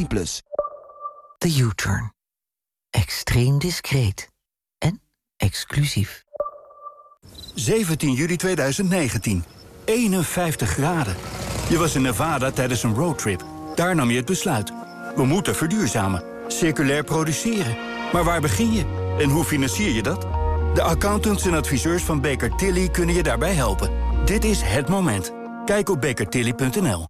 18+. De U-turn. Extreem discreet. En exclusief. 17 juli 2019. 51 graden. Je was in Nevada tijdens een roadtrip. Daar nam je het besluit. We moeten verduurzamen. Circulair produceren. Maar waar begin je? En hoe financier je dat? De accountants en adviseurs van Baker Tilly kunnen je daarbij helpen. Dit is het moment. Kijk op bakertilly.nl.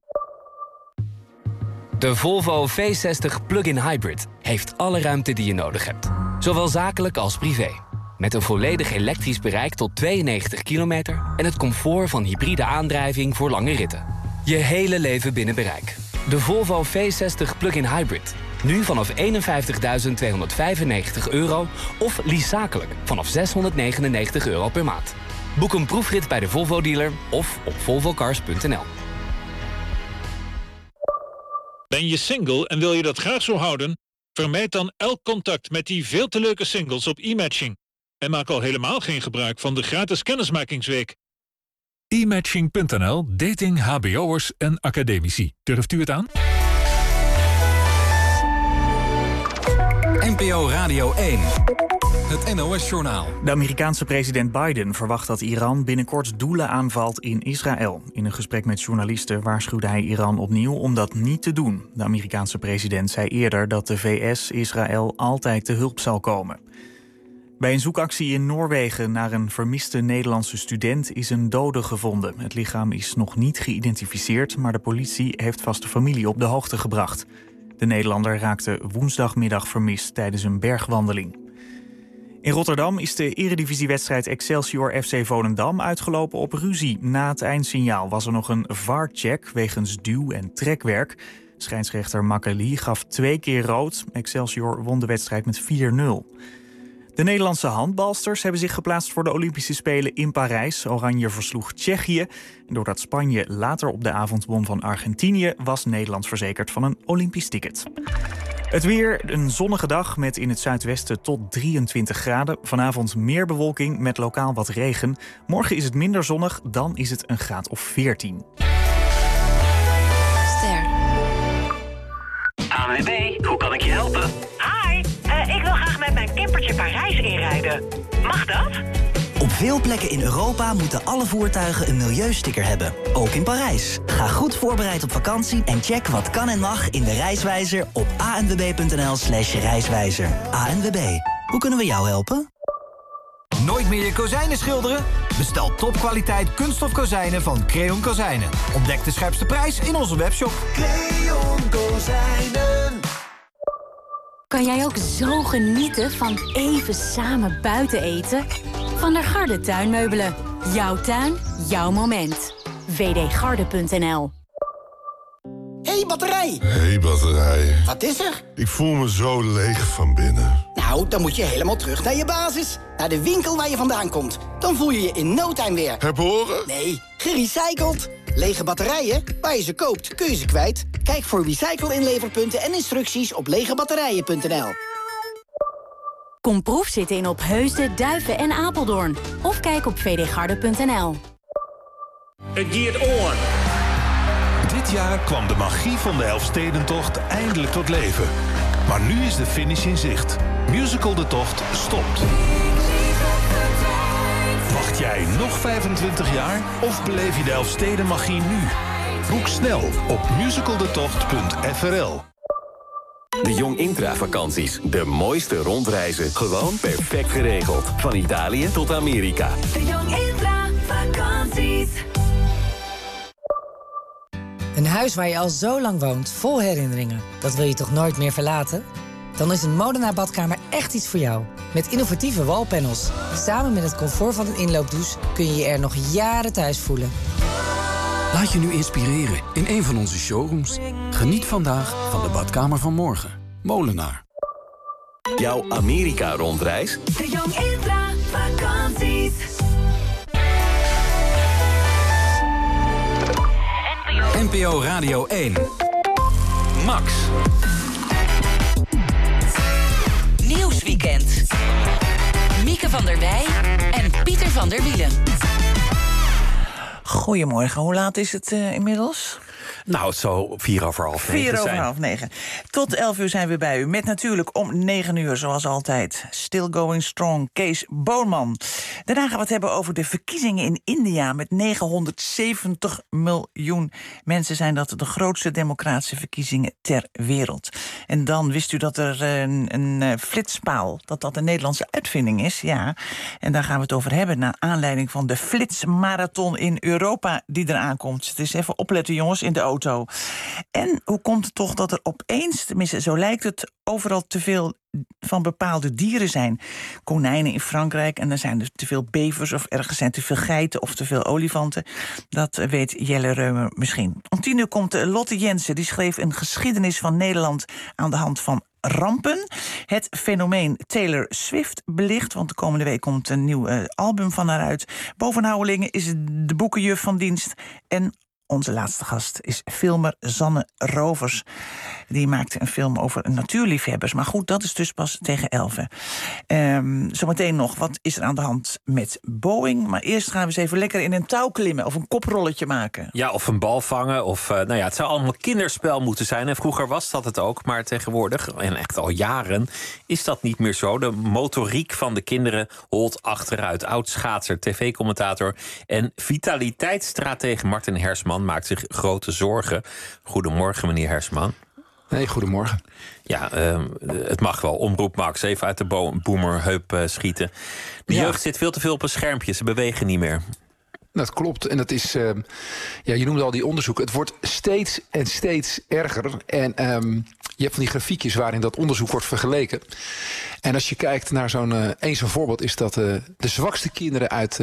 De Volvo V60 Plug-in Hybrid heeft alle ruimte die je nodig hebt. Zowel zakelijk als privé. Met een volledig elektrisch bereik tot 92 kilometer... en het comfort van hybride aandrijving voor lange ritten. Je hele leven binnen bereik. De Volvo V60 Plug-in Hybrid. Nu vanaf €51.295 of lease zakelijk vanaf €699 per maand. Boek een proefrit bij de Volvo-dealer of op volvocars.nl. Ben je single en wil je dat graag zo houden? Vermijd dan elk contact met die veel te leuke singles op e-matching. En maak al helemaal geen gebruik van de gratis kennismakingsweek. E-matching.nl, dating hbo'ers en academici. Durft u het aan? NPO Radio 1. Het NOS-journaal. De Amerikaanse president Biden verwacht dat Iran binnenkort doelen aanvalt in Israël. In een gesprek met journalisten waarschuwde hij Iran opnieuw om dat niet te doen. De Amerikaanse president zei eerder dat de VS Israël altijd te hulp zal komen. Bij een zoekactie in Noorwegen naar een vermiste Nederlandse student is een dode gevonden. Het lichaam is nog niet geïdentificeerd, maar de politie heeft vast de familie op de hoogte gebracht. De Nederlander raakte woensdagmiddag vermist tijdens een bergwandeling. In Rotterdam is de eredivisiewedstrijd Excelsior FC Volendam uitgelopen op ruzie. Na het eindsignaal was er nog een VAR-check wegens duw- en trekwerk. Scheidsrechter Makkeli gaf 2 keer rood. Excelsior won de wedstrijd met 4-0. De Nederlandse handbalsters hebben zich geplaatst voor de Olympische Spelen in Parijs. Oranje versloeg Tsjechië. En doordat Spanje later op de avond won van Argentinië, was Nederland verzekerd van een Olympisch ticket. Het weer, een zonnige dag met in het zuidwesten tot 23 graden. Vanavond meer bewolking met lokaal wat regen. Morgen is het minder zonnig, dan is het een graad of 14. Ster. ANWB, hoe kan ik je helpen? Hi, ik wil graag met mijn campertje Parijs inrijden. Mag dat? Op veel plekken in Europa moeten alle voertuigen een milieusticker hebben. Ook in Parijs. Ga goed voorbereid op vakantie en check wat kan en mag in de reiswijzer op anwb.nl/reiswijzer. ANWB, hoe kunnen we jou helpen? Nooit meer je kozijnen schilderen? Bestel topkwaliteit kunststof kozijnen van Creon Kozijnen. Ontdek de scherpste prijs in onze webshop. Creon Kozijnen. Kan jij ook zo genieten van even samen buiten eten? Van der Garde tuinmeubelen. Jouw tuin, jouw moment. wdgarde.nl. Hey batterij! Hey batterij. Wat is er? Ik voel me zo leeg van binnen. Nou, dan moet je helemaal terug naar je basis. Naar de winkel waar je vandaan komt. Dan voel je je in no time weer. Herboren? Nee, gerecycled. Lege batterijen, waar je ze koopt, kun je ze kwijt. Kijk voor recycle-inleverpunten en instructies op legebatterijen.nl. Kom proefzitten in Opheusden, Duiven en Apeldoorn. Of kijk op vdgarde.nl. Geert On. Dit jaar kwam de magie van de Elfstedentocht eindelijk tot leven. Maar nu is de finish in zicht. Musical De Tocht stopt. Wacht jij nog 25 jaar of beleef je de Elfstedenmagie nu? Boek snel op musicaldetocht.frl. De Jong Intra-vakanties. De mooiste rondreizen. Gewoon perfect geregeld. Van Italië tot Amerika. De Jong Intra-vakanties. Een huis waar je al zo lang woont, vol herinneringen. Dat wil je toch nooit meer verlaten? Dan is een Modena badkamer echt iets voor jou. Met innovatieve wallpanels. Samen met het comfort van een inloopdouche kun je je er nog jaren thuis voelen. Laat je nu inspireren in een van onze showrooms. Geniet vandaag van de badkamer van morgen. Molenaar. Jouw Amerika-rondreis? De Jong Intra-vakanties. NPO Radio 1. Max. Nieuwsweekend. Mieke van der Wij en Pieter van der Wielen. Goedemorgen, hoe laat is het inmiddels? Nou, het zou 9:04 Tot 11 uur zijn we bij u. Met natuurlijk om 9 uur, zoals altijd, Still Going Strong, Kees Boonman. Daarna gaan we het hebben over de verkiezingen in India. Met 970 miljoen mensen zijn dat de grootste democratische verkiezingen ter wereld. En dan wist u dat er een flitspaal, dat een Nederlandse uitvinding is. Ja, en daar gaan we het over hebben naar aanleiding van de flitsmarathon in Europa die eraan komt. Het is even opletten, jongens, in de auto. En hoe komt het toch dat er opeens, tenminste zo lijkt het, overal te veel van bepaalde dieren zijn? Konijnen in Frankrijk en dan zijn er te veel bevers of ergens zijn te veel geiten of te veel olifanten. Dat weet Jelle Reumer misschien. Om 10 uur komt Lotte Jensen, die schreef een geschiedenis van Nederland aan de hand van rampen. Het fenomeen Taylor Swift belicht, want de komende week komt een nieuw album van haar uit. Boven Houwelingen is de boekenjuf van dienst. En onze laatste gast is filmer Zanne Rovers. Die maakte een film over natuurliefhebbers. Maar goed, dat is dus pas tegen 11. Zometeen nog, wat is er aan de hand met Boeing? Maar eerst gaan we eens even lekker in een touw klimmen of een koprolletje maken. Ja, of een bal vangen. Of, het zou allemaal kinderspel moeten zijn. En vroeger was dat het ook. Maar tegenwoordig, en echt al jaren, is dat niet meer zo. De motoriek van de kinderen holt achteruit. Oud-schaatser, tv-commentator en vitaliteitsstratege Martin Hersman maakt zich grote zorgen. Goedemorgen, meneer Hersman. Nee, goedemorgen. Ja, het mag wel. Omroep Max, even uit de boomerheup schieten. De jeugd zit veel te veel op een schermpje. Ze bewegen niet meer. Dat klopt. En dat is, je noemde al die onderzoeken. Het wordt steeds en steeds erger. En je hebt van die grafiekjes waarin dat onderzoek wordt vergeleken. En als je kijkt naar zo'n voorbeeld is dat de zwakste kinderen uit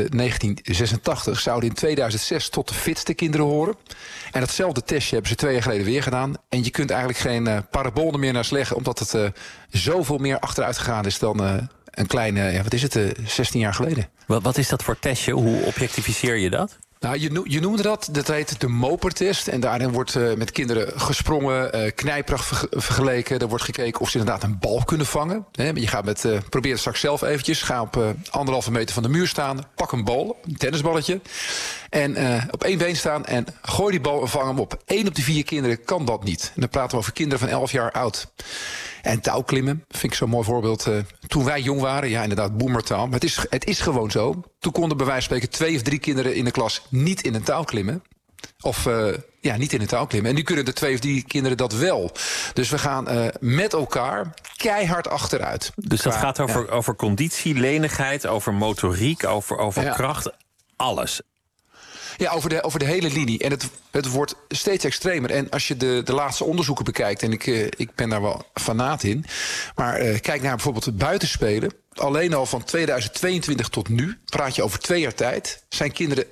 1986 zouden in 2006 tot de fitste kinderen horen. En datzelfde testje hebben ze 2 jaar geleden weer gedaan. En je kunt eigenlijk geen parabool meer naast leggen, omdat het zoveel meer achteruit gegaan is dan een kleine, 16 jaar geleden. Wat is dat voor testje? Hoe objectificeer je dat? Nou, je noemde dat heet de Moper-test. En daarin wordt met kinderen gesprongen, knijperig vergeleken. Er wordt gekeken of ze inderdaad een bal kunnen vangen. Je gaat probeer het straks zelf eventjes. Ga op 1,5 meter van de muur staan. Pak een bal, een tennisballetje. En op 1 been staan en gooi die bal en vang hem op. 1 op de 4 kinderen kan dat niet. En dan praten we over kinderen van 11 jaar oud. En touwklimmen, vind ik zo'n mooi voorbeeld. Toen wij jong waren, ja inderdaad, boemertaal. Maar het is gewoon zo. Toen konden bij wijze van spreken 2 of 3 kinderen in de klas niet in een touw klimmen. Of niet in een touw klimmen. En nu kunnen de 2 of 3 kinderen dat wel. Dus we gaan met elkaar keihard achteruit. Dus dat gaat over conditie, lenigheid, over motoriek, over kracht, alles. Ja, over de hele linie. En het wordt steeds extremer. En als je de laatste onderzoeken bekijkt, en ik ben daar wel fanaat in, maar kijk naar bijvoorbeeld het buitenspelen. Alleen al van 2022 tot nu, praat je over 2 jaar tijd, zijn kinderen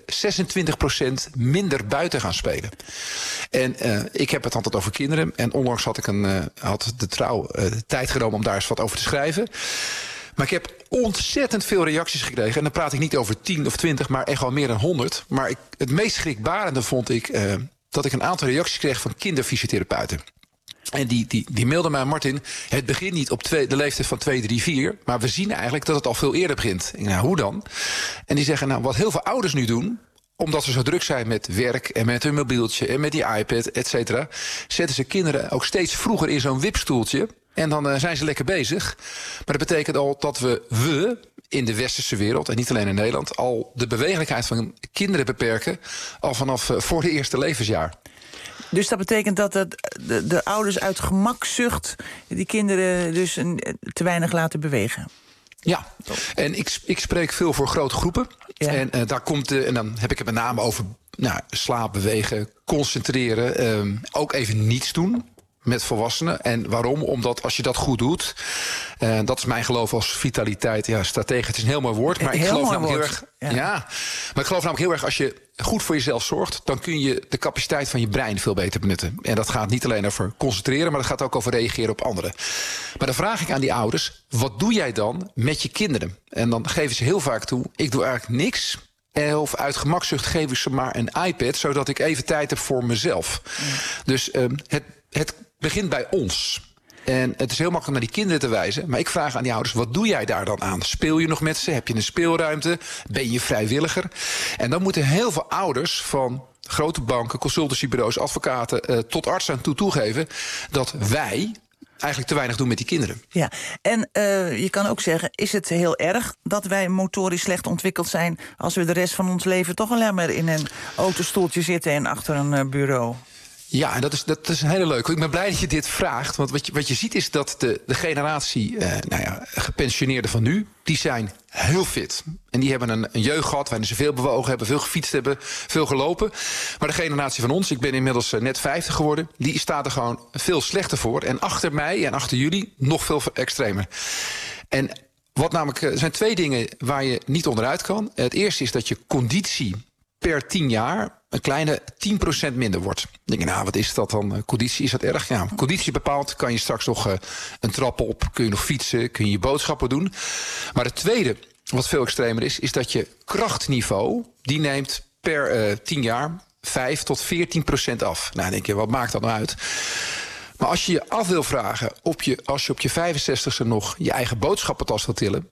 26% minder buiten gaan spelen. En ik heb het altijd over kinderen. En onlangs had de Trouw tijd genomen om daar eens wat over te schrijven. Maar ik heb ontzettend veel reacties gekregen. En dan praat ik niet over 10 of 20, maar echt wel meer dan 100. Maar het meest schrikbarende vond ik dat ik een aantal reacties kreeg van kinderfysiotherapeuten. En die mailden mij, Martin, het begint niet op de leeftijd van 2, 3, 4... maar we zien eigenlijk dat het al veel eerder begint. Ik, hoe dan? En die zeggen, wat heel veel ouders nu doen, omdat ze zo druk zijn met werk en met hun mobieltje en met die iPad, et cetera, zetten ze kinderen ook steeds vroeger in zo'n wipstoeltje. En dan zijn ze lekker bezig. Maar dat betekent al dat we in de westerse wereld, en niet alleen in Nederland, al de bewegelijkheid van kinderen beperken al vanaf voor de eerste levensjaar. Dus dat betekent dat de ouders uit gemakzucht die kinderen dus te weinig laten bewegen? Ja, en ik spreek veel voor grote groepen. Ja. En daar komt en dan heb ik het met name over slaap, bewegen, concentreren, ook even niets doen met volwassenen. En waarom? Omdat als je dat goed doet, dat is mijn geloof als vitaliteit. Ja, stratege, het is een heel mooi woord, maar ik geloof namelijk heel erg. Ja, maar ik geloof namelijk heel erg, als je goed voor jezelf zorgt, dan kun je de capaciteit van je brein veel beter benutten. En dat gaat niet alleen over concentreren, maar dat gaat ook over reageren op anderen. Maar dan vraag ik aan die ouders, wat doe jij dan met je kinderen? En dan geven ze heel vaak toe, ik doe eigenlijk niks. Of uit gemakzucht geef ik ze maar een iPad, zodat ik even tijd heb voor mezelf. Dus het begint bij ons. En het is heel makkelijk naar die kinderen te wijzen. Maar ik vraag aan die ouders, wat doe jij daar dan aan? Speel je nog met ze? Heb je een speelruimte? Ben je vrijwilliger? En dan moeten heel veel ouders van grote banken, consultancybureaus, advocaten tot artsen aan toegeven dat wij eigenlijk te weinig doen met die kinderen. Ja, en je kan ook zeggen, is het heel erg dat wij motorisch slecht ontwikkeld zijn als we de rest van ons leven toch alleen maar in een autostoeltje zitten en achter een bureau? Ja, en dat is een hele leuke. Ik ben blij dat je dit vraagt. Want wat je ziet is dat de generatie gepensioneerden van nu, die zijn heel fit. En die hebben een jeugd gehad waarin ze veel bewogen hebben, veel gefietst hebben, veel gelopen. Maar de generatie van ons, ik ben inmiddels net 50 geworden, die staat er gewoon veel slechter voor. En achter mij en achter jullie nog veel extremer. En wat namelijk, er zijn 2 dingen waar je niet onderuit kan. Het eerste is dat je conditie per 10 jaar een kleine 10% minder wordt. Dan denk je, wat is dat dan? Conditie, is dat erg? Ja, conditie bepaalt, kan je straks nog een trap op, kun je nog fietsen, kun je je boodschappen doen. Maar het tweede, wat veel extremer is dat je krachtniveau, die neemt per 10 jaar 5 tot 14% af. Nou, dan denk je, wat maakt dat nou uit? Maar als je je af wil vragen, als je op je 65ste nog je eigen boodschappentas wil tillen,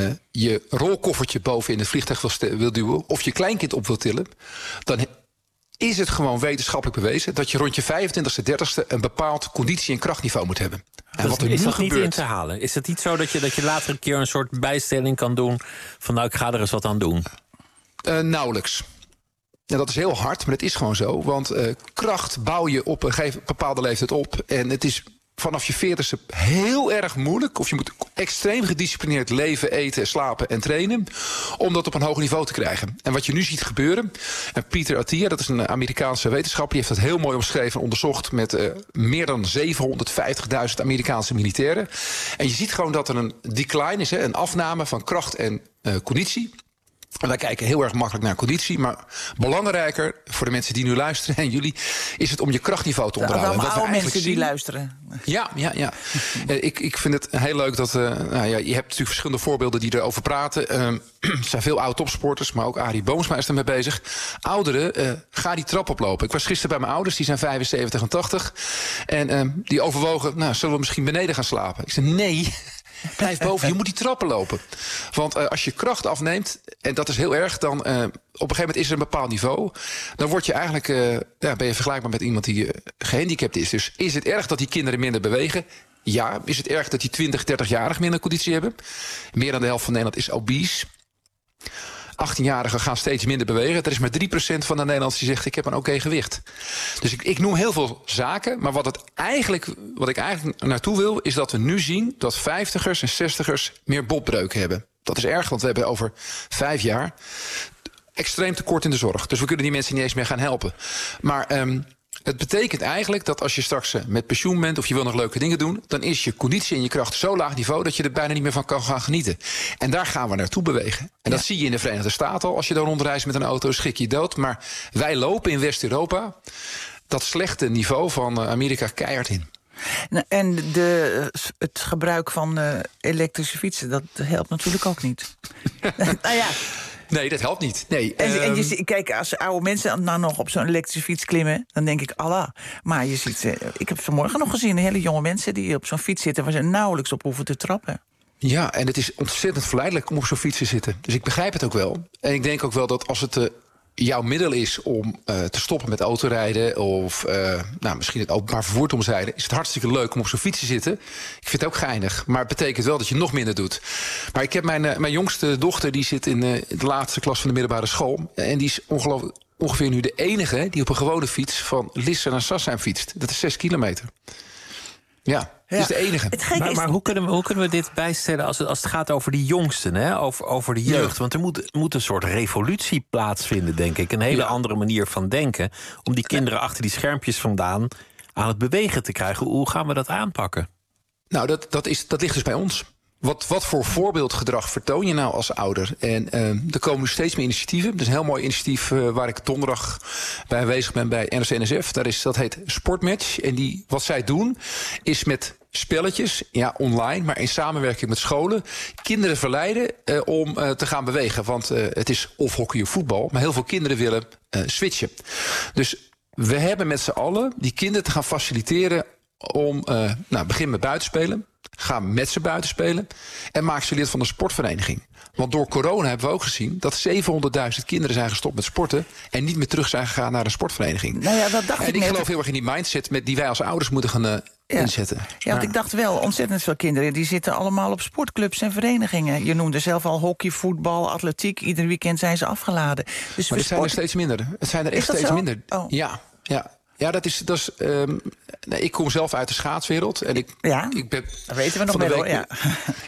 je rolkoffertje boven in het vliegtuig wil duwen, of je kleinkind op wil tillen, dan is het gewoon wetenschappelijk bewezen dat je rond je 25ste, 30ste een bepaald conditie- en krachtniveau moet hebben. En wat er is nu dat gebeurt, niet in te halen? Is het niet zo dat je later een keer een soort bijstelling kan doen van ik ga er eens wat aan doen? Nauwelijks. Ja, dat is heel hard, maar het is gewoon zo. Want kracht bouw je op een bepaalde leeftijd op. En het is vanaf je 40ste heel erg moeilijk, of je moet extreem gedisciplineerd leven, eten, slapen en trainen, om dat op een hoog niveau te krijgen. En wat je nu ziet gebeuren, en Peter Attia, dat is een Amerikaanse wetenschapper, die heeft dat heel mooi omschreven en onderzocht met meer dan 750.000 Amerikaanse militairen. En je ziet gewoon dat er een decline is, een afname van kracht en conditie. En wij kijken heel erg makkelijk naar conditie. Maar belangrijker voor de mensen die nu luisteren en jullie, is het om je krachtniveau te onderhouden. Allemaal oude mensen die luisteren. Ja. Ik vind het heel leuk dat je hebt natuurlijk verschillende voorbeelden die erover praten. Er zijn veel oude topsporters, maar ook Arie Boomsma is ermee bezig. Ouderen, ga die trap oplopen. Ik was gisteren bij mijn ouders, die zijn 75 en 80. En die overwogen, zullen we misschien beneden gaan slapen? Ik zei, nee. Blijf boven, je moet die trappen lopen. Want als je kracht afneemt, en dat is heel erg, dan op een gegeven moment is er een bepaald niveau. Dan word je eigenlijk, ben je vergelijkbaar met iemand die gehandicapt is. Dus is het erg dat die kinderen minder bewegen? Ja. Is het erg dat die 20, 30-jarigen minder conditie hebben? Meer dan de helft van Nederland is obese. 18-jarigen gaan steeds minder bewegen. Er is maar 3% van de Nederlanders die zegt, ik heb een oké gewicht. Dus ik noem heel veel zaken. Maar wat ik eigenlijk naartoe wil, is dat we nu zien dat 50ers en 60ers meer botbreuken hebben. Dat is erg, want we hebben over 5 jaar extreem tekort in de zorg. Dus we kunnen die mensen niet eens meer gaan helpen. Maar het betekent eigenlijk dat als je straks met pensioen bent of je wil nog leuke dingen doen, dan is je conditie en je kracht zo laag niveau dat je er bijna niet meer van kan gaan genieten. En daar gaan we naartoe bewegen. En dat zie je in de Verenigde Staten al. Als je daar rondreist met een auto, schrik je dood. Maar wij lopen in West-Europa dat slechte niveau van Amerika keihard in. En het gebruik van elektrische fietsen, dat helpt natuurlijk ook niet. Nou ja. Nee, dat helpt niet. Nee, en kijk, als oude mensen nou nog op zo'n elektrische fiets klimmen, dan denk ik, Allah. Maar je ziet, ik heb vanmorgen nog gezien hele jonge mensen die op zo'n fiets zitten waar ze nauwelijks op hoeven te trappen. Ja, en het is ontzettend verleidelijk om op zo'n fiets te zitten. Dus ik begrijp het ook wel. En ik denk ook wel dat als het jouw middel is om te stoppen met autorijden of misschien het openbaar vervoer te omzeilen, is het hartstikke leuk om op zo'n fiets te zitten. Ik vind het ook geinig, maar het betekent wel dat je nog minder doet. Maar ik heb mijn jongste dochter, die zit in de laatste klas van de middelbare school. En die is ongeveer nu de enige die op een gewone fiets van Lisse naar Sassheim fietst. Dat is 6 kilometer. Ja. Dat is de enige. Maar hoe kunnen we dit bijstellen als het gaat over die jongsten, hè? Over de jeugd? Ja. Want er moet een soort revolutie plaatsvinden, denk ik. Een hele andere manier van denken. Om die kinderen achter die schermpjes vandaan aan het bewegen te krijgen. Hoe gaan we dat aanpakken? Nou, dat ligt dus bij ons. Wat voor voorbeeldgedrag vertoon je nou als ouder? En er komen nu steeds meer initiatieven. Er is een heel mooi initiatief waar ik donderdag bij aanwezig ben bij NRC-NSF. Dat heet Sportmatch. En wat zij doen is met spelletjes, online, maar in samenwerking met scholen, kinderen verleiden om te gaan bewegen. Want het is of hockey of voetbal, maar heel veel kinderen willen switchen. Dus we hebben met z'n allen die kinderen te gaan faciliteren om begin met buitenspelen. Ga met ze buiten spelen. En maak ze lid van de sportvereniging. Want door corona hebben we ook gezien dat 700.000 kinderen zijn gestopt met sporten. En niet meer terug zijn gegaan naar een sportvereniging. Nou ja, dat dacht en ik ik net. geloof heel erg in die mindset die wij als ouders moeten gaan inzetten. Ja, want ik dacht wel, ontzettend veel kinderen die zitten allemaal op sportclubs en verenigingen. Je noemde zelf al hockey, voetbal, atletiek. Ieder weekend zijn ze afgeladen. Dus maar dit zijn er steeds minder. Het zijn er echt steeds minder. Oh. Ja. Ja, dat is ik kom zelf uit de schaatswereld. En ik ben, dat weten we nog wel, hoor. Ja.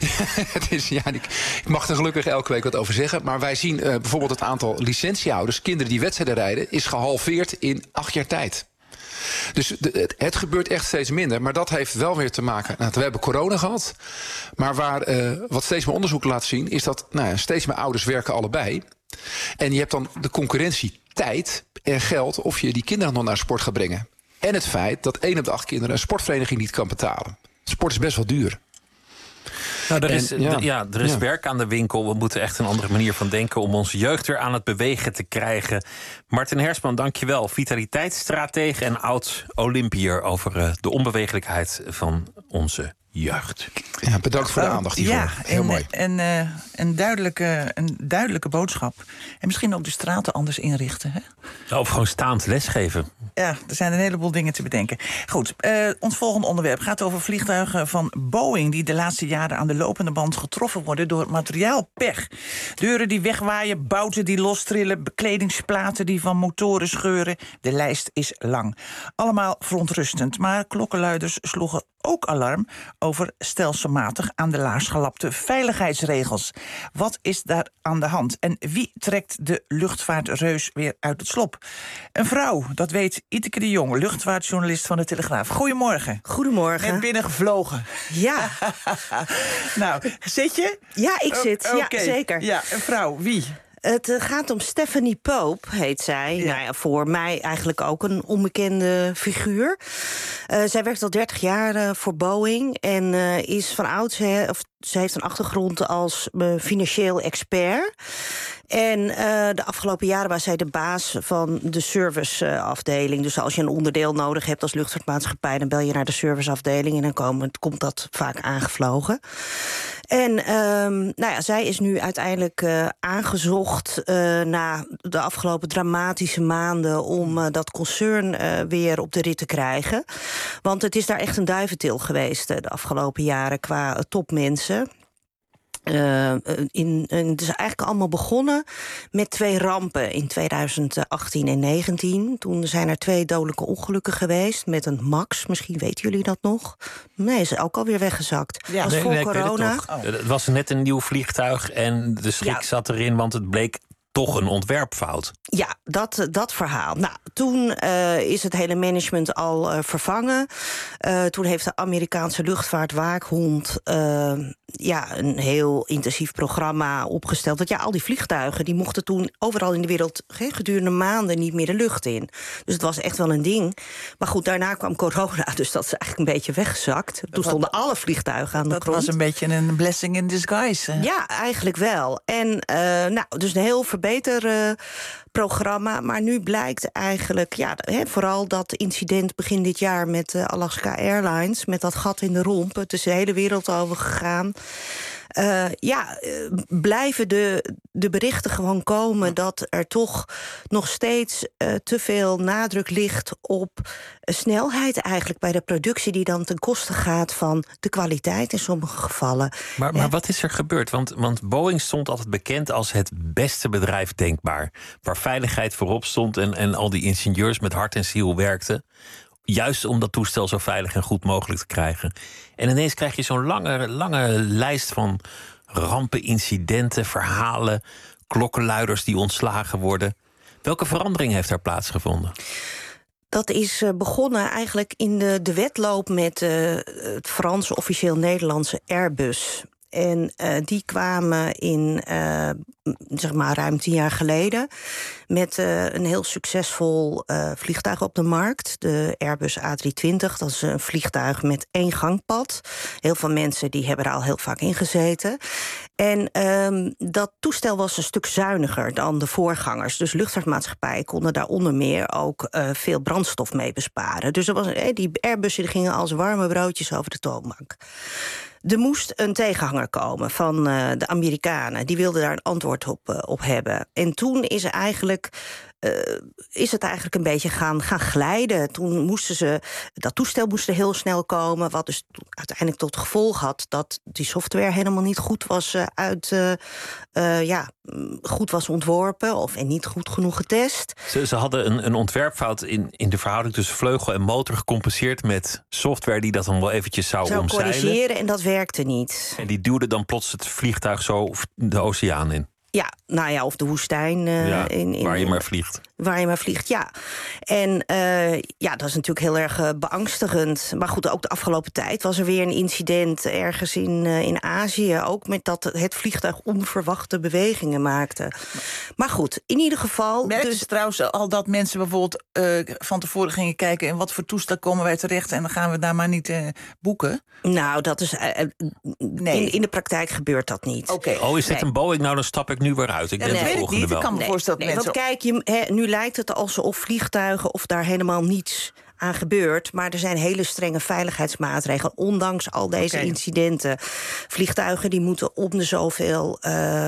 Ik mag er gelukkig elke week wat over zeggen. Maar wij zien bijvoorbeeld het aantal licentiehouders, kinderen die wedstrijden rijden, is gehalveerd in 8 jaar tijd. Dus het gebeurt echt steeds minder. Maar dat heeft wel weer te maken. We hebben corona gehad. Maar wat steeds meer onderzoeken laten zien, is dat steeds meer ouders werken allebei. En je hebt dan de concurrentie tijd en geld of je die kinderen nog naar sport gaat brengen. En het feit dat 1 op de 8 kinderen een sportvereniging niet kan betalen. Sport is best wel duur. Nou, er is werk aan de winkel. We moeten echt een andere manier van denken om onze jeugd weer aan het bewegen te krijgen. Martin Hersman, dankjewel. Vitaliteitsstratege en oud-Olympiër over de onbewegelijkheid van onze jeugd. Ja, bedankt voor de aandacht hiervoor. Heel mooi. En een duidelijke boodschap. En misschien ook de straten anders inrichten. Hè? Of gewoon staand lesgeven. Ja, er zijn een heleboel dingen te bedenken. Goed, ons volgende onderwerp gaat over vliegtuigen van Boeing die de laatste jaren aan de lopende band getroffen worden door materiaalpech. Deuren die wegwaaien, bouten die lostrillen, bekledingsplaten die van motoren scheuren. De lijst is lang. Allemaal verontrustend, maar klokkenluiders sloegen ook alarm over stelselmatig aan de laars gelapte veiligheidsregels. Wat is daar aan de hand? En wie trekt de luchtvaartreus weer uit het slop? Een vrouw, dat weet Iteke de Jong, luchtvaartjournalist van de Telegraaf. Goedemorgen. Goedemorgen. Net binnengevlogen. Ja. Nou, zit je? Ja, ik zit. Ja, zeker. Ja, een vrouw. Wie? Het gaat om Stephanie Pope, heet zij. Ja. Nou ja, voor mij eigenlijk ook een onbekende figuur. Zij werkt al 30 jaar voor Boeing en is van ouds, ze heeft een achtergrond als financieel expert. En de afgelopen jaren was zij de baas van de serviceafdeling. Dus als je een onderdeel nodig hebt als luchtvaartmaatschappij, dan bel je naar de serviceafdeling en dan komt dat vaak aangevlogen. En zij is nu uiteindelijk aangezocht na de afgelopen dramatische maanden om dat concern weer op de rit te krijgen. Want het is daar echt een duiventil geweest de afgelopen jaren qua topmensen. Het is eigenlijk allemaal begonnen met 2 rampen in 2018 en 2019. Toen zijn er 2 dodelijke ongelukken geweest met een MAX. Misschien weten jullie dat nog. Nee, is ook alweer weggezakt. Ja, dat was voor corona. Het was net een nieuw vliegtuig en de schrik zat erin, want het bleek toch een ontwerpfout. Ja, dat verhaal. Nou, toen is het hele management al vervangen. Toen heeft de Amerikaanse luchtvaartwaakhond een heel intensief programma opgesteld. Dat al die vliegtuigen die mochten toen overal in de wereld gedurende maanden niet meer de lucht in. Dus het was echt wel een ding. Maar goed, daarna kwam corona, dus dat is eigenlijk een beetje weggezakt. Toen stonden alle vliegtuigen aan de grond. Dat was een beetje een blessing in disguise. Ja, eigenlijk wel. En dus een heel programma. Maar nu blijkt eigenlijk, vooral dat incident begin dit jaar met Alaska Airlines, met dat gat in de romp, het is de hele wereld over gegaan. Blijven de berichten gewoon komen dat er toch nog steeds te veel nadruk ligt op snelheid eigenlijk bij de productie, die dan ten koste gaat van de kwaliteit in sommige gevallen. Maar wat is er gebeurd? Want Boeing stond altijd bekend als het beste bedrijf denkbaar, waar veiligheid voorop stond en al die ingenieurs met hart en ziel werkten. Juist om dat toestel zo veilig en goed mogelijk te krijgen. En ineens krijg je zo'n lange lijst van rampen, incidenten, verhalen, klokkenluiders die ontslagen worden. Welke verandering heeft daar plaatsgevonden? Dat is begonnen eigenlijk in de wedloop met het Franse officieel Nederlandse Airbus. En die kwamen in ruim 10 jaar geleden met een heel succesvol vliegtuig op de markt. De Airbus A320, dat is een vliegtuig met 1 gangpad. Heel veel mensen die hebben er al heel vaak in gezeten. En dat toestel was een stuk zuiniger dan de voorgangers. Dus luchtvaartmaatschappijen konden daar onder meer ook veel brandstof mee besparen. Dus die Airbussen die gingen als warme broodjes over de toonbank. Er moest een tegenhanger komen van de Amerikanen. Die wilden daar een antwoord op hebben. En toen is het eigenlijk een beetje gaan glijden. Toen moesten dat toestel moest er heel snel komen, wat dus uiteindelijk tot gevolg had dat die software helemaal niet goed was goed was ontworpen en niet goed genoeg getest. Ze hadden een ontwerpfout in de verhouding tussen vleugel en motor gecompenseerd met software die dat dan wel eventjes zou omzeilen. Corrigeren en dat werkte niet. En die duwde dan plots het vliegtuig zo de oceaan in. Ja, nou ja, of de woestijn. Waar je maar vliegt. Waar je maar vliegt, ja. En dat is natuurlijk heel erg beangstigend. Maar goed, ook de afgelopen tijd was er weer een incident ergens in Azië. Ook met dat het vliegtuig onverwachte bewegingen maakte. Maar goed, in ieder geval. Merkte ze trouwens al dat mensen bijvoorbeeld van tevoren gingen kijken in wat voor toestel komen wij terecht en dan gaan we daar maar niet boeken? Nou, dat is. Nee. In de praktijk gebeurt dat niet. Okay. Is dit een Boeing? Nou, dan stap ik nu weer uit. Ik denk de volgende wel. Ik kan me voorstellen dat mensen. Want kijk, nu lijkt het alsof vliegtuigen of daar helemaal niets aan gebeurt. Maar er zijn hele strenge veiligheidsmaatregelen, ondanks al deze incidenten. Vliegtuigen die moeten om de zoveel.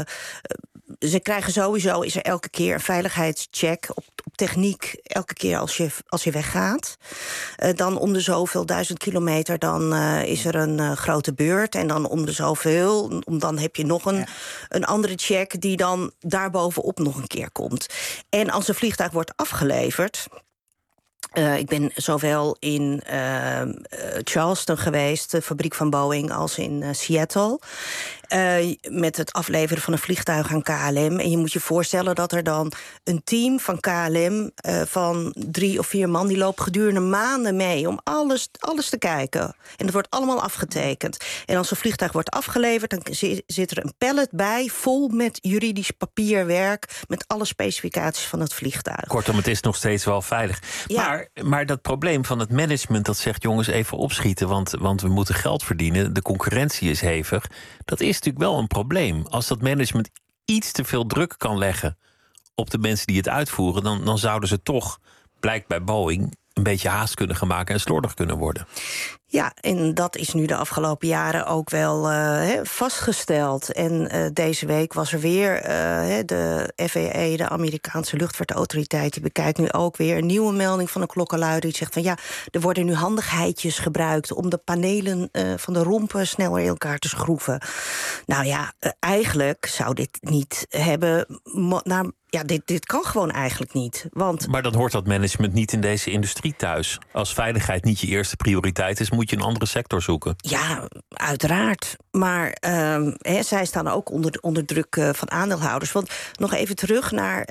Ze krijgen sowieso, is er elke keer een veiligheidscheck op techniek, elke keer als je weggaat. Dan om de zoveel 1000 kilometer, dan is er een grote beurt. En dan om de zoveel, dan heb je nog een andere check die dan daarbovenop nog een keer komt. En als een vliegtuig wordt afgeleverd. Ik ben zowel in Charleston geweest, de fabriek van Boeing, als in Seattle. Met het afleveren van een vliegtuig aan KLM. En je moet je voorstellen dat er dan een team van KLM van 3 of 4 man, die loopt gedurende maanden mee om alles te kijken. En dat wordt allemaal afgetekend. En als een vliegtuig wordt afgeleverd, dan zit er een pallet bij vol met juridisch papierwerk, met alle specificaties van het vliegtuig. Kortom, het is nog steeds wel veilig. Ja. Maar dat probleem van het management dat zegt, jongens, even opschieten, want we moeten geld verdienen. De concurrentie is hevig. Dat is natuurlijk wel een probleem. Als dat management iets te veel druk kan leggen op de mensen die het uitvoeren, dan zouden ze toch, blijkt bij Boeing, een beetje haast kunnen gaan maken en slordig kunnen worden. Ja, en dat is nu de afgelopen jaren ook wel vastgesteld. En deze week was er weer de FAA, de Amerikaanse luchtvaartautoriteit, die bekijkt nu ook weer een nieuwe melding van een klokkenluider. Die zegt van er worden nu handigheidjes gebruikt om de panelen van de rompen sneller in elkaar te schroeven. Nou ja, eigenlijk zou dit niet hebben. Dit kan gewoon eigenlijk niet. Maar dan hoort dat management niet in deze industrie thuis. Als veiligheid niet je eerste prioriteit is, moet je een andere sector zoeken. Ja, uiteraard. Maar zij staan ook onder druk van aandeelhouders. Want nog even terug naar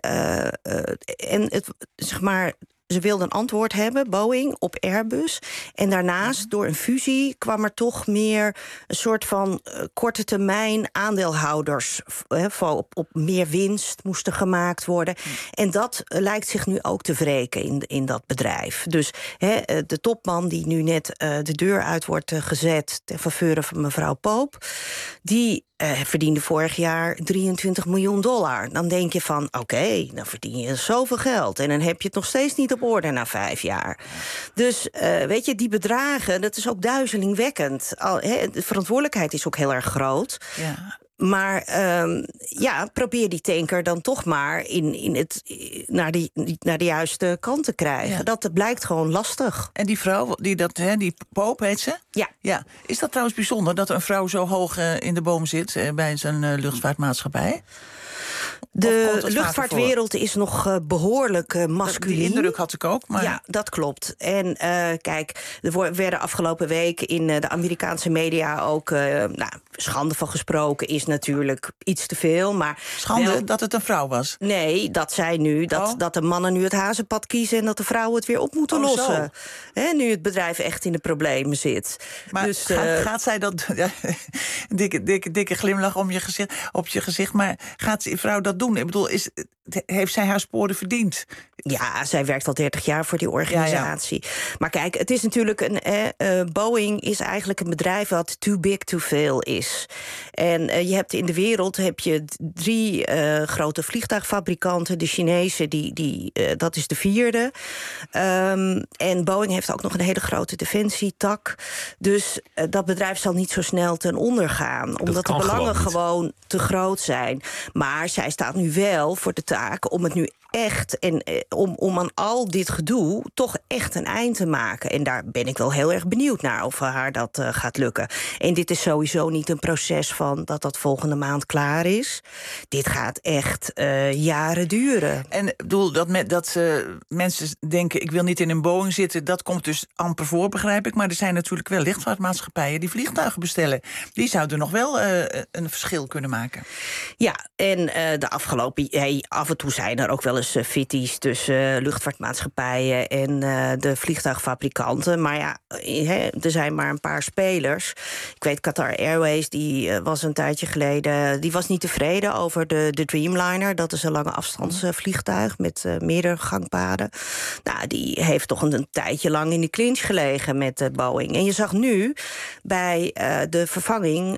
ze wilden een antwoord hebben, Boeing, op Airbus. En daarnaast, door een fusie, kwam er toch meer een soort van korte termijn aandeelhouders. Op meer winst moesten gemaakt worden. En dat lijkt zich nu ook te wreken in dat bedrijf. Dus de topman die nu net de deur uit wordt gezet ten faveur van mevrouw Pope, die verdiende vorig jaar $23 miljoen. Dan denk je van, oké, dan verdien je zoveel geld. En dan heb je het nog steeds niet op orde na 5 jaar. Dus weet je, die bedragen, dat is ook duizelingwekkend. De verantwoordelijkheid is ook heel erg groot. Ja. Maar probeer die tanker dan toch maar naar de juiste kant te krijgen. Ja. Dat blijkt gewoon lastig. En die vrouw, die Pope heet ze? Ja. Is dat trouwens bijzonder dat een vrouw zo hoog in de boom zit bij zijn luchtvaartmaatschapij? De luchtvaartwereld is nog behoorlijk masculien. Die indruk had ik ook. Maar... Ja, dat klopt. En kijk, er werden afgelopen week in de Amerikaanse media ook schande van gesproken, is natuurlijk iets te veel. Maar schande dat het een vrouw was? Nee, dat zij nu, dat de mannen nu het hazenpad kiezen en dat de vrouwen het weer op moeten lossen. Nu het bedrijf echt in de problemen zit. Maar dus, gaat zij dat... dikke glimlach op je gezicht. Maar gaat die vrouw dat doen? Ik bedoel, heeft zij haar sporen verdiend? Ja, zij werkt al 30 jaar voor die organisatie. Ja. Maar kijk, het is natuurlijk Boeing is eigenlijk een bedrijf wat too big to fail is. En je hebt in de wereld 3 grote vliegtuigfabrikanten. De Chinezen, dat is de 4e. En Boeing heeft ook nog een hele grote defensietak. Dus dat bedrijf zal niet zo snel ten onder gaan. Omdat de belangen gewoon te groot zijn. Maar zij staat nu wel voor de taak om het nu echt en om aan al dit gedoe toch echt een eind te maken. En daar ben ik wel heel erg benieuwd naar of haar dat gaat lukken. En dit is sowieso niet een proces van dat volgende maand klaar is. Dit gaat echt jaren duren. En ik bedoel, dat mensen denken, ik wil niet in een Boeing zitten, dat komt dus amper voor, begrijp ik. Maar er zijn natuurlijk wel luchtvaartmaatschappijen die vliegtuigen bestellen. Die zouden nog wel een verschil kunnen maken. Ja, en de afgelopen af en toe zijn er ook wel fitties tussen luchtvaartmaatschappijen en de vliegtuigfabrikanten. Maar ja, er zijn maar een paar spelers. Ik weet, Qatar Airways, die was een tijdje geleden, die was niet tevreden over de Dreamliner. Dat is een lange afstandsvliegtuig met meerdere gangpaden. Nou, die heeft toch een tijdje lang in de clinch gelegen met Boeing. En je zag nu bij de vervanging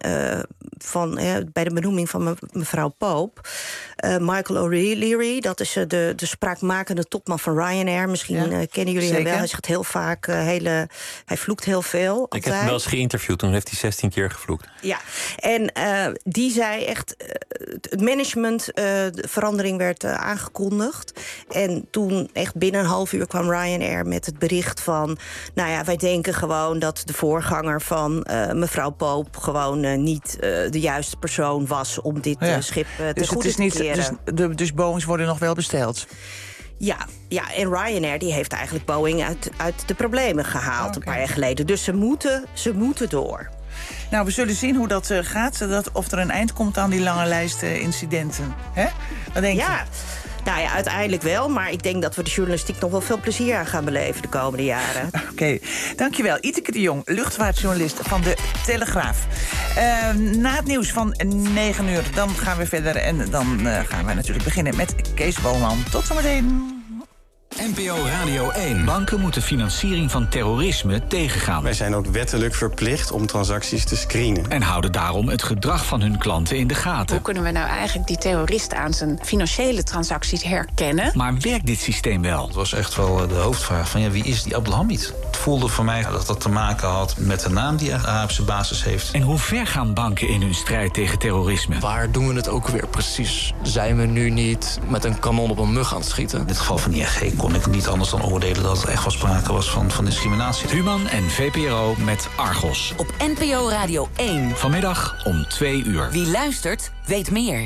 bij de benoeming van mevrouw Pope, Michael O'Leary, dat is de spraakmakende topman van Ryanair. Misschien kennen jullie hem wel. Hij zegt heel vaak, hij vloekt heel veel. Altijd. Ik heb hem wel eens geïnterviewd, toen heeft hij 16 keer gevloekt. Ja, en die zei echt, het management, de verandering werd aangekondigd. En toen echt binnen een half uur kwam Ryanair met het bericht van, nou ja, wij denken gewoon dat de voorganger van mevrouw Pope gewoon niet de juiste persoon was om dit schip te goede te keren. Dus Boeings worden nog wel besteld? Ja, en Ryanair die heeft eigenlijk Boeing uit de problemen gehaald een paar jaar geleden. Dus ze moeten door. Nou, we zullen zien hoe dat gaat. Of er een eind komt aan die lange lijst incidenten. Hè? Wat denk je? Nou ja, uiteindelijk wel. Maar ik denk dat we de journalistiek nog wel veel plezier aan gaan beleven de komende jaren. Oké, dankjewel. Iteke de Jong, luchtvaartjournalist van De Telegraaf. Na het nieuws van 9 uur, dan gaan we verder. En dan gaan we natuurlijk beginnen met Kees Boonman. Tot zometeen. NPO Radio 1. Banken moeten financiering van terrorisme tegengaan. Wij zijn ook wettelijk verplicht om transacties te screenen. En houden daarom het gedrag van hun klanten in de gaten. Hoe kunnen we nou eigenlijk die terrorist aan zijn financiële transacties herkennen? Maar werkt dit systeem wel? Het was echt wel de hoofdvraag van wie is die Abdelhamid? Het voelde voor mij dat dat te maken had met de naam die hij op zijn basis heeft. En hoe ver gaan banken in hun strijd tegen terrorisme? Waar doen we het ook weer precies? Zijn we nu niet met een kanon op een mug aan het schieten? In dit geval van ING kon ik niet anders dan oordelen dat het echt wel sprake was van discriminatie. Human en VPRO met Argos. Op NPO Radio 1. Vanmiddag om 2 uur. Wie luistert, weet meer.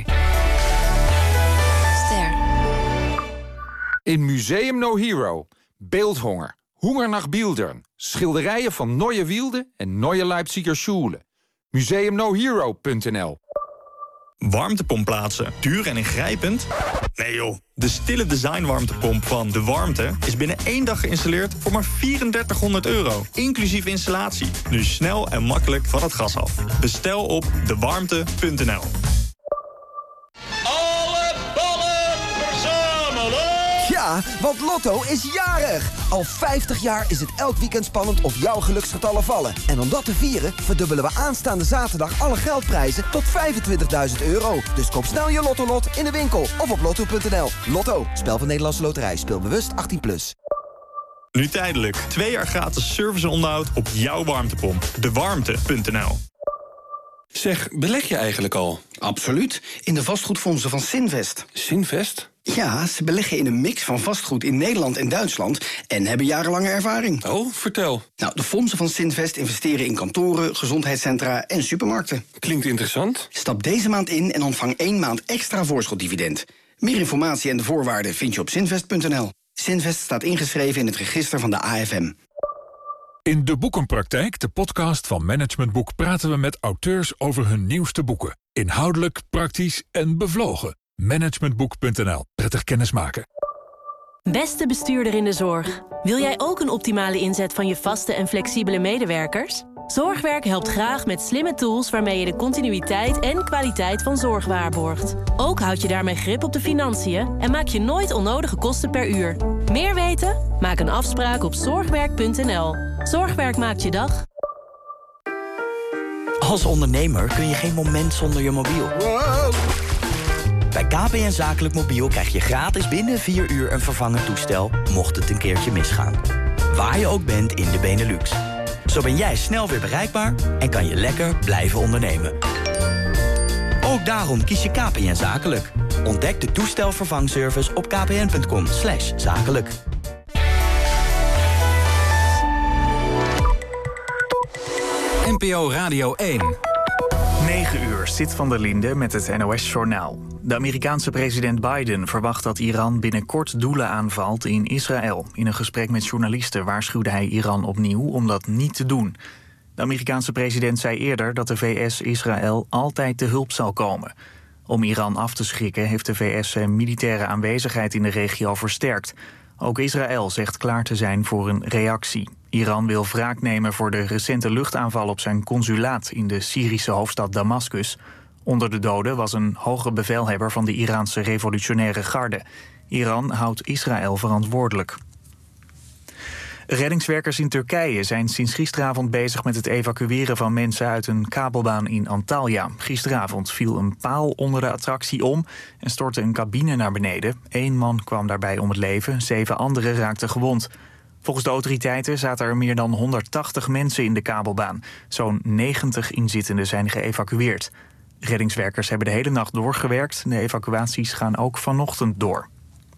Ster. In Museum No Hero. Beeldhonger. Hunger nach Bildern. Schilderijen van Neue Wilde en Neue Leipziger Schule. museumnohero.nl. Warmtepomp plaatsen. Duur en ingrijpend? Nee joh. De stille design warmtepomp van De Warmte is binnen 1 dag geïnstalleerd voor maar €3400. Inclusief installatie. Nu snel en makkelijk van het gas af. Bestel op dewarmte.nl. Alle ballen verzamelen! Ja, want Lotto is jarig! Al 50 jaar is het elk weekend spannend of jouw geluksgetallen vallen. En om dat te vieren verdubbelen we aanstaande zaterdag alle geldprijzen tot €25.000. Dus koop snel je Lotto-lot in de winkel of op lotto.nl. Lotto, spel van Nederlandse Loterij. Speel bewust 18+. Nu tijdelijk. 2 jaar gratis service en onderhoud op jouw warmtepomp. Dewarmte.nl. Zeg, beleg je eigenlijk al? Absoluut. In de vastgoedfondsen van Sinvest. Sinvest? Ja, ze beleggen in een mix van vastgoed in Nederland en Duitsland en hebben jarenlange ervaring. Oh, vertel. Nou, de fondsen van Sinvest investeren in kantoren, gezondheidscentra en supermarkten. Klinkt interessant. Stap deze maand in en ontvang 1 maand extra voorschotdividend. Meer informatie en de voorwaarden vind je op sinvest.nl. Sinvest staat ingeschreven in het register van de AFM. In De Boekenpraktijk, de podcast van Management Boek, praten we met auteurs over hun nieuwste boeken. Inhoudelijk, praktisch en bevlogen. Managementboek.nl. Prettig kennismaken. Beste bestuurder in de zorg. Wil jij ook een optimale inzet van je vaste en flexibele medewerkers? Zorgwerk helpt graag met slimme tools waarmee je de continuïteit en kwaliteit van zorg waarborgt. Ook houd je daarmee grip op de financiën en maak je nooit onnodige kosten per uur. Meer weten? Maak een afspraak op zorgwerk.nl. Zorgwerk maakt je dag. Als ondernemer kun je geen moment zonder je mobiel. Bij KPN Zakelijk Mobiel krijg je gratis binnen 4 uur een vervangend toestel, mocht het een keertje misgaan. Waar je ook bent in de Benelux. Zo ben jij snel weer bereikbaar en kan je lekker blijven ondernemen. Ook daarom kies je KPN Zakelijk. Ontdek de toestelvervangservice op kpn.com/zakelijk. NPO Radio 1. 9 uur, Sid van der Linde met het NOS-journaal. De Amerikaanse president Biden verwacht dat Iran binnenkort doelen aanvalt in Israël. In een gesprek met journalisten waarschuwde hij Iran opnieuw om dat niet te doen. De Amerikaanse president zei eerder dat de VS Israël altijd te hulp zal komen. Om Iran af te schrikken heeft de VS zijn militaire aanwezigheid in de regio versterkt. Ook Israël zegt klaar te zijn voor een reactie. Iran wil wraak nemen voor de recente luchtaanval op zijn consulaat in de Syrische hoofdstad Damascus. Onder de doden was een hoge bevelhebber van de Iraanse revolutionaire garde. Iran houdt Israël verantwoordelijk. Reddingswerkers in Turkije zijn sinds gisteravond bezig met het evacueren van mensen uit een kabelbaan in Antalya. Gisteravond viel een paal onder de attractie om en stortte een cabine naar beneden. 1 man kwam daarbij om het leven, 7 anderen raakten gewond. Volgens de autoriteiten zaten er meer dan 180 mensen in de kabelbaan. Zo'n 90 inzittenden zijn geëvacueerd. Reddingswerkers hebben de hele nacht doorgewerkt. De evacuaties gaan ook vanochtend door.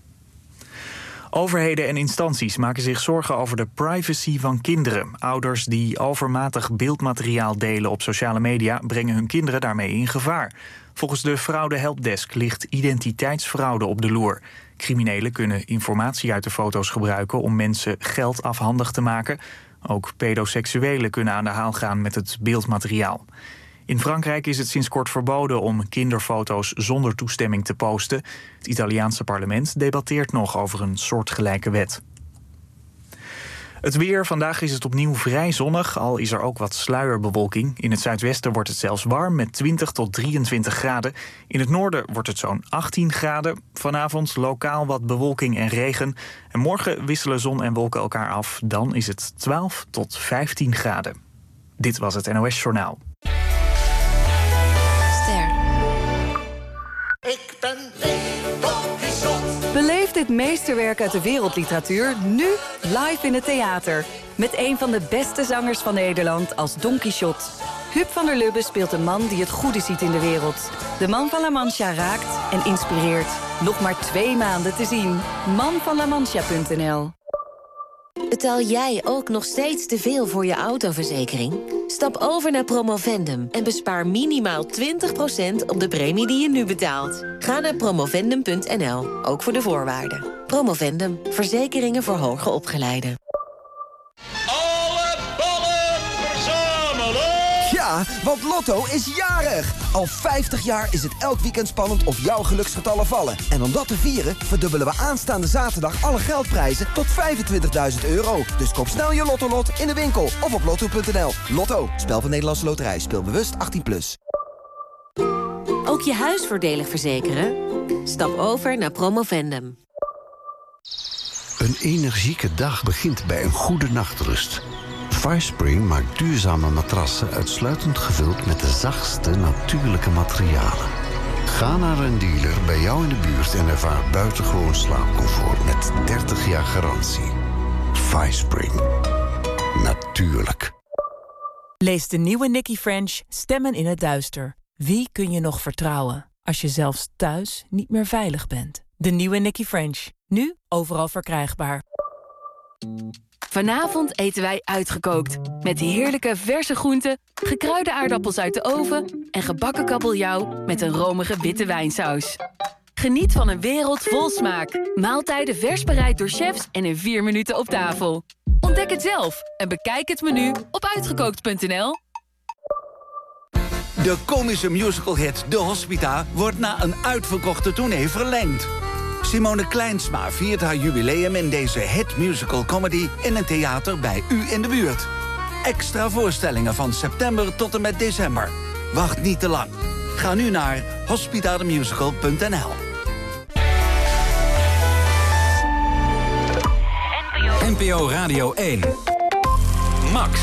Overheden en instanties maken zich zorgen over de privacy van kinderen. Ouders die overmatig beeldmateriaal delen op sociale media brengen hun kinderen daarmee in gevaar. Volgens de Fraude Helpdesk ligt identiteitsfraude op de loer. Criminelen kunnen informatie uit de foto's gebruiken om mensen geld afhandig te maken. Ook pedoseksuelen kunnen aan de haal gaan met het beeldmateriaal. In Frankrijk is het sinds kort verboden om kinderfoto's zonder toestemming te posten. Het Italiaanse parlement debatteert nog over een soortgelijke wet. Het weer. Vandaag is het opnieuw vrij zonnig, al is er ook wat sluierbewolking. In het zuidwesten wordt het zelfs warm met 20 tot 23 graden. In het noorden wordt het zo'n 18 graden. Vanavond lokaal wat bewolking en regen. En morgen wisselen zon en wolken elkaar af. Dan is het 12 tot 15 graden. Dit was het NOS Journaal. Ik ben Don Quixote. Beleef dit meesterwerk uit de wereldliteratuur nu live in het theater. Met een van de beste zangers van Nederland als Don Quixote. Huub van der Lubbe speelt een man die het goede ziet in de wereld. De man van La Mancha raakt en inspireert. Nog maar 2 maanden te zien. manvanlamancha.nl. Betaal jij ook nog steeds te veel voor je autoverzekering? Stap over naar Promovendum en bespaar minimaal 20% op de premie die je nu betaalt. Ga naar promovendum.nl, ook voor de voorwaarden. Promovendum, verzekeringen voor hoger opgeleiden. Alle ballen verzamelen! Ja, want Lotto is jarig! Al 50 jaar is het elk weekend spannend of jouw geluksgetallen vallen. En om dat te vieren verdubbelen we aanstaande zaterdag alle geldprijzen tot €25.000. Dus koop snel je Lotto-lot in de winkel of op lotto.nl. Lotto, spel van Nederlandse Loterij, speel bewust 18+. Ook je huis voordelig verzekeren? Stap over naar Promovendum. Een energieke dag begint bij een goede nachtrust. Firespring maakt duurzame matrassen uitsluitend gevuld met de zachtste natuurlijke materialen. Ga naar een dealer bij jou in de buurt en ervaar buitengewoon slaapcomfort met 30 jaar garantie. Firespring. Natuurlijk. Lees de nieuwe Nicky French Stemmen in het duister. Wie kun je nog vertrouwen als je zelfs thuis niet meer veilig bent? De nieuwe Nicky French. Nu overal verkrijgbaar. Vanavond eten wij uitgekookt. Met heerlijke verse groenten, gekruide aardappels uit de oven en gebakken kabeljauw met een romige witte wijnsaus. Geniet van een wereld vol smaak. Maaltijden vers bereid door chefs en in 4 minuten op tafel. Ontdek het zelf en bekijk het menu op uitgekookt.nl. De komische musicalhit De Hospita wordt na een uitverkochte tournee verlengd. Simone Kleinsma viert haar jubileum in deze hit musical comedy in een theater bij u in de buurt. extra voorstellingen van september tot en met december. Wacht niet te lang. Ga nu naar hospitademusical.nl. NPO Radio 1. Max.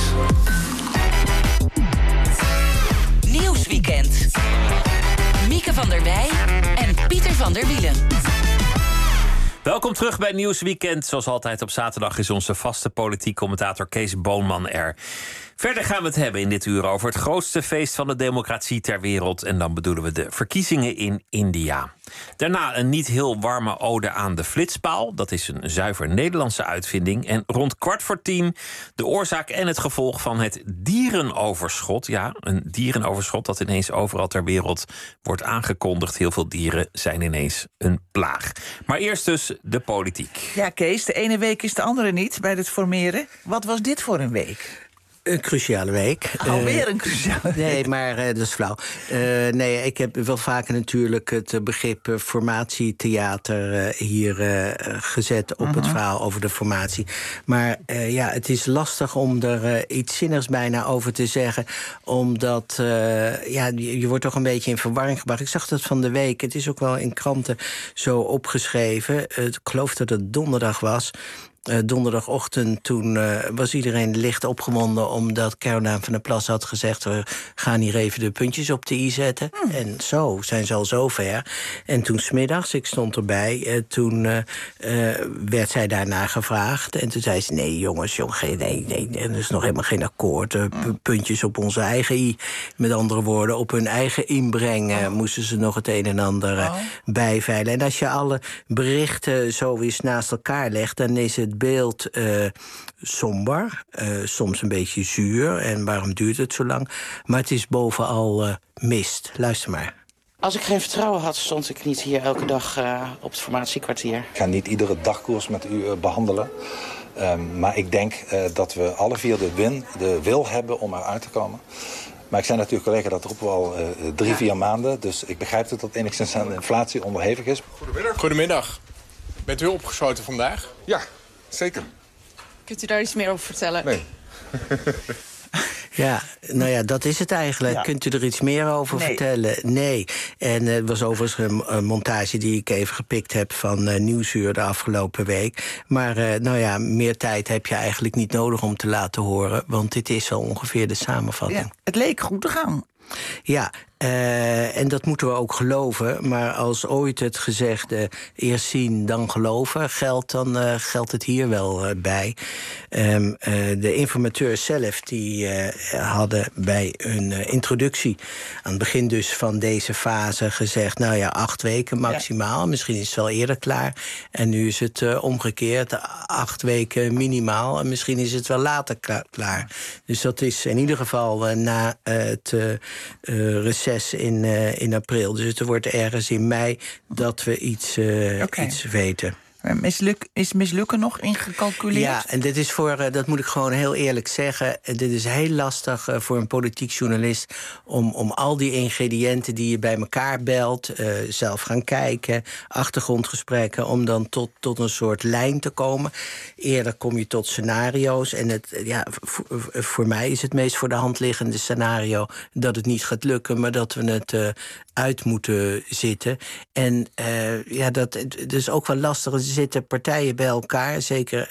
Nieuwsweekend. Mieke van der Wij en Pieter van der Wielen. Welkom terug bij Nieuwsweekend. Zoals altijd op zaterdag is onze vaste politiek commentator Kees Boonman er. Verder gaan we het hebben in dit uur over het grootste feest van de democratie ter wereld. En dan bedoelen we de verkiezingen in India. Daarna een niet heel warme ode aan de flitspaal. Dat is een zuiver Nederlandse uitvinding. En rond 9:15 de oorzaak en het gevolg van het dierenoverschot. Ja, een dierenoverschot dat ineens overal ter wereld wordt aangekondigd. Heel veel dieren zijn ineens een plaag. Maar eerst dus de politiek. Ja, Kees, de ene week is de andere niet bij het formeren. Wat was dit voor een week? Een cruciale week. Alweer een cruciale week. Nee, maar dat is flauw. Nee, ik heb wel vaker natuurlijk het begrip formatietheater hier gezet op het verhaal over de formatie. Maar ja, het is lastig om er iets zinnigs bijna over te zeggen. Omdat ja, je wordt toch een beetje in verwarring gebracht. Ik zag dat van de week. Het is ook wel in kranten zo opgeschreven. Ik geloof dat het donderdag was. Donderdagochtend, toen was iedereen licht opgewonden omdat Caroline van der Plas had gezegd: we gaan hier even de puntjes op de i zetten. En zo zijn ze al zover. En toen 's middags, ik stond erbij, toen werd zij daarna gevraagd. En toen zei ze: nee, jongens, nee, er is nog helemaal geen akkoord. Puntjes op onze eigen i. Met andere woorden, op hun eigen inbreng moesten ze nog het een en ander bijveilen. En als je alle berichten zo eens naast elkaar legt, dan is het beeld somber, soms een beetje zuur. En waarom duurt het zo lang? Maar het is bovenal mist. Luister maar. Als ik geen vertrouwen had, stond ik niet hier elke dag op het formatiekwartier. Ik ga niet iedere dagkoers met u behandelen. Maar ik denk dat we alle vier de wil hebben om eruit te komen. Maar ik zei natuurlijk, collega, dat roepen we al 3-4 maanden. Dus ik begrijp dat dat enigszins aan de inflatie onderhevig is. Goedemiddag. Goedemiddag. Bent u opgeschoten vandaag? Ja, zeker. Kunt u daar iets meer over vertellen? Nee. Ja, nou ja, dat is het eigenlijk. Ja. Kunt u er iets meer over vertellen? Nee. En het was overigens een montage die ik even gepikt heb van Nieuwsuur de afgelopen week. Maar nou ja, meer tijd heb je eigenlijk niet nodig om te laten horen. Want dit is al ongeveer de samenvatting. Ja, het leek goed te gaan. Ja, en dat moeten we ook geloven. Maar als ooit het gezegde eerst zien, dan geloven geldt, dan geldt het hier wel bij. De informateurs zelf die hadden bij hun introductie aan het begin dus van deze fase gezegd: nou ja, 8 weken maximaal. Ja. Misschien is het wel eerder klaar. En nu is het omgekeerd, 8 weken minimaal. En misschien is het wel later klaar. Dus dat is in ieder geval na het reces in april. Dus er wordt ergens in mei dat we iets weten. Is mislukken nog ingecalculeerd? Ja, en dit is dat moet ik gewoon heel eerlijk zeggen, dit is heel lastig voor een politiek journalist om al die ingrediënten die je bij elkaar belt, zelf gaan kijken, achtergrondgesprekken, om dan tot een soort lijn te komen. Eerder kom je tot scenario's. En voor mij is het meest voor de hand liggende scenario dat het niet gaat lukken, maar dat we het uit moeten zitten. En dat is ook wel lastig. Er zitten partijen bij elkaar, zeker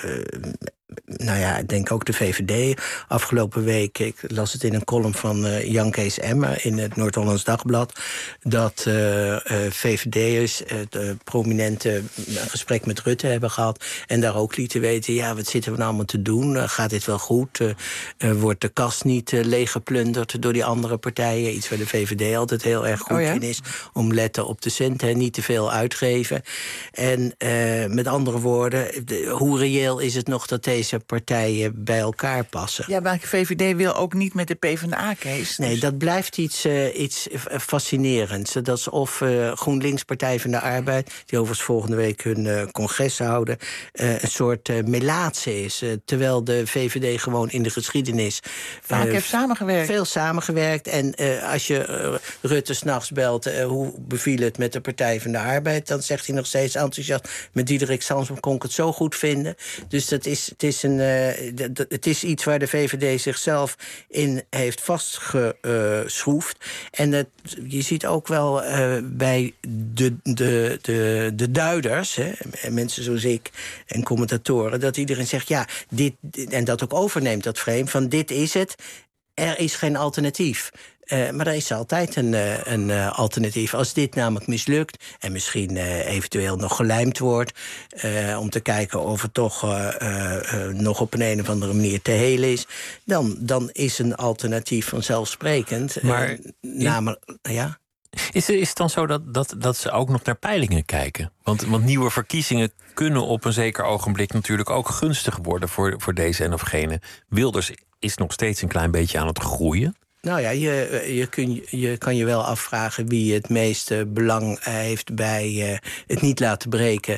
nou ja, ik denk ook de VVD. Afgelopen week, ik las het in een column van Jan Kees Emmer in het Noord-Hollands Dagblad, dat VVD'ers prominente een gesprek met Rutte hebben gehad en daar ook lieten weten, ja, wat zitten we nou allemaal te doen? Gaat dit wel goed? Wordt de kast niet leeggeplunderd door die andere partijen? Iets waar de VVD altijd heel erg goed in is, om letten op de centen, niet te veel uitgeven. En met andere woorden, hoe reëel is het nog dat deze partijen bij elkaar passen? Ja, maar de VVD wil ook niet met de PvdA, Kees. Nee, dat blijft iets fascinerends. Dat is of GroenLinks, Partij van de Arbeid, die overigens volgende week hun congres houden, een soort melaatse is. Terwijl de VVD gewoon in de geschiedenis vaak heeft samengewerkt. Veel samengewerkt. En als je Rutte 's nachts belt, hoe beviel het met de Partij van de Arbeid, dan zegt hij nog steeds enthousiast, met Diederik Samsom kon ik het zo goed vinden. Dus het is het is iets waar de VVD zichzelf in heeft vastgeschroefd. En je ziet ook wel bij de duiders, mensen zoals ik en commentatoren, dat iedereen zegt, ja, dit, en dat ook overneemt, dat frame, van dit is het, er is geen alternatief. Maar er is altijd een alternatief. Als dit namelijk mislukt en misschien eventueel nog gelijmd wordt, om te kijken of het toch nog op een of andere manier te helen is, dan is een alternatief vanzelfsprekend. Maar ja. Is het dan zo dat ze ook nog naar peilingen kijken? Want nieuwe verkiezingen kunnen op een zeker ogenblik natuurlijk ook gunstig worden voor deze en of gene. Wilders is nog steeds een klein beetje aan het groeien. Nou ja, je kan je wel afvragen wie het meeste belang heeft bij het niet laten breken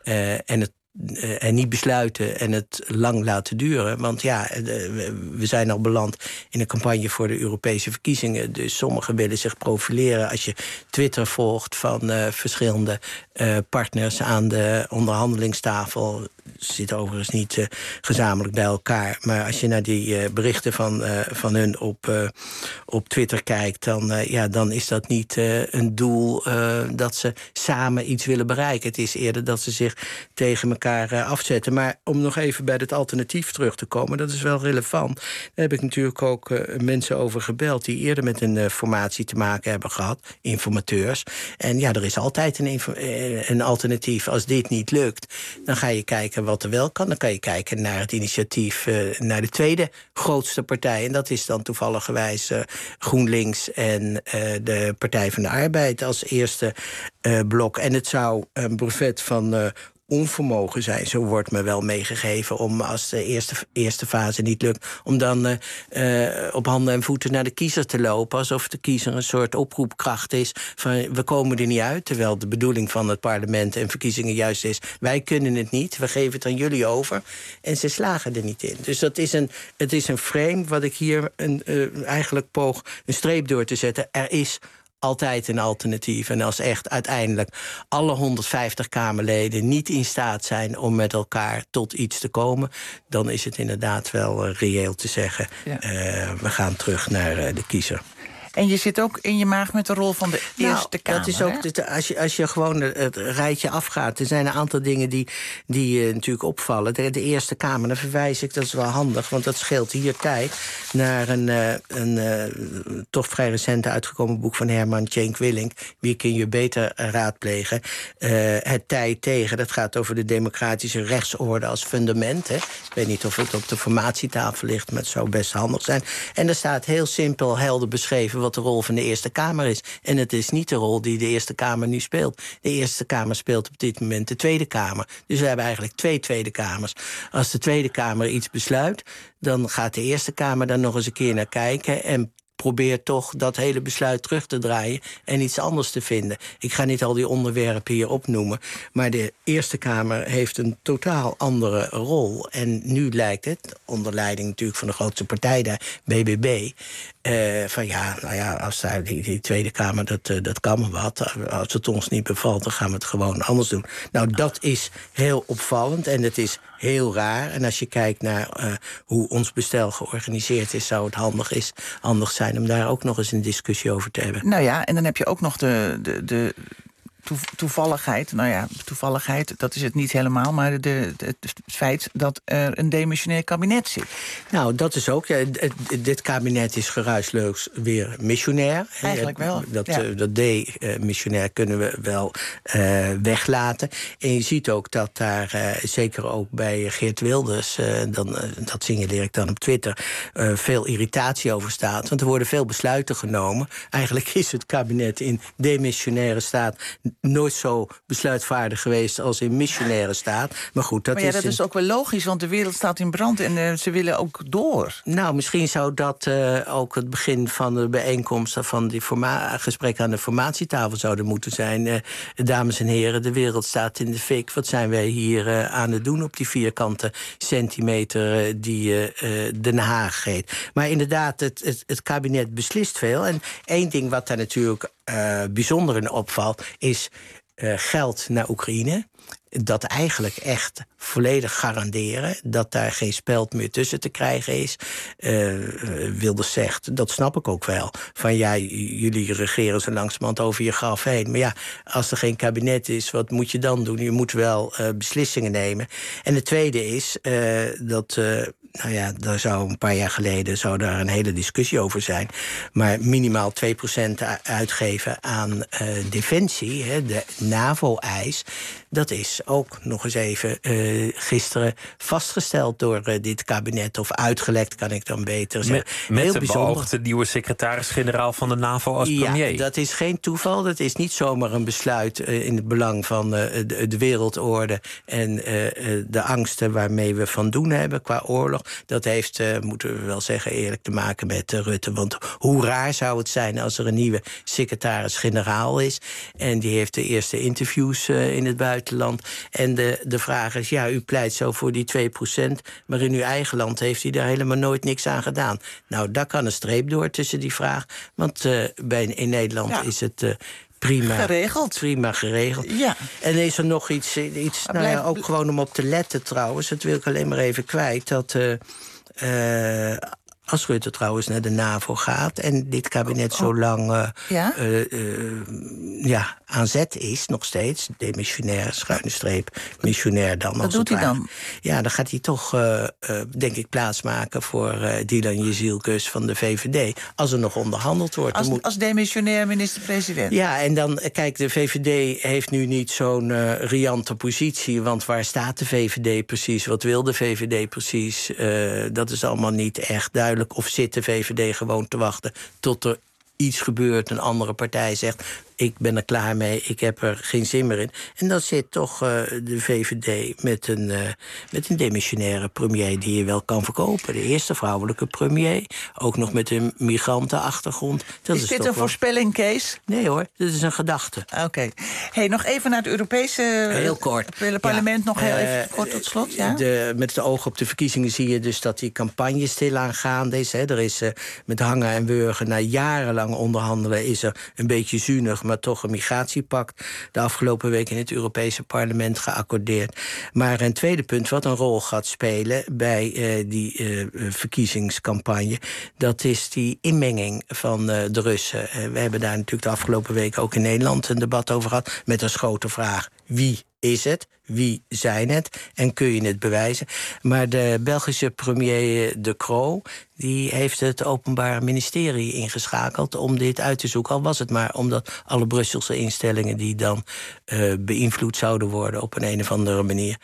en niet besluiten en het lang laten duren. Want ja, we zijn al beland in een campagne voor de Europese verkiezingen. Dus sommigen willen zich profileren. Als je Twitter volgt van verschillende partners aan de onderhandelingstafel, zitten overigens niet gezamenlijk bij elkaar. Maar als je naar die berichten van hun op Twitter kijkt, dan is dat niet een doel dat ze samen iets willen bereiken. Het is eerder dat ze zich tegen elkaar afzetten. Maar om nog even bij het alternatief terug te komen, dat is wel relevant. Daar heb ik natuurlijk ook mensen over gebeld die eerder met een formatie te maken hebben gehad, informateurs. En ja, er is altijd een alternatief. Als dit niet lukt, dan ga je kijken wat er wel kan. Dan kan je kijken naar het initiatief naar de tweede grootste partij. En dat is dan toevalligerwijs GroenLinks en de Partij van de Arbeid als eerste blok. En het zou een brevet van onvermogen zijn, zo wordt me wel meegegeven, om als de eerste fase niet lukt, om dan op handen en voeten naar de kiezer te lopen, alsof de kiezer een soort oproepkracht is van we komen er niet uit, terwijl de bedoeling van het parlement en verkiezingen juist is, wij kunnen het niet, we geven het aan jullie over, en ze slagen er niet in. Dus het is een frame wat ik hier eigenlijk poog een streep door te zetten. Er is altijd een alternatief. En als echt uiteindelijk alle 150 Kamerleden niet in staat zijn om met elkaar tot iets te komen, dan is het inderdaad wel reëel te zeggen, we gaan terug naar de kiezer. En je zit ook in je maag met de rol van de Eerste Kamer. Dat is ook als je gewoon het rijtje afgaat, er zijn een aantal dingen die natuurlijk opvallen. De Eerste Kamer, dan verwijs ik, dat is wel handig, want dat scheelt hier tijd, naar een toch vrij recent uitgekomen boek van Herman Tjenk Willink. Wie kun je beter raadplegen? Het tij tegen, dat gaat over de democratische rechtsorde als fundament. Hè. Ik weet niet of het op de formatietafel ligt, maar het zou best handig zijn. En er staat heel simpel, helder beschreven wat de rol van de Eerste Kamer is. En het is niet de rol die de Eerste Kamer nu speelt. De Eerste Kamer speelt op dit moment de Tweede Kamer. Dus we hebben eigenlijk 2 Tweede Kamers. Als de Tweede Kamer iets besluit, dan gaat de Eerste Kamer daar nog eens een keer naar kijken en probeert toch dat hele besluit terug te draaien en iets anders te vinden. Ik ga niet al die onderwerpen hier opnoemen, maar de Eerste Kamer heeft een totaal andere rol. En nu lijkt het, onder leiding natuurlijk van de grootste partij daar, BBB, als die Tweede Kamer, dat kan maar wat. Als het ons niet bevalt, dan gaan we het gewoon anders doen. Nou, dat is heel opvallend en het is heel raar. En als je kijkt naar hoe ons bestel georganiseerd is, zou het handig zijn om daar ook nog eens een discussie over te hebben. Nou ja, en dan heb je ook nog de toevalligheid. Nou ja, toevalligheid, dat is het niet helemaal, maar het feit dat er een demissionair kabinet zit. Nou, dat is ook. Dit kabinet is geruisloos weer missionair. Eigenlijk wel. Dat demissionair kunnen we wel weglaten. En je ziet ook dat daar, zeker ook bij Geert Wilders, dat signaleer ik dan op Twitter, veel irritatie over staat. Want er worden veel besluiten genomen. Eigenlijk is het kabinet in demissionaire staat nooit zo besluitvaardig geweest als in missionaire staat. Maar goed, dat is ook wel logisch, want de wereld staat in brand en ze willen ook door. Nou, misschien zou dat ook het begin van de bijeenkomst van die gesprek aan de formatietafel zouden moeten zijn. Dames en heren, de wereld staat in de fik. Wat zijn wij hier aan het doen op die vierkante centimeter die Den Haag heet? Maar inderdaad, het kabinet beslist veel. En één ding wat daar natuurlijk bijzonder in opvalt is geld naar Oekraïne. Dat eigenlijk echt volledig garanderen dat daar geen speld meer tussen te krijgen is. Wilders zegt, dat snap ik ook wel, van ja, jullie regeren zo langzamerhand over je graf heen. Maar ja, als er geen kabinet is, wat moet je dan doen? Je moet wel beslissingen nemen. En het tweede is dat... daar zou een paar jaar geleden daar een hele discussie over zijn. Maar minimaal 2% uitgeven aan defensie, de NAVO-eis... dat is ook nog eens even gisteren vastgesteld door dit kabinet. Of uitgelekt, kan ik dan beter zeggen. Met de beoogde nieuwe secretaris-generaal van de NAVO als premier. Ja, dat is geen toeval. Dat is niet zomaar een besluit in het belang van de wereldorde... en de angsten waarmee we van doen hebben qua oorlog. Dat heeft, moeten we wel zeggen, eerlijk te maken met Rutte. Want hoe raar zou het zijn als er een nieuwe secretaris-generaal is... en die heeft de eerste interviews in het buitenland. En de vraag is, ja, u pleit zo voor die 2%... maar in uw eigen land heeft hij daar helemaal nooit niks aan gedaan. Nou, daar kan een streep door tussen die vraag. Want in Nederland is het... Prima geregeld. Ja. En is er nog iets ook gewoon om op te letten trouwens... dat wil ik alleen maar even kwijt, dat... als Rutte trouwens naar de NAVO gaat... en dit kabinet zo lang aan zet is, nog steeds... demissionair, / missionair dan. Wat doet hij dan? Ja, dan gaat hij toch, denk ik, plaatsmaken... voor Dylan Jezielkus van de VVD. Als er nog onderhandeld wordt. Als demissionair minister-president? Ja, en dan, kijk, de VVD heeft nu niet zo'n riante positie... want waar staat de VVD precies? Wat wil de VVD precies? Dat is allemaal niet echt duidelijk. Of zit de VVD gewoon te wachten tot er iets gebeurt... een andere partij zegt, ik ben er klaar mee, ik heb er geen zin meer in. En dan zit toch de VVD met een demissionaire premier... die je wel kan verkopen. De eerste vrouwelijke premier, ook nog met een migrantenachtergrond. Is dit een voorspelling, Kees? Nee hoor, dit is een gedachte. Oké. Hey, nog even naar het Europese heel kort. parlement, nog heel even kort tot slot. Ja? Met de oog op de verkiezingen zie je dus dat die campagne stilaan gaande is. Er is met hangen en wurgen na jarenlang onderhandelen... is er een beetje zuinig, maar toch een migratiepact... de afgelopen week in het Europese parlement geaccordeerd. Maar een tweede punt wat een rol gaat spelen... bij die verkiezingscampagne... dat is die inmenging van de Russen. We hebben daar natuurlijk de afgelopen week ook in Nederland... een debat over gehad met als grote vraag... wie is het? Wie zijn het? En kun je het bewijzen? Maar de Belgische premier De Croo... die heeft het Openbaar Ministerie ingeschakeld om dit uit te zoeken. Al was het maar omdat alle Brusselse instellingen... die dan beïnvloed zouden worden op een of andere manier...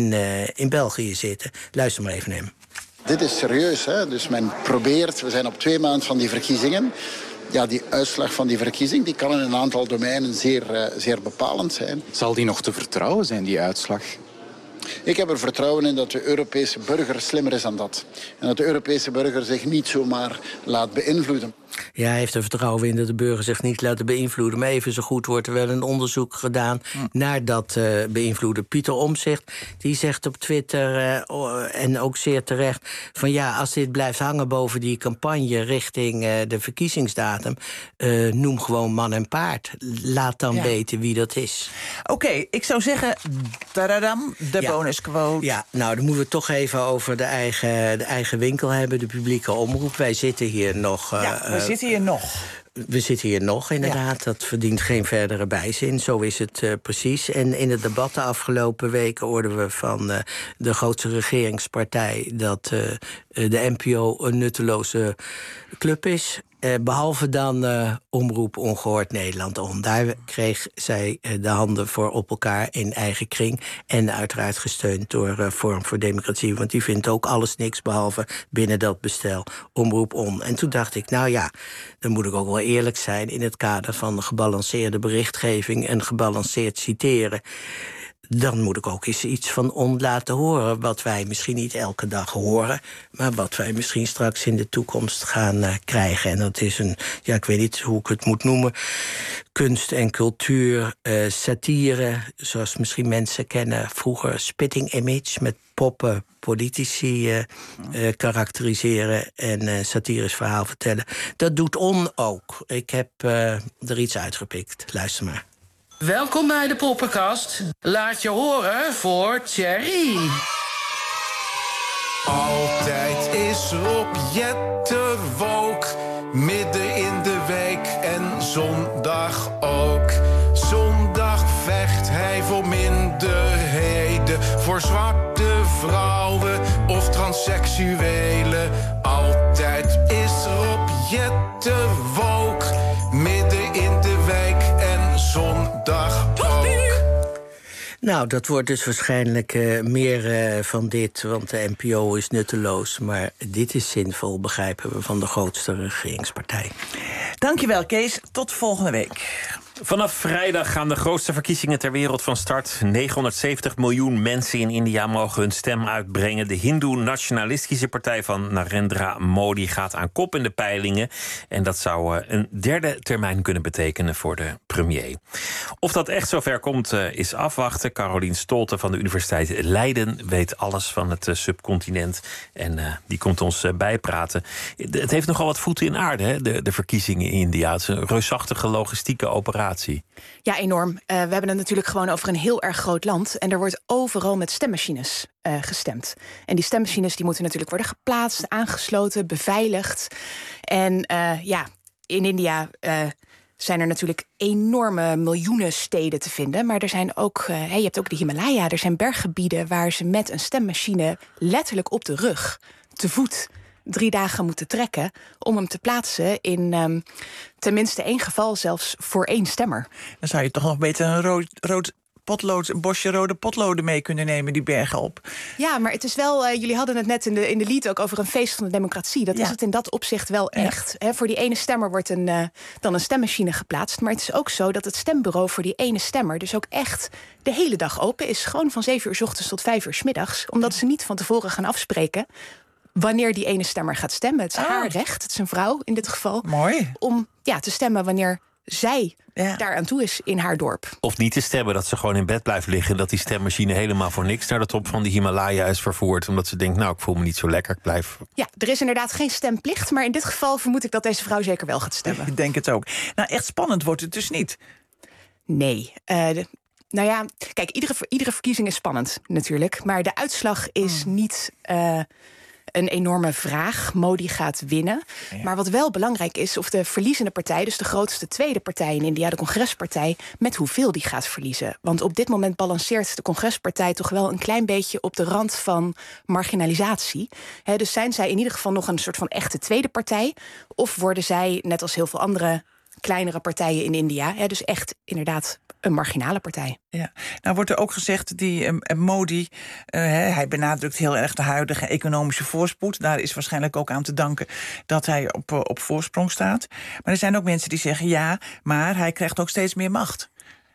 in België zitten. Luister maar even naar hem. Dit is serieus, hè? Dus men probeert... We zijn op 2 maanden van die verkiezingen... Ja, die uitslag van die verkiezing die kan in een aantal domeinen zeer bepalend zijn. Zal die nog te vertrouwen zijn, die uitslag? Ik heb er vertrouwen in dat de Europese burger slimmer is dan dat. En dat de Europese burger zich niet zomaar laat beïnvloeden. Ja, hij heeft er vertrouwen in dat de burger zich niet laten beïnvloeden. Maar even zo goed wordt er wel een onderzoek gedaan naar dat beïnvloeden. Pieter Omtzigt, die zegt op Twitter, en ook zeer terecht... van ja, als dit blijft hangen boven die campagne richting de verkiezingsdatum... noem gewoon man en paard. Laat dan weten wie dat is. Oké, ik zou zeggen, tadadam, de bonusquote. Ja, nou, dan moeten we het toch even over de eigen winkel hebben, de publieke omroep. Wij zitten hier nog... we zitten hier nog. We zitten hier nog, inderdaad. Ja. Dat verdient geen verdere bijzin. Zo is het precies. En in het debat de afgelopen weken hoorden we van de grootste regeringspartij... dat de NPO een nutteloze club is. Behalve dan Omroep Ongehoord Nederland om. Daar kreeg zij de handen voor op elkaar in eigen kring. En uiteraard gesteund door Forum voor Democratie. Want die vindt ook alles niks behalve binnen dat bestel Omroep On. En toen dacht ik, nou ja, dan moet ik ook wel eerlijk zijn... in het kader van gebalanceerde berichtgeving en gebalanceerd citeren... dan moet ik ook eens iets van On laten horen... wat wij misschien niet elke dag horen... maar wat wij misschien straks in de toekomst gaan krijgen. En dat is ik weet niet hoe ik het moet noemen... kunst en cultuur, satire, zoals misschien mensen kennen... vroeger Spitting Image met poppen, politici karakteriseren... en satirisch verhaal vertellen. Dat doet On ook. Ik heb er iets uitgepikt. Luister maar. Welkom bij de poppenkast. Laat je horen voor Thierry. Altijd is Rob Jetterwolk, midden in de week en zondag ook. Zondag vecht hij voor minderheden, voor zwarte vrouwen of transseksuelen. Altijd is Rob Jetterwolk, midden in de week en zondag ook. Nou, dat wordt dus waarschijnlijk meer van dit, want de NPO is nutteloos. Maar dit is zinvol, begrijpen we, van de grootste regeringspartij. Dankjewel, Kees. Tot volgende week. Vanaf vrijdag gaan de grootste verkiezingen ter wereld van start. 970 miljoen mensen in India mogen hun stem uitbrengen. De Hindoe-nationalistische partij van Narendra Modi gaat aan kop in de peilingen. En dat zou een derde termijn kunnen betekenen voor de premier. Of dat echt zover komt, is afwachten. Carolien Stolte van de Universiteit Leiden weet alles van het subcontinent. En die komt ons bijpraten. Het heeft nogal wat voeten in aarde, hè? De verkiezingen in India. Het is een reusachtige logistieke operatie. Ja, enorm. We hebben het natuurlijk gewoon over een heel erg groot land. En er wordt overal met stemmachines gestemd. En die stemmachines die moeten natuurlijk worden geplaatst, aangesloten, beveiligd. En in India zijn er natuurlijk enorme miljoenen steden te vinden. Maar er zijn ook, je hebt ook de Himalaya. Er zijn berggebieden waar ze met een stemmachine letterlijk op de rug, te voet, 3 dagen moeten trekken om hem te plaatsen in tenminste 1 geval zelfs voor 1 stemmer. Dan zou je toch nog beter een een bosje rode potloden mee kunnen nemen, die bergen op. Ja, maar het is wel, jullie hadden het net in de lied ook over een feest van de democratie. Dat is het in dat opzicht wel echt. Voor die ene stemmer wordt dan een stemmachine geplaatst. Maar het is ook zo dat het stembureau voor die ene stemmer dus ook echt de hele dag open is. Gewoon van 7 uur 's ochtends tot 5 uur 's middags. Omdat ze niet van tevoren gaan afspreken wanneer die ene stemmer gaat stemmen. Het is haar recht, het is een vrouw in dit geval. Mooi. Om te stemmen wanneer zij daar aan toe is in haar dorp. Of niet te stemmen, dat ze gewoon in bed blijft liggen, dat die stemmachine helemaal voor niks naar de top van die Himalaya is vervoerd, omdat ze denkt, nou, ik voel me niet zo lekker, ik blijf. Ja, er is inderdaad geen stemplicht, maar in dit geval vermoed ik dat deze vrouw zeker wel gaat stemmen. Ik denk het ook. Nou, echt spannend wordt het dus niet. Nee. Nou ja, kijk, iedere verkiezing is spannend natuurlijk, maar de uitslag is niet een enorme vraag. Modi gaat winnen. Ja. Maar wat wel belangrijk is, of de verliezende partij, dus de grootste tweede partij in India, de Congrespartij, met hoeveel die gaat verliezen. Want op dit moment balanceert de Congrespartij toch wel een klein beetje op de rand van marginalisatie. Dus zijn zij in ieder geval nog een soort van echte tweede partij? Of worden zij, net als heel veel andere kleinere partijen in India, dus echt inderdaad een marginale partij. Ja. Nou wordt er ook gezegd, die Modi, hij benadrukt heel erg de huidige economische voorspoed. Daar is waarschijnlijk ook aan te danken dat hij op voorsprong staat. Maar er zijn ook mensen die zeggen, ja, maar hij krijgt ook steeds meer macht.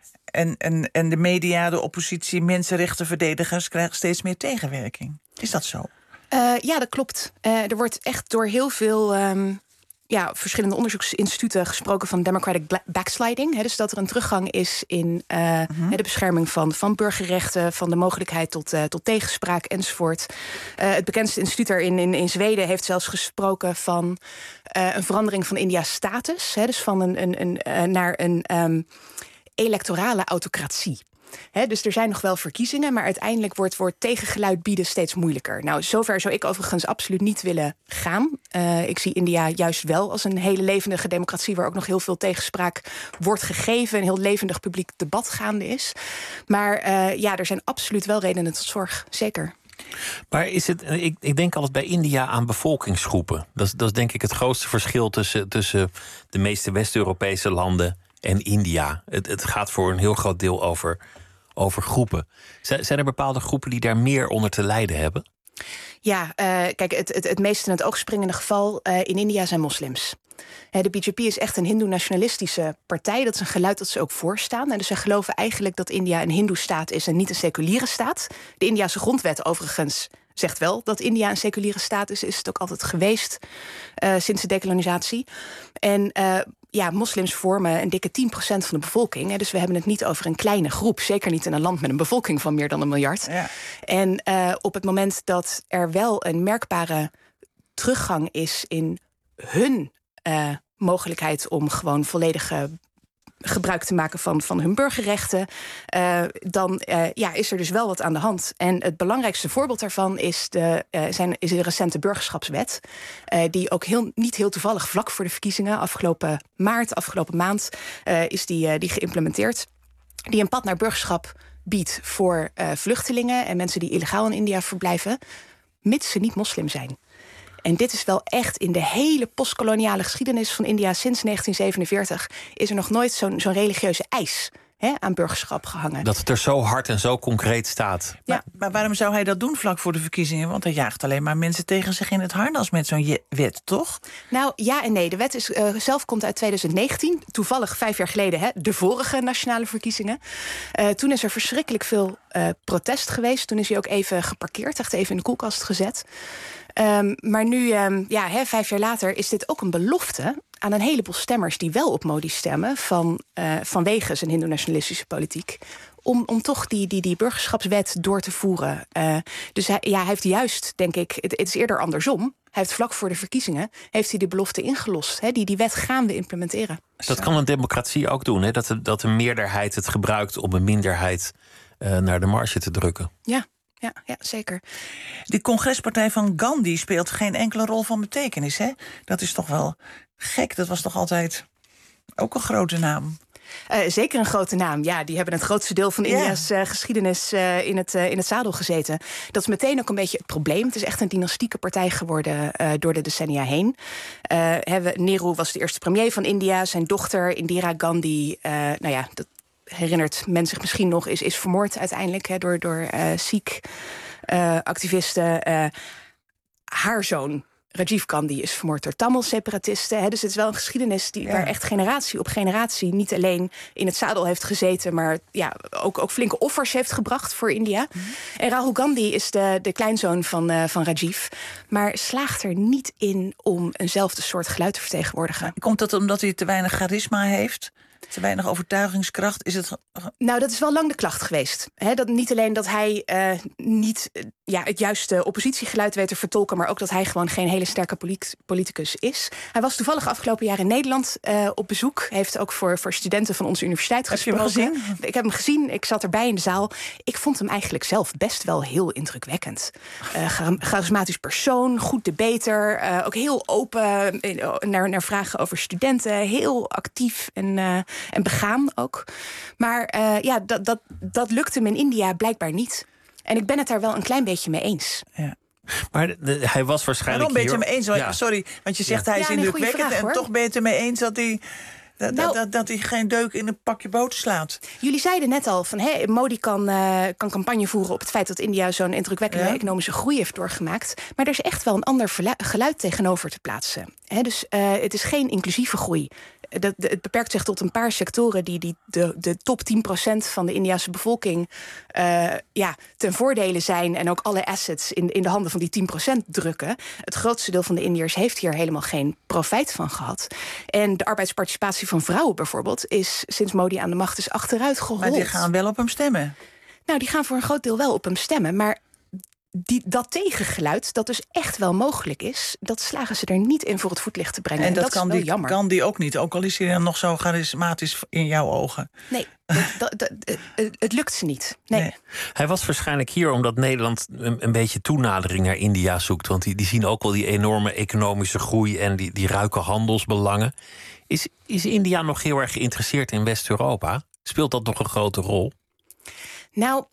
En de media, de oppositie, mensenrechtenverdedigers krijgen steeds meer tegenwerking. Is dat zo? Ja, dat klopt. Er wordt echt door heel veel verschillende onderzoeksinstituten gesproken van democratic backsliding. Dus dat er een teruggang is in de bescherming van burgerrechten, van de mogelijkheid tot tegenspraak enzovoort. Het bekendste instituut er in Zweden heeft zelfs gesproken van een verandering van India's status. Dus van naar een electorale autocratie. Dus er zijn nog wel verkiezingen, maar uiteindelijk wordt tegengeluid bieden steeds moeilijker. Nou, zover zou ik overigens absoluut niet willen gaan. Ik zie India juist wel als een hele levendige democratie, waar ook nog heel veel tegenspraak wordt gegeven, een heel levendig publiek debat gaande is. Maar er zijn absoluut wel redenen tot zorg, zeker. Maar is het, ik denk altijd bij India aan bevolkingsgroepen. Dat is denk ik het grootste verschil tussen de meeste West-Europese landen en India. Het gaat voor een heel groot deel over groepen. Zijn er bepaalde groepen die daar meer onder te lijden hebben? Ja, kijk, het meest in het oog springende geval in India zijn moslims. De BJP is echt een hindoe-nationalistische partij. Dat is een geluid dat ze ook voorstaan. En dus zij geloven eigenlijk dat India een hindoe-staat is en niet een seculiere staat. De Indiase grondwet overigens zegt wel dat India een seculiere staat is. Is het ook altijd geweest sinds de dekolonisatie. En moslims vormen een dikke 10% van de bevolking. Dus we hebben het niet over een kleine groep. Zeker niet in een land met een bevolking van meer dan 1 miljard. Ja. En op het moment dat er wel een merkbare teruggang is in hun mogelijkheid om gewoon volledige gebruik te maken van hun burgerrechten, dan is er dus wel wat aan de hand. En het belangrijkste voorbeeld daarvan is de recente burgerschapswet, die ook niet heel toevallig vlak voor de verkiezingen, afgelopen maand, is die geïmplementeerd. Die een pad naar burgerschap biedt voor vluchtelingen en mensen die illegaal in India verblijven, mits ze niet moslim zijn. En dit is wel echt in de hele postkoloniale geschiedenis van India sinds 1947... is er nog nooit zo'n religieuze eis aan burgerschap gehangen. Dat het er zo hard en zo concreet staat. Ja. Maar waarom zou hij dat doen vlak voor de verkiezingen? Want hij jaagt alleen maar mensen tegen zich in het harnas met zo'n wet, toch? Nou, ja en nee. De wet zelf komt uit 2019. Toevallig 5 jaar geleden, de vorige nationale verkiezingen. Toen is er verschrikkelijk veel protest geweest. Toen is hij ook even geparkeerd, echt even in de koelkast gezet. Maar nu, 5 jaar later, is dit ook een belofte aan een heleboel stemmers die wel op Modi stemmen vanwege zijn hindoe-nationalistische politiek, om toch die burgerschapswet door te voeren. Dus hij heeft juist, denk ik, het is eerder andersom. Hij heeft vlak voor de verkiezingen heeft hij die belofte ingelost. Die wet gaan we implementeren. Dat kan een democratie ook doen, dat een meerderheid het gebruikt om een minderheid naar de marge te drukken. Ja, zeker. Die congrespartij van Gandhi speelt geen enkele rol van betekenis, hè? Dat is toch wel gek. Dat was toch altijd ook een grote naam? Zeker een grote naam. Ja, die hebben het grootste deel van India's geschiedenis in het zadel gezeten. Dat is meteen ook een beetje het probleem. Het is echt een dynastieke partij geworden door de decennia heen. Nehru was de eerste premier van India. Zijn dochter Indira Gandhi, dat herinnert men zich misschien nog, is vermoord uiteindelijk door Sikh-activisten. Haar zoon Rajiv Gandhi is vermoord door Tamil-separatisten. Dus het is wel een geschiedenis waar echt generatie op generatie niet alleen in het zadel heeft gezeten, maar ook flinke offers heeft gebracht voor India. En Rahul Gandhi is de kleinzoon van Rajiv, maar slaagt er niet in om eenzelfde soort geluid te vertegenwoordigen. Komt dat omdat hij te weinig charisma heeft? Te weinig overtuigingskracht? Nou, dat is wel lang de klacht geweest. Dat niet alleen dat hij niet het juiste oppositiegeluid weet te vertolken, maar ook dat hij gewoon geen hele sterke politicus is. Hij was toevallig afgelopen jaar in Nederland op bezoek. Heeft ook voor studenten van onze universiteit gesproken. Heb je hem gezien? Ik heb hem gezien. Ik zat erbij in de zaal. Ik vond hem eigenlijk zelf best wel heel indrukwekkend. Charismatisch persoon, goed debater. Ook heel open naar vragen over studenten. Heel actief en begaan ook. Maar dat lukt hem in India blijkbaar niet. En ik ben het daar wel een klein beetje mee eens. Ja. Maar hij was waarschijnlijk Waarom ben je het mee eens? Ja. Sorry, want je zegt hij is indrukwekkend en toch ben je het ermee eens dat hij dat hij geen deuk in een pakje boter slaat. Jullie zeiden net al van Modi kan campagne voeren op het feit dat India zo'n indrukwekkende economische groei heeft doorgemaakt. Maar er is echt wel een ander geluid tegenover te plaatsen. Dus het is geen inclusieve groei. Het beperkt zich tot een paar sectoren die de top 10% van de Indiase bevolking ten voordele zijn en ook alle assets in de handen van die 10% drukken. Het grootste deel van de Indiërs heeft hier helemaal geen profijt van gehad. En de arbeidsparticipatie van vrouwen bijvoorbeeld is sinds Modi aan de macht is achteruit gehold. Maar die gaan wel op hem stemmen. Nou, die gaan voor een groot deel wel op hem stemmen, maar dat tegengeluid, dat dus echt wel mogelijk is, dat slagen ze er niet in voor het voetlicht te brengen. En dat kan is wel jammer. Kan die ook niet, ook al is hij dan nog zo charismatisch in jouw ogen. Nee, het lukt ze niet. Nee. Hij was waarschijnlijk hier omdat Nederland een beetje toenadering naar India zoekt. Want die zien ook wel die enorme economische groei en die ruike handelsbelangen. Is India nog heel erg geïnteresseerd in West-Europa? Speelt dat nog een grote rol? Nou,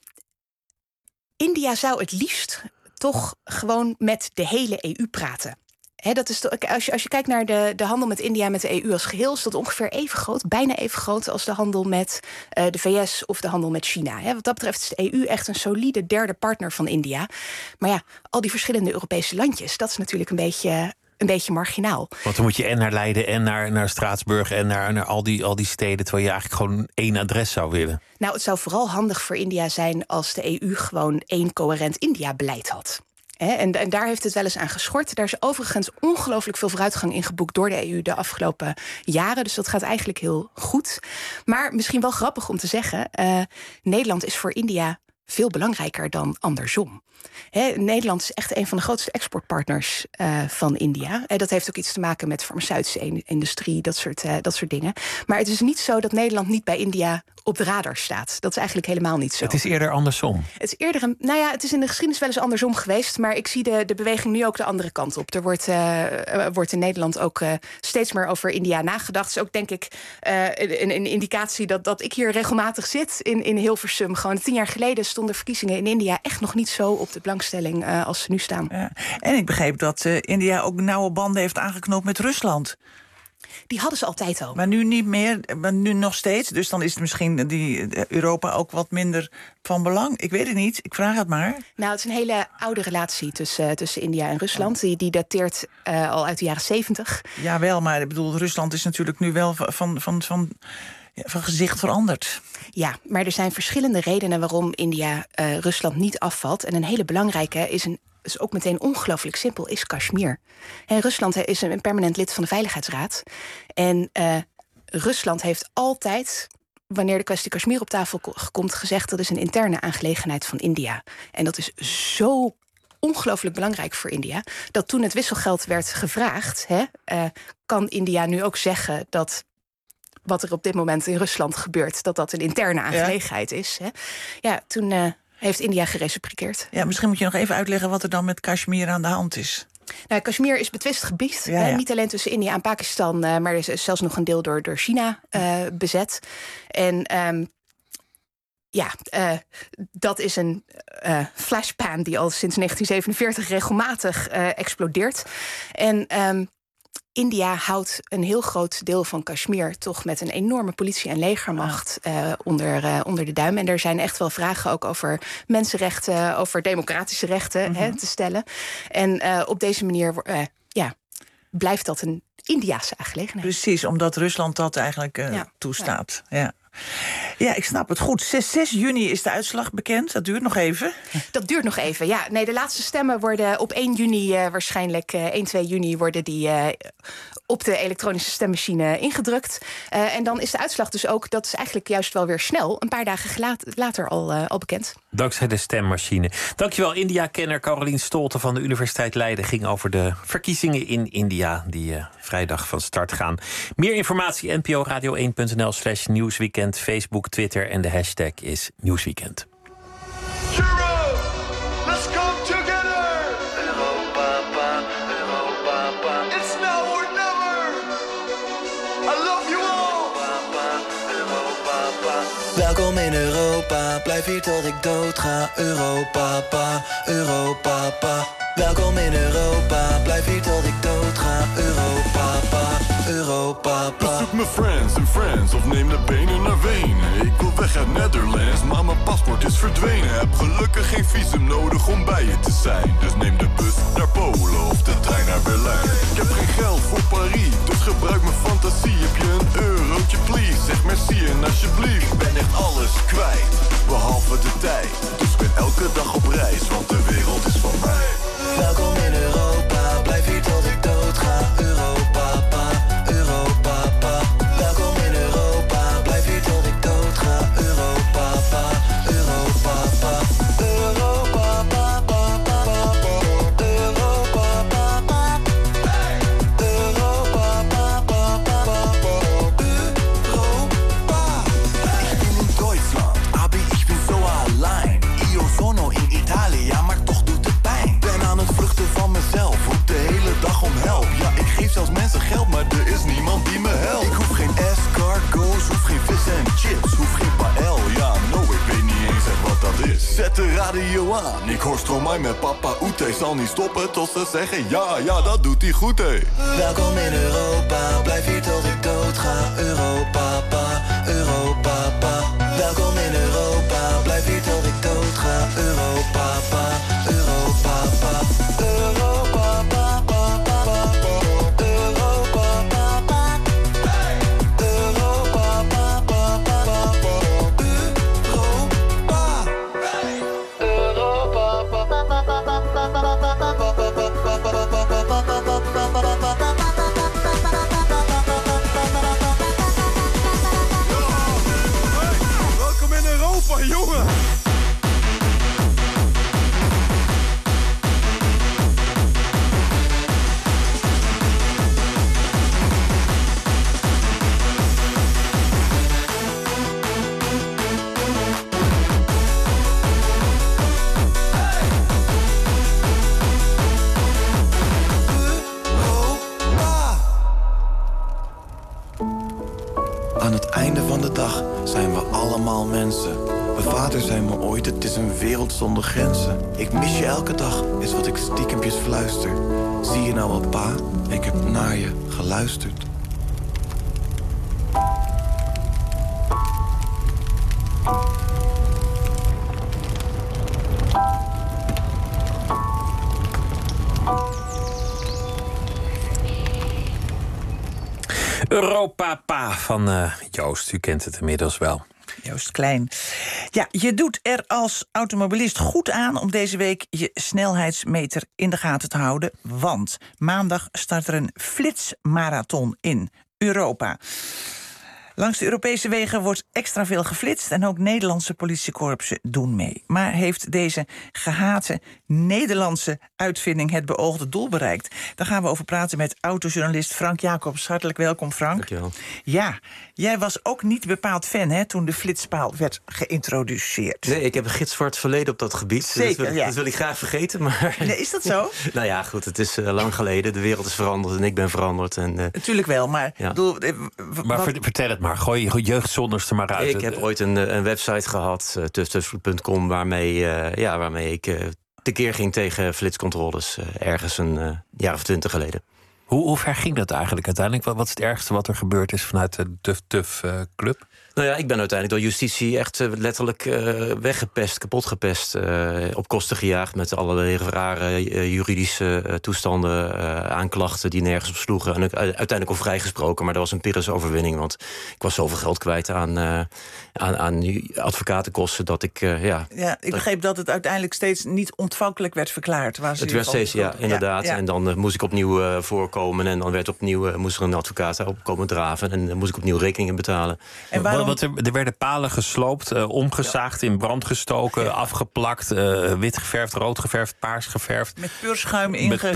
India zou het liefst toch gewoon met de hele EU praten. Dat is als je kijkt naar de handel met India met de EU als geheel, is dat ongeveer even groot, bijna even groot als de handel met de VS of de handel met China. Wat dat betreft is de EU echt een solide derde partner van India. Maar al die verschillende Europese landjes, dat is natuurlijk een beetje marginaal. Want dan moet je en naar Leiden en naar Straatsburg en naar al die steden, terwijl je eigenlijk gewoon één adres zou willen. Nou, het zou vooral handig voor India zijn als de EU gewoon één coherent India-beleid had. En daar heeft het wel eens aan geschort. Daar is overigens ongelooflijk veel vooruitgang in geboekt door de EU de afgelopen jaren. Dus dat gaat eigenlijk heel goed. Maar misschien wel grappig om te zeggen, Nederland is voor India veel belangrijker dan andersom. Nederland is echt een van de grootste exportpartners van India. Dat heeft ook iets te maken met de farmaceutische industrie, dat soort dingen. Maar het is niet zo dat Nederland niet bij India op de radar staat. Dat is eigenlijk helemaal niet zo. Het is eerder andersom. Het is eerder het is in de geschiedenis wel eens andersom geweest, maar ik zie de beweging nu ook de andere kant op. Er wordt in Nederland ook steeds meer over India nagedacht. Het is ook, denk ik, een indicatie dat ik hier regelmatig zit in Hilversum. Gewoon 10 jaar geleden stonden verkiezingen in India echt nog niet zo op de belangstelling als ze nu staan. Ja. En ik begreep dat India ook nauwe banden heeft aangeknoopt met Rusland. Die hadden ze altijd al. Maar nu niet meer, maar nu nog steeds. Dus dan is het misschien Europa ook wat minder van belang. Ik weet het niet, ik vraag het maar. Nou, het is een hele oude relatie tussen India en Rusland. Die dateert al uit de jaren 70. Jawel, maar ik bedoel, Rusland is natuurlijk nu wel van gezicht veranderd. Ja, maar er zijn verschillende redenen waarom India Rusland niet afvalt. En een hele belangrijke is ook meteen ongelooflijk simpel, is Kashmir. Rusland is een permanent lid van de Veiligheidsraad. En Rusland heeft altijd, wanneer de kwestie Kashmir op tafel komt, gezegd dat is een interne aangelegenheid van India. En dat is zo ongelooflijk belangrijk voor India, dat toen het wisselgeld werd gevraagd, kan India nu ook zeggen dat wat er op dit moment in Rusland gebeurt, dat een interne aangelegenheid is. Ja, toen heeft India gereciproceerd. Ja, misschien moet je nog even uitleggen wat er dan met Kashmir aan de hand is. Nou, Kashmir is betwist gebied. Niet alleen tussen India en Pakistan, maar er is zelfs nog een deel door China bezet. En dat is een flashpan die al sinds 1947 regelmatig explodeert. En India houdt een heel groot deel van Kashmir toch met een enorme politie- en legermacht onder de duim. En er zijn echt wel vragen ook over mensenrechten, over democratische rechten te stellen. En op deze manier blijft dat een Indiase aangelegenheid. Precies, omdat Rusland dat eigenlijk toestaat. Ja, ik snap het goed. 6 juni is de uitslag bekend. Dat duurt nog even. Dat duurt nog even, ja. Nee, de laatste stemmen worden op 1 juni waarschijnlijk... 1, 2 juni worden die op de elektronische stemmachine ingedrukt. En dan is de uitslag dus ook, dat is eigenlijk juist wel weer snel, een paar dagen later al bekend. Dankzij de stemmachine. Dankjewel, India-kenner Carolien Stolte van de Universiteit Leiden. Ging over de verkiezingen in India die vrijdag van start gaan. Meer informatie nporadio1.nl/nieuwsweekend, Facebook, Twitter en de hashtag is Nieuwsweekend. Welkom in Europa, blijf hier tot ik dood ga. Europa, pa, Europa, pa. Welkom in Europa, blijf hier tot ik dood ga. Europa, pa, Europa, pa. Bezoek mijn friends of neem de benen naar Wenen. Ik wil weg uit Netherlands, maar mijn paspoort is verdwenen. Heb gelukkig geen visum nodig om bij je te zijn. Dus neem de bus naar Polen of de trein naar Berlijn. Ik heb geen geld voor Parijs, dus gebruik mijn fantasie. Heb je een eurotje, please? Zeg merci en alsjeblieft. Ik ben echt alles kwijt, behalve de tijd. Dus ik ben elke dag op reis, want de wereld is van mij. Welkom in Europa, blijf hier tot ik dood ga. Europa, pa, Europa, pa. Welkom in Europa, blijf hier tot ik dood ga. Europa, pa, Europa, pa. Europa, pa, pa, pa, pa. Europa, pa, pa. Europa, pa, pa, pa, pa. Europa. Ich bin in Deutschland, aber ich bin so allein. Io sono in Italia, maar toch doet het pijn. Ben aan het vluchten van mezelf, roep de hele dag om help. Ja, ik geef zelfs mensen geld, maar er is niemand die me helpt. Ik hoef geen escargots, hoef geen vis en chips, hoef geen paël. Ja, no, ik weet niet eens echt wat dat is. Zet de radio aan, ik hoor Stromae met Papa Oete. Zal niet stoppen tot ze zeggen ja, dat doet hij goed, hé. Welkom in Europa, blijf hier tot ik dood ga. Europa, pa, Europa, pa. Welkom in Europa, blijf hier tot ik dood ga. Europa, pa, Europa, pa. Europa, pa, pa, pa, pa. Europa, pa, pa. Europa, pa, pa, pa, pa. Europa, pa, pa, pa, pa, pa. Aan het einde van de dag zijn we allemaal mensen. Mijn vader zei me ooit, het is een wereld zonder grenzen. Ik mis je elke dag, is wat ik stiekempjes fluister. Zie je nou wel, pa? Ik heb naar je geluisterd. Europa van Joost, u kent het inmiddels wel. Joost Klein. Ja, je doet er als automobilist goed aan om deze week je snelheidsmeter in de gaten te houden. Want maandag start er een flitsmarathon in Europa. Langs de Europese wegen wordt extra veel geflitst en ook Nederlandse politiekorpsen doen mee. Maar heeft deze gehate Nederlandse uitvinding het beoogde doel bereikt? Daar gaan we over praten met autojournalist Frank Jacobs. Hartelijk welkom, Frank. Dankjewel. Ja, jij was ook niet bepaald fan, hè, toen de flitspaal werd geïntroduceerd. Nee, ik heb een gitzwart verleden op dat gebied. Zeker, dat wil ik graag vergeten, maar... Nee, is dat zo? Nou ja, goed, het is lang geleden. De wereld is veranderd en ik ben veranderd. Natuurlijk wel, maar... Ja. Maar vertel het maar. Gooi je jeugdzonders er maar uit. Ik heb ooit een website gehad, tufftuff.com, waarmee ik tekeer ging tegen flitscontroles. Ergens een jaar of 20 geleden. Hoe ver ging dat eigenlijk uiteindelijk? Wat is het ergste wat er gebeurd is vanuit de Tuff Club? Nou ja, ik ben uiteindelijk door justitie echt letterlijk weggepest, kapotgepest. Op kosten gejaagd met allerlei rare juridische toestanden, aanklachten die nergens op sloegen. En uiteindelijk al vrijgesproken, maar dat was een Pyrrhus overwinning. Want ik was zoveel geld kwijt aan advocatenkosten dat ik... Ja, ik begreep dat het uiteindelijk steeds niet ontvankelijk werd verklaard. Het werd steeds, ja, inderdaad. Ja. En dan moest ik opnieuw voorkomen. En dan moest er een advocaat opkomen draven. En dan moest ik opnieuw rekeningen betalen. En waarom... Want er werden palen gesloopt, omgezaagd, in brand gestoken, afgeplakt, wit geverfd, rood geverfd, paars geverfd. Met peurschuim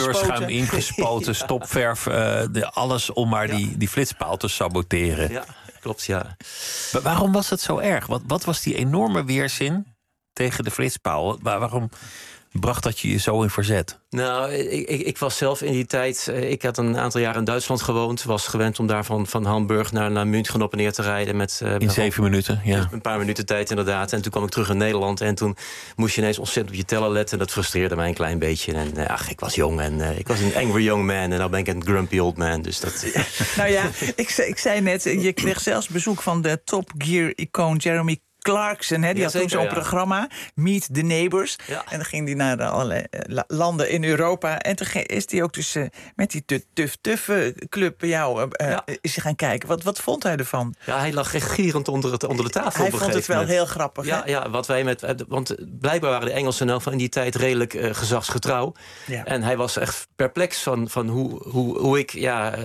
ingespoten. Stopverf, alles om maar die flitspaal te saboteren. Ja, klopt, ja. Maar waarom was het zo erg? Wat was die enorme weerzin tegen de flitspaal? Waarom bracht dat je zo in verzet? Nou, ik was zelf in die tijd... Ik had een aantal jaar in Duitsland gewoond. Was gewend om daar van Hamburg naar München op en neer te rijden. In 7 minuten, ja. Een paar minuten tijd, inderdaad. En toen kwam ik terug in Nederland. En toen moest je ineens ontzettend op je teller letten. En dat frustreerde mij een klein beetje. En ik was jong en ik was een angry young man. En nou ben ik een grumpy old man. Dus dat... Nou ja, ik zei net, je kreeg zelfs bezoek van de Top Gear-icoon Jeremy Clarkson, hè, die had toen zo'n programma, Meet the Neighbors. Ja. En dan ging hij naar allerlei landen in Europa. En toen is hij ook dus met die Tuff Club bij jou is hij gaan kijken. Wat vond hij ervan? Ja, hij lag echt gierend onder de tafel. Hij vond het wel heel grappig. Ja, wat wij want blijkbaar waren de Engelsen nou van in die tijd redelijk gezagsgetrouw. Ja. En hij was echt perplex van hoe ik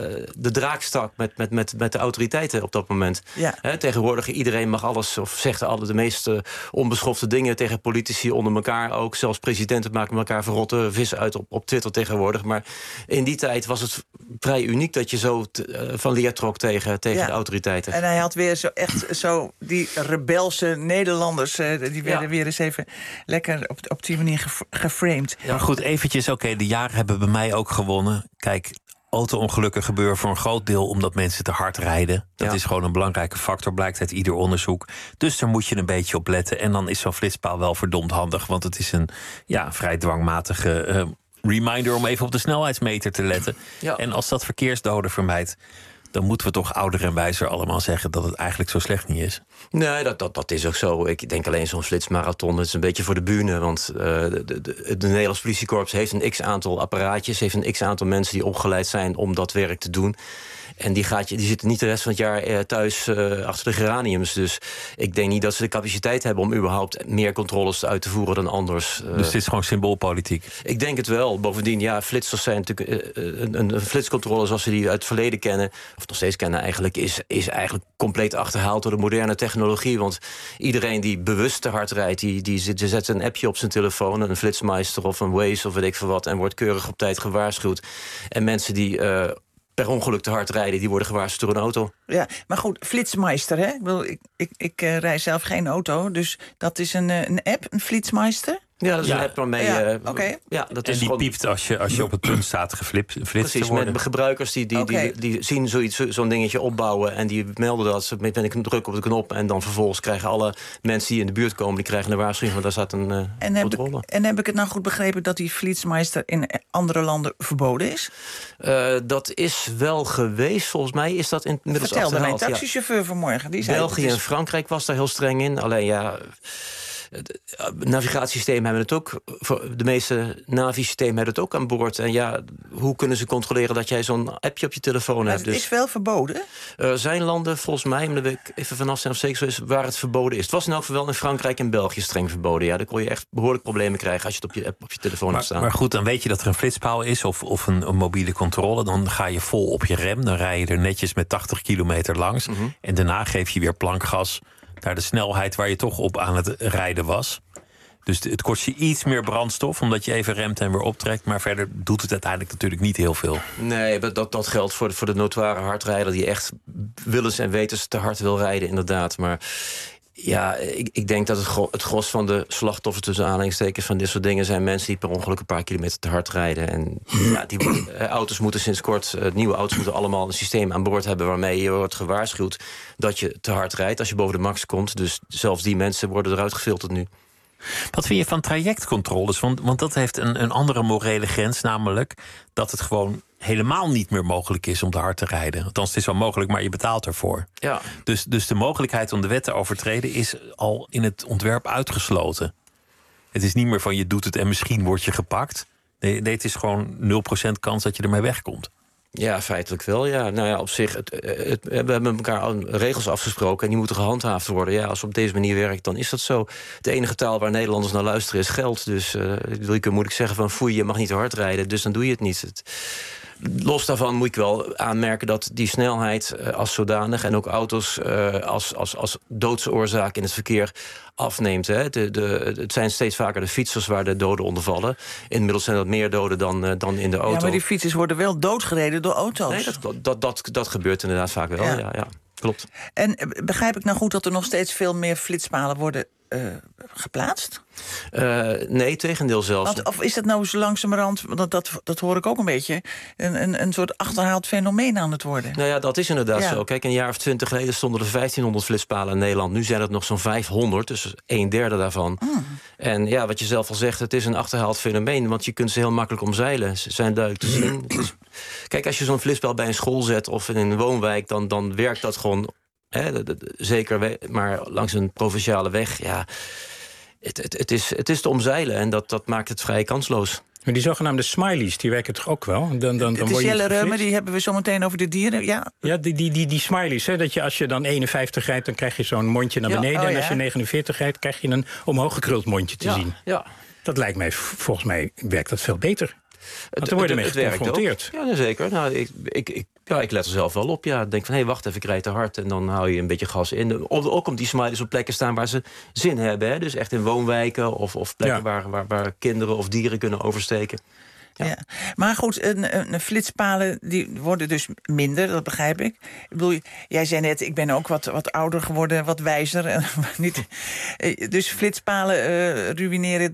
de draak stak met de autoriteiten op dat moment. Ja. Tegenwoordig iedereen mag alles of zegt de meest onbeschofte dingen tegen politici onder elkaar ook. Zelfs presidenten maken elkaar verrotte vis uit op Twitter tegenwoordig. Maar in die tijd was het vrij uniek dat je zo van leer trok tegen de autoriteiten. En hij had weer zo die rebelse Nederlanders, die werden weer eens even lekker op die manier geframed. Ja, maar goed, eventjes, de jaren hebben bij mij ook gewonnen. Kijk, auto-ongelukken gebeuren voor een groot deel omdat mensen te hard rijden. Dat is gewoon een belangrijke factor, blijkt uit ieder onderzoek. Dus daar moet je een beetje op letten. En dan is zo'n flitspaal wel verdomd handig, want het is een vrij dwangmatige reminder om even op de snelheidsmeter te letten. Ja. En als dat verkeersdoden vermijdt, dan moeten we toch ouder en wijzer allemaal zeggen dat het eigenlijk zo slecht niet is. Nee, dat is ook zo. Ik denk alleen zo'n flitsmarathon, het is een beetje voor de bühne. Want de Nederlands politiekorps heeft een x-aantal apparaatjes, heeft een x-aantal mensen die opgeleid zijn om dat werk te doen. En die zitten niet de rest van het jaar thuis achter de geraniums. Dus ik denk niet dat ze de capaciteit hebben om überhaupt meer controles uit te voeren dan anders. Dus dit is gewoon symboolpolitiek? Ik denk het wel. Bovendien, flitsers zijn natuurlijk een flitscontrole zoals we die uit het verleden kennen, of nog steeds kennen eigenlijk, is eigenlijk compleet achterhaald door de moderne technologie. Want iedereen die bewust te hard rijdt, die zet een appje op zijn telefoon, een Flitsmeister of een Waze of weet ik veel wat, en wordt keurig op tijd gewaarschuwd. En mensen die per ongeluk te hard rijden, die worden gewaarschuwd door een auto. Ja, maar goed, Flitsmeister, hè? Ik rij zelf geen auto, dus dat is een app, een Flitsmeister? Ja, dat is een app waarmee... dat is die piept als je op het punt staat geflitst te worden. Met gebruikers die zien zo'n dingetje opbouwen... en die melden dat ze met een druk op de knop... en dan vervolgens krijgen alle mensen die in de buurt komen... die krijgen een waarschuwing, want daar staat een controle. En heb ik het nou goed begrepen dat die Flitsmeister in andere landen verboden is? Dat is wel geweest. Volgens mij is dat inmiddels vertelde achterhaald. mijn taxichauffeur vanmorgen. Die zei België en Frankrijk was daar heel streng in. Alleen navigatiesystemen hebben het ook. De meeste navisystemen hebben het ook aan boord. En hoe kunnen ze controleren dat jij zo'n appje op je telefoon hebt? Het is wel verboden? Er zijn landen, volgens mij, maar daar wil ik even vanaf zijn of zeker zo is, waar het verboden is. Het was in elk geval in Frankrijk en België streng verboden. Ja, daar kon je echt behoorlijk problemen krijgen als je het op je app op je telefoon hebt staan. Maar goed, dan weet je dat er een flitspaal is of een mobiele controle. Dan ga je vol op je rem. Dan rij je er netjes met 80 kilometer langs. Mm-hmm. En daarna geef je weer plankgas naar de snelheid waar je toch op aan het rijden was. Dus het kost je iets meer brandstof, omdat je even remt en weer optrekt. Maar verder doet het uiteindelijk natuurlijk niet heel veel. Nee, dat geldt voor de notoire hardrijder die echt willens en wetens te hard wil rijden, inderdaad. Maar ja, ik denk dat het gros van de slachtoffers tussen aanhalingstekens van dit soort dingen zijn mensen die per ongeluk een paar kilometer te hard rijden. En auto's moeten sinds kort, nieuwe auto's moeten allemaal een systeem aan boord hebben waarmee je wordt gewaarschuwd dat je te hard rijdt als je boven de max komt. Dus zelfs die mensen worden eruit gefilterd nu. Wat vind je van trajectcontroles? Want dat heeft een andere morele grens, namelijk dat het gewoon helemaal niet meer mogelijk is om te hard te rijden. Althans, het is wel mogelijk, maar je betaalt ervoor. Ja. Dus de mogelijkheid om de wet te overtreden is al in het ontwerp uitgesloten. Het is niet meer van je doet het en misschien word je gepakt. Nee, het is gewoon 0% kans dat je ermee wegkomt. Ja, feitelijk wel. Ja. Nou ja, op zich, we hebben met elkaar regels afgesproken en die moeten gehandhaafd worden. Ja, als het op deze manier werkt, dan is dat zo. De enige taal waar Nederlanders naar luisteren is geld. Dus je kunt moeilijk zeggen van foei, je mag niet te hard rijden, dus dan doe je het niet. Los daarvan moet ik wel aanmerken dat die snelheid als zodanig en ook auto's als doodsoorzaak in het verkeer afneemt. Hè. Het zijn steeds vaker de fietsers waar de doden onder vallen. Inmiddels zijn dat meer doden dan in de auto. Ja, maar die fietsers worden wel doodgereden door auto's. Nee, dat gebeurt inderdaad vaak wel. Ja, klopt. En begrijp ik nou goed dat er nog steeds veel meer flitspalen worden geplaatst? Nee, tegendeel zelfs. Of is dat nou zo langzamerhand, want dat hoor ik ook een beetje, een soort achterhaald fenomeen aan het worden? Nou ja, dat is inderdaad zo. Kijk, een jaar of 20 geleden stonden er 1500 flitspalen in Nederland. Nu zijn het nog zo'n 500, dus 1/3 daarvan. En ja, wat je zelf al zegt, het is een achterhaald fenomeen, want je kunt ze heel makkelijk omzeilen. Ze zijn duidelijk te zien. Dus, kijk, als je zo'n flitspaal bij een school zet of in een woonwijk, dan werkt dat gewoon. Zeker, maar langs een provinciale weg, ja, het is te omzeilen en dat maakt het vrij kansloos. Maar die zogenaamde smileys, die werken toch ook wel? Dan het is Jelle Reumer, die hebben we zo meteen over de dieren. Ja, die smileys, hè, dat je als je dan 51 rijdt, dan krijg je zo'n mondje naar beneden. En als je 49 rijdt, krijg je een omhoog gekruld mondje te zien. Ja. Dat lijkt mij, volgens mij werkt dat veel beter. Want er worden mee geconfronteerd. Ja, zeker. Nou, ik let er zelf wel op. Ja. Ik denk van, wacht even, ik rijd te hard. En dan hou je een beetje gas in. Ook om die smileys op plekken staan waar ze zin hebben. Hè. Dus echt in woonwijken of plekken waar kinderen of dieren kunnen oversteken. Ja. Maar goed, een flitspalen die worden dus minder, dat begrijp ik. Ik bedoel, jij zei net, ik ben ook wat ouder geworden, wat wijzer. Dus flitspalen ruïneren,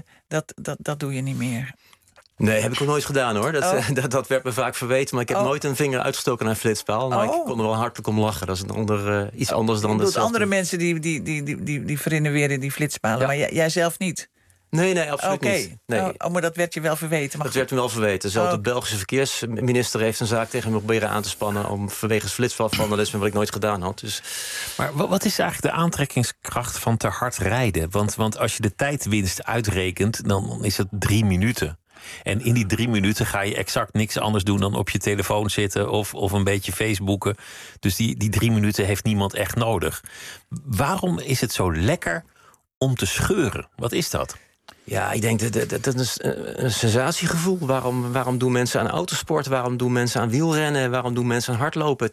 dat doe je niet meer. Nee, heb ik ook nooit gedaan, hoor. Dat werd me vaak verweten. Maar ik heb nooit een vinger uitgestoken naar een flitspaal. Maar ik kon er wel hartelijk om lachen. Dat is iets anders dan dat. Andere mensen die verrenoveren die flitspalen. Ja. Maar jij zelf niet? Nee, absoluut niet. Nee. Maar dat werd je wel verweten? Dat werd me wel verweten. Zelfs de Belgische verkeersminister heeft een zaak tegen me proberen aan te spannen vanwege het flitsvalvandalisme, wat ik nooit gedaan had. Dus. Maar wat is eigenlijk de aantrekkingskracht van te hard rijden? Want als je de tijdwinst uitrekent, dan is het 3 minuten. En in die 3 minuten ga je exact niks anders doen dan op je telefoon zitten of een beetje Facebooken. Dus die 3 minuten heeft niemand echt nodig. Waarom is het zo lekker om te scheuren? Wat is dat? Ja, ik denk dat is een sensatiegevoel. Waarom doen mensen aan autosport? Waarom doen mensen aan wielrennen? Waarom doen mensen aan hardlopen?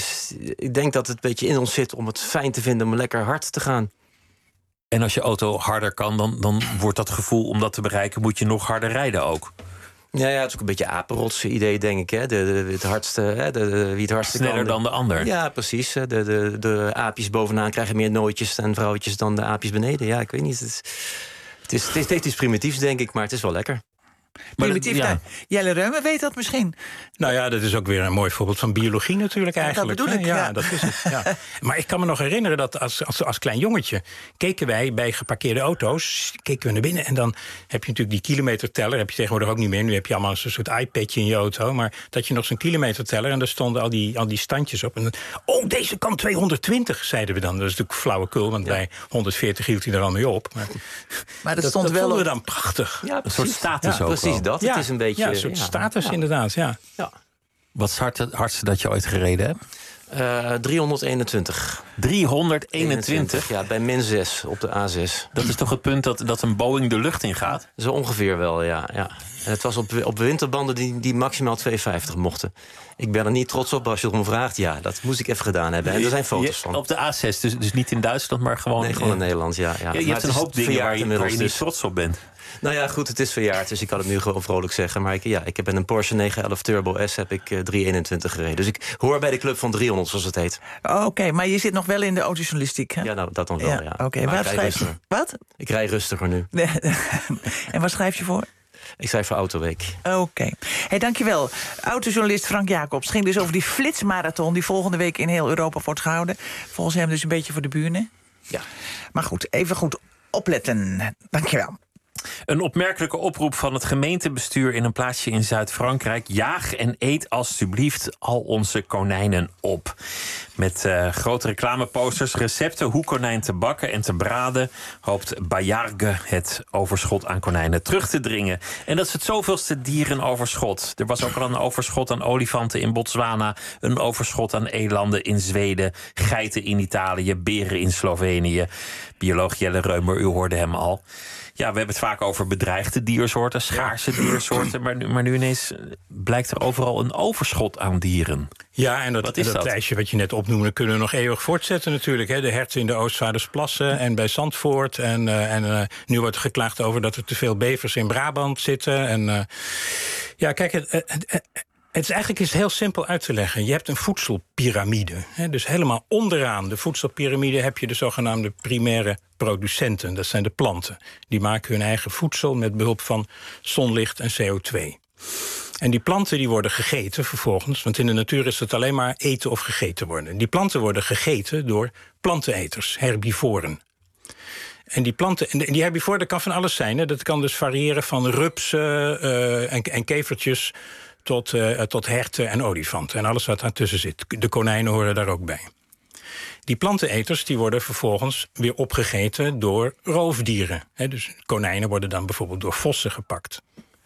Ik denk dat het een beetje in ons zit om het fijn te vinden om lekker hard te gaan. En als je auto harder kan, dan wordt dat gevoel om dat te bereiken, moet je nog harder rijden ook. Ja, het is ook een beetje apenrots idee, denk ik. Hè? Het hardste, wie het hardste sneller kan. Dan de ander. Ja, precies. De aapjes bovenaan krijgen meer nooitjes en vrouwtjes dan de aapjes beneden. Ja, ik weet niet. Het is iets primitiefs, denk ik, maar het is wel lekker. Primitief, Jelle Reumer weet dat misschien. Nou ja, dat is ook weer een mooi voorbeeld van biologie natuurlijk eigenlijk. Dat bedoel ik, ja. Dat is het, ja. Maar ik kan me nog herinneren dat als klein jongetje keken wij bij geparkeerde auto's, keken we naar binnen en dan heb je natuurlijk die kilometerteller, heb je tegenwoordig ook niet meer. Nu heb je allemaal een soort iPadje in je auto, maar dat je nog zo'n kilometerteller en daar stonden al die standjes op. En dan, deze kan 220, zeiden we dan. Dat is natuurlijk flauwekul, want bij 140 hield hij er al mee op. Maar dat stond wel vonden we dan prachtig. Ja, een soort status ook. Precies dat. Ja, het is een beetje een soort status inderdaad, ja. Wat is het hardste dat je ooit gereden hebt? 321. 321? Ja, bij -6 op de A6. Dat is toch het punt dat een Boeing de lucht ingaat? Zo ongeveer wel, ja. En het was op winterbanden die maximaal 250 mochten. Ik ben er niet trots op als je erom vraagt. Ja, dat moest ik even gedaan hebben. En er zijn foto's van. Op de A6, dus niet in Duitsland, maar gewoon... Nee, gewoon in Nederland, ja. Je hebt een hoop dingen waar je niet trots op bent. Nou ja, goed, het is verjaard, dus ik kan het nu gewoon vrolijk zeggen. Maar ik heb in een Porsche 911 Turbo S heb ik 321 gereden. Dus ik hoor bij de club van 300, zoals het heet. Oké, maar je zit nog wel in de autojournalistiek, hè? Ja, nou, dat dan wel, ja. Oké, waar schrijf je? Wat? Ik rij rustiger nu. En waar schrijf je voor? Ik schrijf voor Autoweek. Oké. Hey, dankjewel. Autojournalist Frank Jacobs. Het ging dus over die flitsmarathon die volgende week in heel Europa wordt gehouden. Volgens hem dus een beetje voor de buren. Ja. Maar goed, even goed opletten. Dankjewel. Een opmerkelijke oproep van het gemeentebestuur in een plaatsje in Zuid-Frankrijk. Jaag en eet alstublieft al onze konijnen op. Met grote reclameposters, recepten hoe konijn te bakken en te braden, hoopt Bayargue het overschot aan konijnen terug te dringen. En dat is het zoveelste dierenoverschot. Er was ook al een overschot aan olifanten in Botswana, een overschot aan elanden in Zweden, geiten in Italië, beren in Slovenië. Bioloog Jelle Reumer, u hoorde hem al. Ja, we hebben het vaak over bedreigde diersoorten, schaarse diersoorten. Maar nu ineens blijkt er overal een overschot aan dieren. Ja, en dat lijstje wat je net opnoemde kunnen we nog eeuwig voortzetten natuurlijk. Hè. De herten in de Oostvaardersplassen en bij Zandvoort. En nu wordt er geklaagd over dat er te veel bevers in Brabant zitten. En ja, kijk, het is eigenlijk heel simpel uit te leggen. Je hebt een voedselpiramide. Hè, dus helemaal onderaan de voedselpiramide heb je de zogenaamde primaire producenten. Dat zijn de planten. Die maken hun eigen voedsel met behulp van zonlicht en CO2. En die planten die worden gegeten vervolgens, want in de natuur is het alleen maar eten of gegeten worden. Die planten worden gegeten door planteneters, herbivoren. En die planten, en die herbivoren, dat kan van alles zijn. Hè. Dat kan dus variëren van rupsen en kevertjes tot herten en olifanten. En alles wat daartussen zit. De konijnen horen daar ook bij. Die planteneters die worden vervolgens weer opgegeten door roofdieren. Dus konijnen worden dan bijvoorbeeld door vossen gepakt.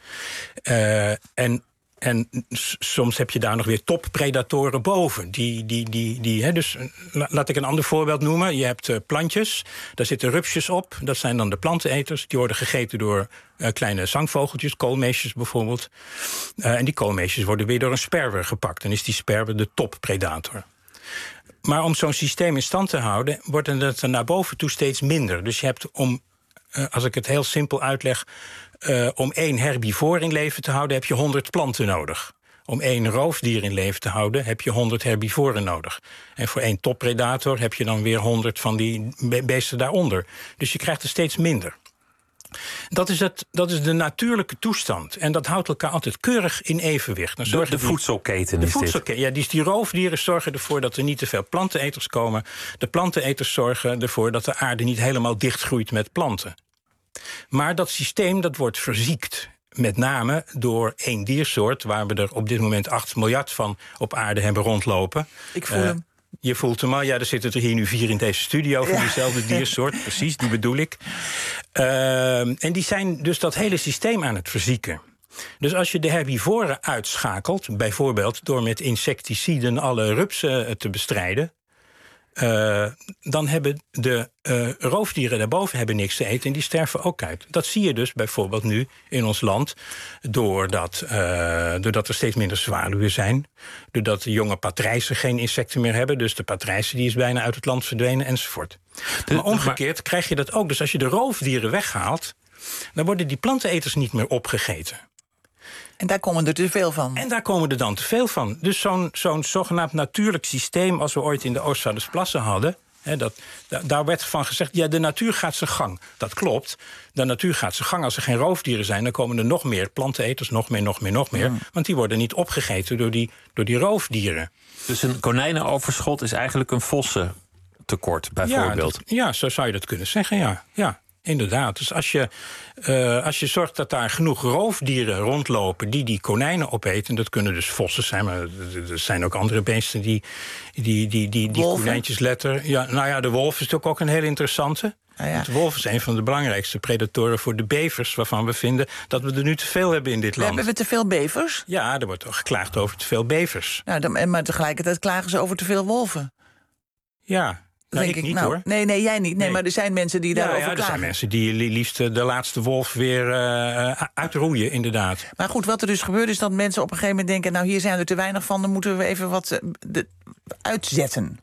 En soms heb je daar nog weer toppredatoren boven. Dus laat ik een ander voorbeeld noemen. Je hebt plantjes, daar zitten rupsjes op. Dat zijn dan de planteneters. Die worden gegeten door kleine zangvogeltjes, koolmeesjes bijvoorbeeld. En die koolmeesjes worden weer door een sperwer gepakt. Dan is die sperwer de toppredator. Maar om zo'n systeem in stand te houden, wordt het er naar boven toe steeds minder. Dus je hebt als ik het heel simpel uitleg, om 1 herbivoor in leven te houden heb je 100 planten nodig. Om 1 roofdier in leven te houden heb je 100 herbivoren nodig. En voor 1 toppredator heb je dan weer 100 van die beesten daaronder. Dus je krijgt er steeds minder. Dat is de natuurlijke toestand. En dat houdt elkaar altijd keurig in evenwicht. De voedselketen is dit. Ja, die roofdieren zorgen ervoor dat er niet te veel planteneters komen. De planteneters zorgen ervoor dat de aarde niet helemaal dichtgroeit met planten. Maar dat systeem dat wordt verziekt. Met name door 1 diersoort, waar we er op dit moment 8 miljard van op aarde hebben rondlopen. Ik voel hem. Je voelt hem al. Ja, er zitten er hier nu 4 in deze studio van diezelfde diersoort. Precies, die bedoel ik. En die zijn dus dat hele systeem aan het verzieken. Dus als je de herbivoren uitschakelt, bijvoorbeeld door met insecticiden alle rupsen te bestrijden, dan hebben de roofdieren daarboven niks te eten en die sterven ook uit. Dat zie je dus bijvoorbeeld nu in ons land, doordat er steeds minder zwaluwen zijn, doordat de jonge patrijzen geen insecten meer hebben, dus de patrijzen die is bijna uit het land verdwenen enzovoort. Maar omgekeerd krijg je dat ook. Dus als je de roofdieren weghaalt, dan worden die planteneters niet meer opgegeten. En daar komen er te veel van. En daar komen er dan te veel van. Dus zo'n zogenaamd natuurlijk systeem als we ooit in de Oostvaardersplassen hadden, Daar werd van gezegd, ja, de natuur gaat zijn gang. Dat klopt. De natuur gaat zijn gang. Als er geen roofdieren zijn, dan komen er nog meer planteneters, nog meer. Want die worden niet opgegeten door die roofdieren. Dus een konijnenoverschot is eigenlijk een vossentekort, bijvoorbeeld? Ja, zo zou je dat kunnen zeggen, ja. Inderdaad. Dus als je zorgt dat daar genoeg roofdieren rondlopen die konijnen opeten, dat kunnen dus vossen zijn, maar er zijn ook andere beesten die konijntjes letten. Ja, nou ja, de wolf is natuurlijk ook een heel interessante. De wolf is een van de belangrijkste predatoren voor de bevers, waarvan we vinden dat we er nu te veel hebben in dit land. Hebben we te veel bevers? Ja, er wordt toch geklaagd over te veel bevers. Maar tegelijkertijd klagen ze over te veel wolven. Ja. Nou, ik niet, hoor. Nee, jij niet. Nee, maar er zijn mensen die daarover klagen. Er zijn mensen die liefst de laatste wolf weer uitroeien, inderdaad. Maar goed, wat er dus gebeurt is dat mensen op een gegeven moment denken, nou, hier zijn er te weinig van, dan moeten we even wat uitzetten.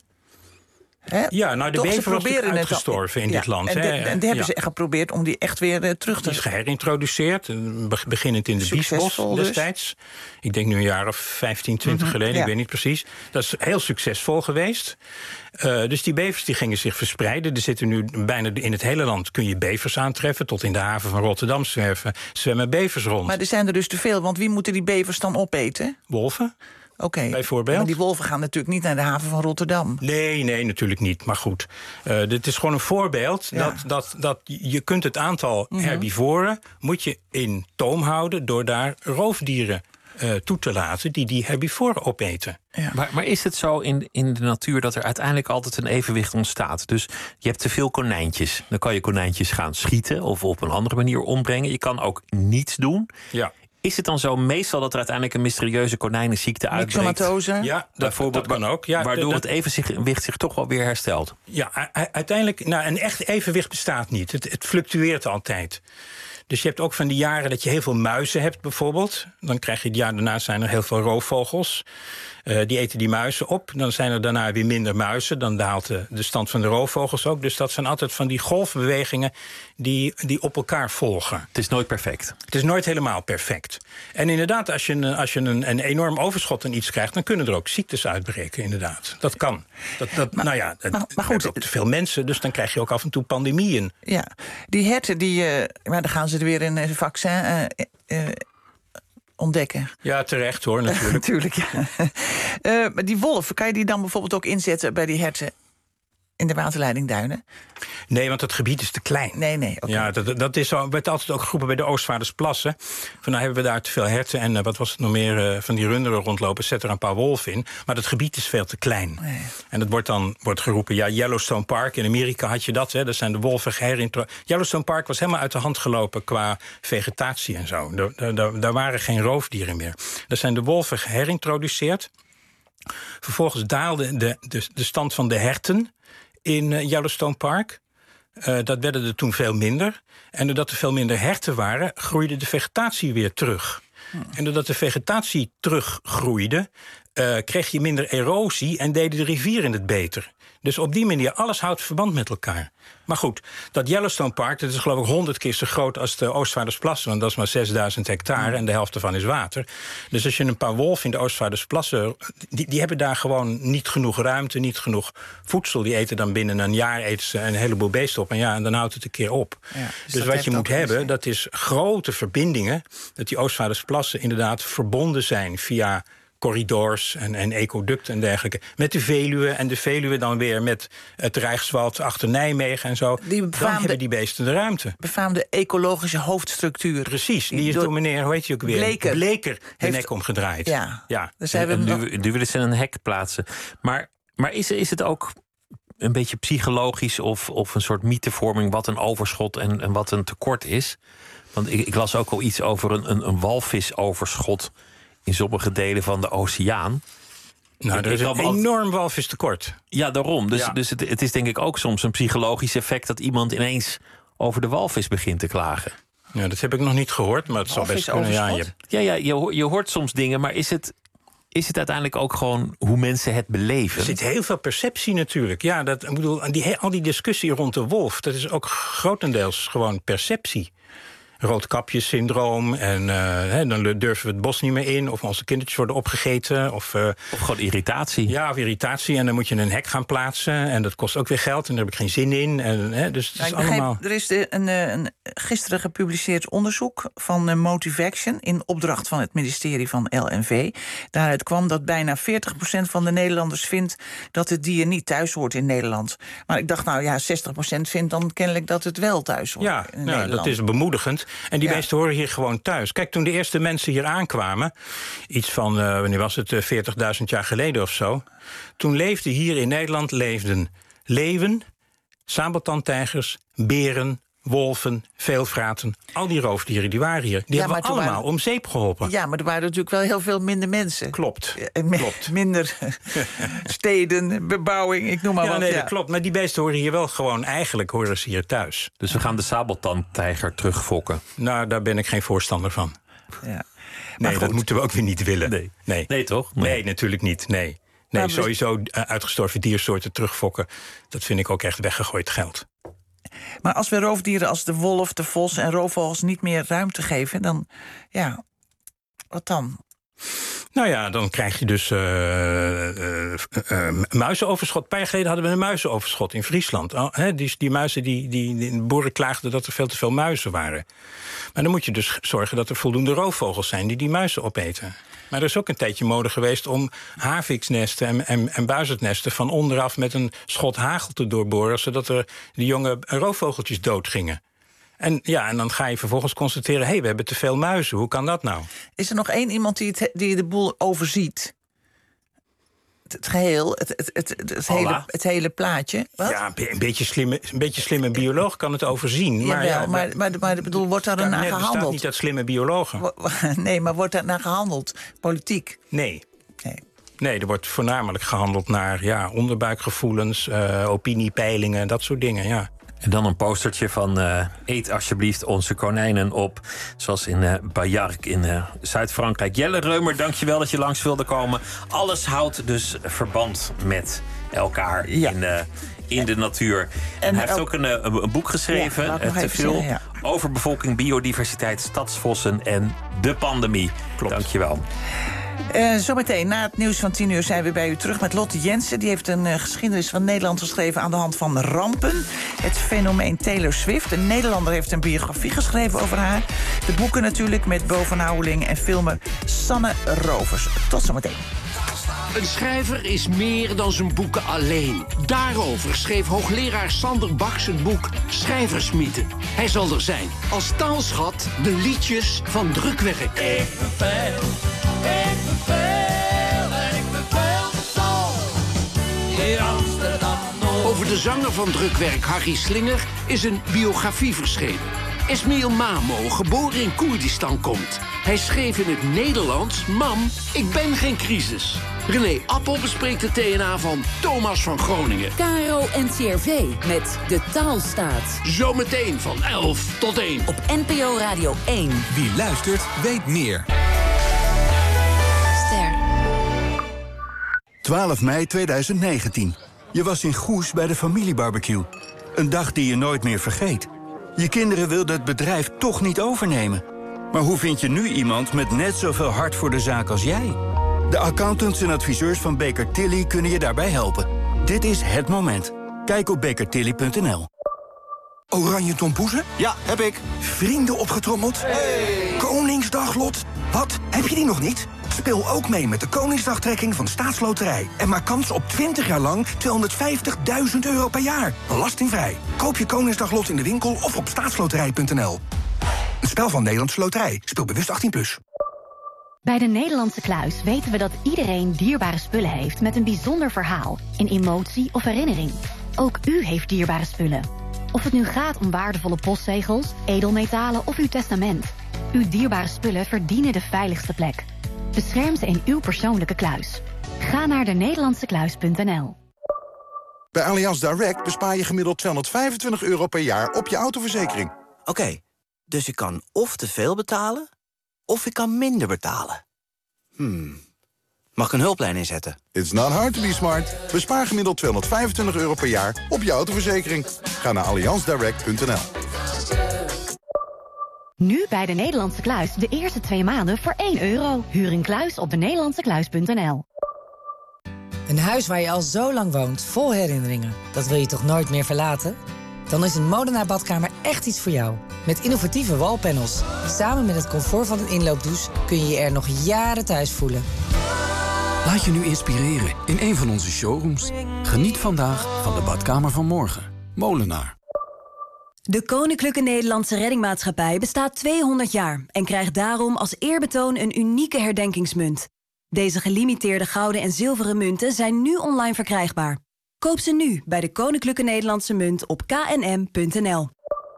Ja, nou, de bever was natuurlijk uitgestorven in dit land. En die hebben ze geprobeerd om die echt weer terug te... Die is geherintroduceerd, beginnend in de Biesbos destijds. Ik denk nu een jaar of 15, 20 geleden, ik weet niet precies. Dat is heel succesvol geweest. Dus die bevers die gingen zich verspreiden. Er zitten nu bijna in het hele land kun je bevers aantreffen. Tot in de haven van Rotterdam zwemmen bevers rond. Maar er zijn er dus te veel, want wie moeten die bevers dan opeten? Wolven. Oké, bijvoorbeeld. Maar die wolven gaan natuurlijk niet naar de haven van Rotterdam. Nee, natuurlijk niet. Maar goed, dit is gewoon een voorbeeld dat je kunt het aantal herbivoren moet je in toom houden door daar roofdieren toe te laten die herbivoren opeten. Ja. Maar is het zo in de natuur dat er uiteindelijk altijd een evenwicht ontstaat? Dus je hebt te veel konijntjes. Dan kan je konijntjes gaan schieten of op een andere manier ombrengen. Je kan ook niets doen. Ja. Is het dan zo meestal dat er uiteindelijk een mysterieuze konijnenziekte uitbreekt? Myxomatose? Ja, dat kan ook. Ja, waardoor het evenwicht zich toch wel weer herstelt. Ja, uiteindelijk, een echt evenwicht bestaat niet. Het fluctueert altijd. Dus je hebt ook van die jaren dat je heel veel muizen hebt bijvoorbeeld. Dan krijg je het jaar daarna zijn er heel veel roofvogels. Die eten die muizen op. Dan zijn er daarna weer minder muizen. Dan daalt de stand van de roofvogels ook. Dus dat zijn altijd van die golfbewegingen die op elkaar volgen. Het is nooit perfect. Het is nooit helemaal perfect. En inderdaad, als je een enorm overschot aan iets krijgt, dan kunnen er ook ziektes uitbreken, inderdaad. Dat kan. Maar goed, ook te veel mensen, dus dan krijg je ook af en toe pandemieën. Ja, die herten, maar dan gaan ze er weer een vaccin ontdekken. Ja, terecht hoor, natuurlijk. Natuurlijk, ja. Maar die wolven, kan je die dan bijvoorbeeld ook inzetten bij die herten in de waterleidingduinen? Nee, want het gebied is te klein. Nee. Okay. Ja, dat is zo. Werd altijd ook geroepen bij de Oostvaardersplassen. Van nou hebben we daar te veel herten en wat was het nog meer van die runderen rondlopen. Zet er een paar wolven in. Maar het gebied is veel te klein. Nee. En dat wordt geroepen. Ja, Yellowstone Park in Amerika had je dat. Hè. Dat zijn de wolven Yellowstone Park was helemaal uit de hand gelopen qua vegetatie en zo. Daar waren geen roofdieren meer. Daar zijn de wolven geherintroduceerd. Vervolgens daalde de stand van de herten in Yellowstone Park. Dat werden er toen veel minder. En doordat er veel minder herten waren, groeide de vegetatie weer terug. En doordat de vegetatie teruggroeide, kreeg je minder erosie en deden de rivieren het beter. Dus op die manier, alles houdt verband met elkaar. Maar goed, dat Yellowstone Park, dat is geloof ik 100 keer zo groot als de Oostvaardersplassen, want dat is maar 6000 hectare en de helft ervan is water. Dus als je een paar wolven in de Oostvaardersplassen, die hebben daar gewoon niet genoeg ruimte, niet genoeg voedsel. Die eten dan binnen een jaar een heleboel beesten op en dan houdt het een keer op. Ja, dus wat je moet hebben, dat is grote verbindingen, dat die Oostvaardersplassen inderdaad verbonden zijn via corridors en ecoducten en dergelijke. Met de Veluwe en de Veluwe dan weer met het Reichswald achter Nijmegen en zo. Dan hebben die beesten de ruimte. Befaamde ecologische hoofdstructuur. Precies, die is door meneer, hoe heet je ook weer? Bleker de nek omgedraaid. Ja. Dus nu willen ze een hek plaatsen. Maar is het ook een beetje psychologisch of een soort mythevorming wat een overschot en wat een tekort is? Want ik las ook al iets over een walvisoverschot in sommige delen van de oceaan. Nou, er is een enorm walvistekort. Ja, daarom. Dus het is denk ik ook soms een psychologisch effect dat iemand ineens over de walvis begint te klagen. Ja, dat heb ik nog niet gehoord, maar het zal best kunnen. Je hoort soms dingen, maar is het uiteindelijk ook gewoon hoe mensen het beleven? Er zit heel veel perceptie natuurlijk. Ja, ik bedoel, al die discussie rond de wolf, dat is ook grotendeels gewoon perceptie. roodkapjessyndroom. En dan durven we het bos niet meer in. Of onze kindertjes worden opgegeten. Of gewoon irritatie. Ja, of irritatie. En dan moet je een hek gaan plaatsen. En dat kost ook weer geld. En daar heb ik geen zin in. En, dus het is allemaal... Er is een gisteren gepubliceerd onderzoek van Motivaction in opdracht van het ministerie van LNV. Daaruit kwam dat bijna 40% van de Nederlanders vindt dat het dier niet thuis hoort in Nederland. Maar ik dacht, 60% vindt dan kennelijk dat het wel thuis hoort in Nederland. Dat is bemoedigend. En die meesten horen hier gewoon thuis. Kijk, toen de eerste mensen hier aankwamen, iets van, wanneer was het, 40.000 jaar geleden of zo, toen leefden hier in Nederland leeuwen, sabeltandtijgers, beren, wolven, veelvraten. Al die roofdieren, die waren hier. Die hebben we allemaal om zeep geholpen. Ja, maar er waren natuurlijk wel heel veel minder mensen. Klopt. Minder steden, bebouwing, ik noem maar wat. Dat klopt. Maar die beesten horen hier wel gewoon, eigenlijk horen ze hier thuis. Dus we gaan de sabeltandtijger terugfokken. Nou, daar ben ik geen voorstander van. Ja. Nee, dat moeten we ook weer niet willen. Nee toch? Nee, natuurlijk niet. Nee, sowieso uitgestorven diersoorten terugfokken, dat vind ik ook echt weggegooid geld. Maar als we roofdieren als de wolf, de vos en roofvogels niet meer ruimte geven, dan, wat dan? Nou ja, dan krijg je dus muizenoverschot. Een paar jaar geleden hadden we een muizenoverschot in Friesland. Die muizen, die boeren klaagden dat er veel te veel muizen waren. Maar dan moet je dus zorgen dat er voldoende roofvogels zijn die muizen opeten. Maar er is ook een tijdje mode geweest om haviksnesten en buizerdnesten van onderaf met een schot hagel te doorboren, zodat er de jonge roofvogeltjes doodgingen. En dan ga je vervolgens constateren, we hebben te veel muizen. Hoe kan dat nou? Is er nog één iemand die de boel overziet? Het geheel, het hele plaatje. Wat? Ja, een beetje slimme bioloog kan het overzien. Maar ik bedoel, wordt daar naar gehandeld? Er staat niet dat slimme biologen. Nee, maar wordt daar naar gehandeld? Politiek? Nee, er wordt voornamelijk gehandeld naar onderbuikgevoelens, opiniepeilingen, dat soort dingen, ja. En dan een postertje van eet alsjeblieft onze konijnen op. Zoals in Bayark in Zuid-Frankrijk. Jelle Reumer, dankjewel dat je langs wilde komen. Alles houdt dus verband met elkaar in de natuur. En hij heeft ook een boek geschreven, Te veel, overbevolking, biodiversiteit, stadsvossen en de pandemie. Klopt. Dankjewel. Zometeen na het nieuws van 10 uur zijn we bij u terug met Lotte Jensen. Die heeft een geschiedenis van Nederland geschreven aan de hand van rampen. Het fenomeen Taylor Swift. Een Nederlander heeft een biografie geschreven over haar. De boeken natuurlijk met Bo van Houweling en filmer Sanne Rovers. Tot zometeen. Een schrijver is meer dan zijn boeken alleen. Daarover schreef hoogleraar Sander Bak zijn boek Schrijversmythen. Hij zal er zijn als taalschat de liedjes van drukwerk. Ik beveel de taal in Amsterdam-Noord. Over de zanger van drukwerk Harry Slinger is een biografie verschenen. Esmail Mamo, geboren in Koerdistan, komt. Hij schreef in het Nederlands: Mam, ik ben geen crisis. René Appel bespreekt de TNA van Thomas van Groningen. KRO NCRV met De Taalstaat. Zometeen van 11 tot 1. Op NPO Radio 1. Wie luistert, weet meer. 12 mei 2019. Je was in Goes bij de familiebarbecue. Een dag die je nooit meer vergeet. Je kinderen wilden het bedrijf toch niet overnemen. Maar hoe vind je nu iemand met net zoveel hart voor de zaak als jij? De accountants en adviseurs van Baker Tilly kunnen je daarbij helpen. Dit is het moment. Kijk op bakertilly.nl. Oranje tompoezen? Ja, heb ik. Vrienden opgetrommeld? Hey. Koningsdaglot? Wat? Heb je die nog niet? Speel ook mee met de Koningsdagtrekking van Staatsloterij. En maak kans op 20 jaar lang 250.000 euro per jaar. Belastingvrij. Koop je Koningsdaglot in de winkel of op staatsloterij.nl. Een spel van Nederlandse Loterij. Speel bewust 18+. Bij de Nederlandse Kluis weten we dat iedereen dierbare spullen heeft met een bijzonder verhaal, een emotie of herinnering. Ook u heeft dierbare spullen. Of het nu gaat om waardevolle postzegels, edelmetalen of uw testament. Uw dierbare spullen verdienen de veiligste plek. Bescherm ze in uw persoonlijke kluis. Ga naar denederlandsekluis.nl. Bij Allianz Direct bespaar je gemiddeld €225 per jaar op je autoverzekering. Oké, dus ik kan of te veel betalen, of ik kan minder betalen. Mag ik een hulplijn inzetten? It's not hard to be smart. Bespaar gemiddeld €225 per jaar op je autoverzekering. Ga naar allianzdirect.nl. Nu bij de Nederlandse Kluis de eerste 2 maanden voor €1. Huur een kluis op denederlandsekluis.nl. Een huis waar je al zo lang woont, vol herinneringen. Dat wil je toch nooit meer verlaten? Dan is een Molenaar badkamer echt iets voor jou. Met innovatieve wallpanels. Samen met het comfort van een inloopdouche kun je je er nog jaren thuis voelen. Laat je nu inspireren in een van onze showrooms. Geniet vandaag van de badkamer van morgen. Molenaar. De Koninklijke Nederlandse Reddingmaatschappij bestaat 200 jaar... en krijgt daarom als eerbetoon een unieke herdenkingsmunt. Deze gelimiteerde gouden en zilveren munten zijn nu online verkrijgbaar. Koop ze nu bij de Koninklijke Nederlandse Munt op knm.nl.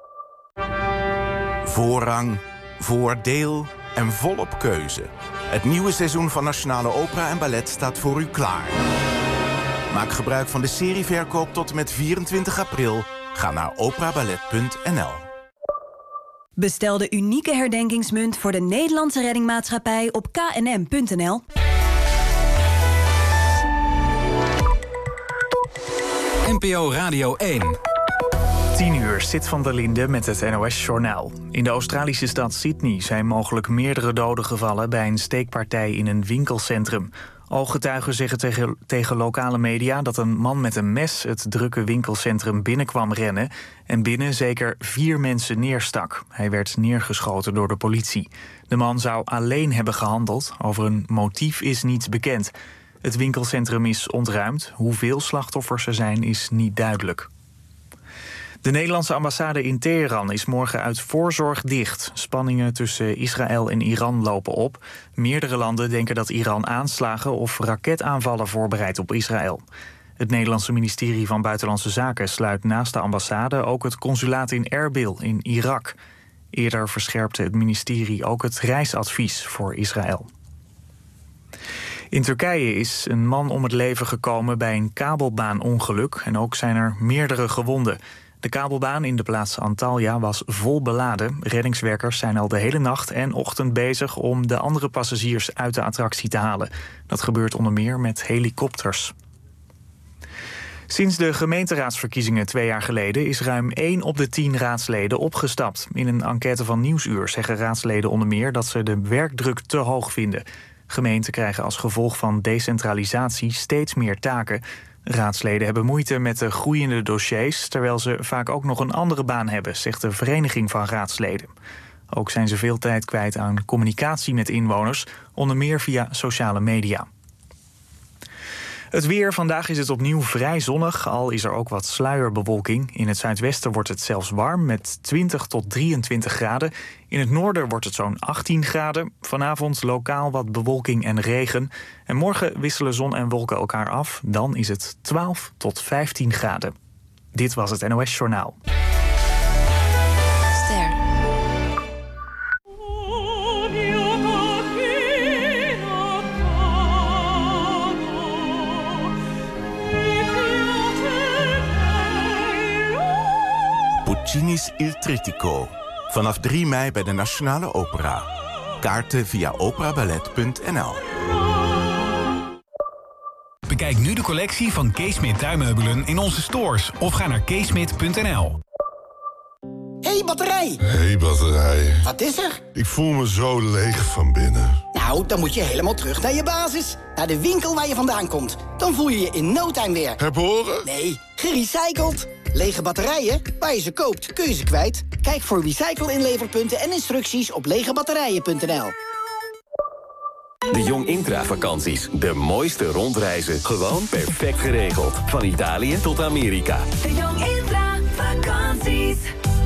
Voorrang, voordeel en volop keuze. Het nieuwe seizoen van Nationale Opera en Ballet staat voor u klaar. Maak gebruik van de serieverkoop tot en met 24 april. Ga naar operaballet.nl. Bestel de unieke herdenkingsmunt voor de Nederlandse Reddingmaatschappij op knm.nl. NPO Radio 1. 10 uur, Sit van der Linde met het NOS-journaal. In de Australische stad Sydney zijn mogelijk meerdere doden gevallen... bij een steekpartij in een winkelcentrum. Ooggetuigen zeggen tegen lokale media dat een man met een mes... het drukke winkelcentrum binnenkwam rennen... en binnen zeker 4 mensen neerstak. Hij werd neergeschoten door de politie. De man zou alleen hebben gehandeld. Over een motief is niets bekend. Het winkelcentrum is ontruimd. Hoeveel slachtoffers er zijn is niet duidelijk. De Nederlandse ambassade in Teheran is morgen uit voorzorg dicht. Spanningen tussen Israël en Iran lopen op. Meerdere landen denken dat Iran aanslagen of raketaanvallen voorbereidt op Israël. Het Nederlandse ministerie van Buitenlandse Zaken sluit naast de ambassade ook het consulaat in Erbil in Irak. Eerder verscherpte het ministerie ook het reisadvies voor Israël. In Turkije is een man om het leven gekomen bij een kabelbaanongeluk en ook zijn er meerdere gewonden. De kabelbaan in de plaats Antalya was vol beladen. Reddingswerkers zijn al de hele nacht en ochtend bezig om de andere passagiers uit de attractie te halen. Dat gebeurt onder meer met helikopters. Sinds de gemeenteraadsverkiezingen 2 jaar geleden is ruim 1 op de 10 raadsleden opgestapt. In een enquête van Nieuwsuur zeggen raadsleden onder meer dat ze de werkdruk te hoog vinden. Gemeenten krijgen als gevolg van decentralisatie steeds meer taken. Raadsleden hebben moeite met de groeiende dossiers, terwijl ze vaak ook nog een andere baan hebben, zegt de Vereniging van Raadsleden. Ook zijn ze veel tijd kwijt aan communicatie met inwoners, onder meer via sociale media. Het weer, vandaag is het opnieuw vrij zonnig, al is er ook wat sluierbewolking. In het zuidwesten wordt het zelfs warm met 20 tot 23 graden. In het noorden wordt het zo'n 18 graden. Vanavond lokaal wat bewolking en regen. En morgen wisselen zon en wolken elkaar af. Dan is het 12 tot 15 graden. Dit was het NOS Journaal. Puccini's Il Trittico. Vanaf 3 mei bij de Nationale Opera. Kaarten via operaballet.nl. Bekijk nu de collectie van Keesmit tuinmeubelen in onze stores of ga naar keesmit.nl. Hey batterij! Hey batterij. Wat is er? Ik voel me zo leeg van binnen. Nou, dan moet je helemaal terug naar je basis. Naar de winkel waar je vandaan komt. Dan voel je je in no time weer. Herboren? Nee, gerecycled. Lege batterijen? Waar je ze koopt, kun je ze kwijt. Kijk voor recycle-inleverpunten en instructies op legebatterijen.nl. De Jong Intra-vakanties. De mooiste rondreizen. Gewoon perfect geregeld. Van Italië tot Amerika. De Jong Intra-vakanties.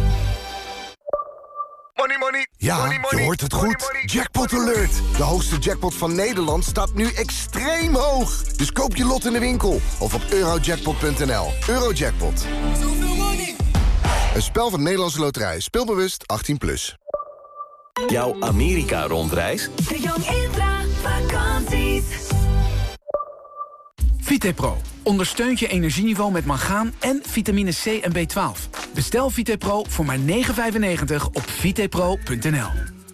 Money, money. Ja, je hoort het goed. Jackpot alert. De hoogste jackpot van Nederland staat nu extreem hoog. Dus koop je lot in de winkel of op eurojackpot.nl. Eurojackpot. Een spel van Nederlandse Loterij. Speelbewust 18+. Jouw Amerika-rondreis? De Jong Intra-vakanties. VitePro ondersteunt je energieniveau met mangaan en vitamine C en B12. Bestel VitePro voor maar €9,95 op vitepro.nl.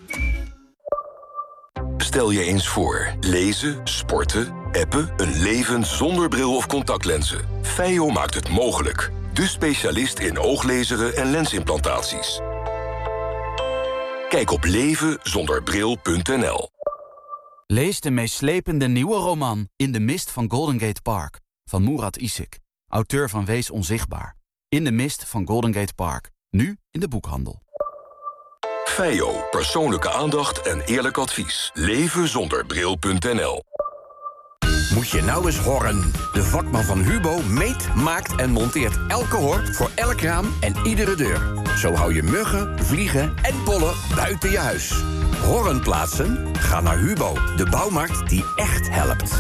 Stel je eens voor. Lezen, sporten, appen, een leven zonder bril of contactlenzen. Feio maakt het mogelijk. De specialist in ooglezeren en lensimplantaties. Kijk op levenzonderbril.nl. Lees de meeslepende nieuwe roman In de mist van Golden Gate Park van Murat Isik, auteur van Wees onzichtbaar. In de mist van Golden Gate Park, nu in de boekhandel. Feio, persoonlijke aandacht en eerlijk advies. Levenzonderbril.nl. Moet je nou eens horen. De vakman van Hubo meet, maakt en monteert elke hor voor elk raam en iedere deur. Zo hou je muggen, vliegen en pollen buiten je huis. Horren plaatsen? Ga naar Hubo, de bouwmarkt die echt helpt.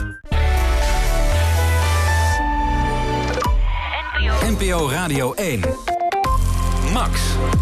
NPO Radio 1. Max.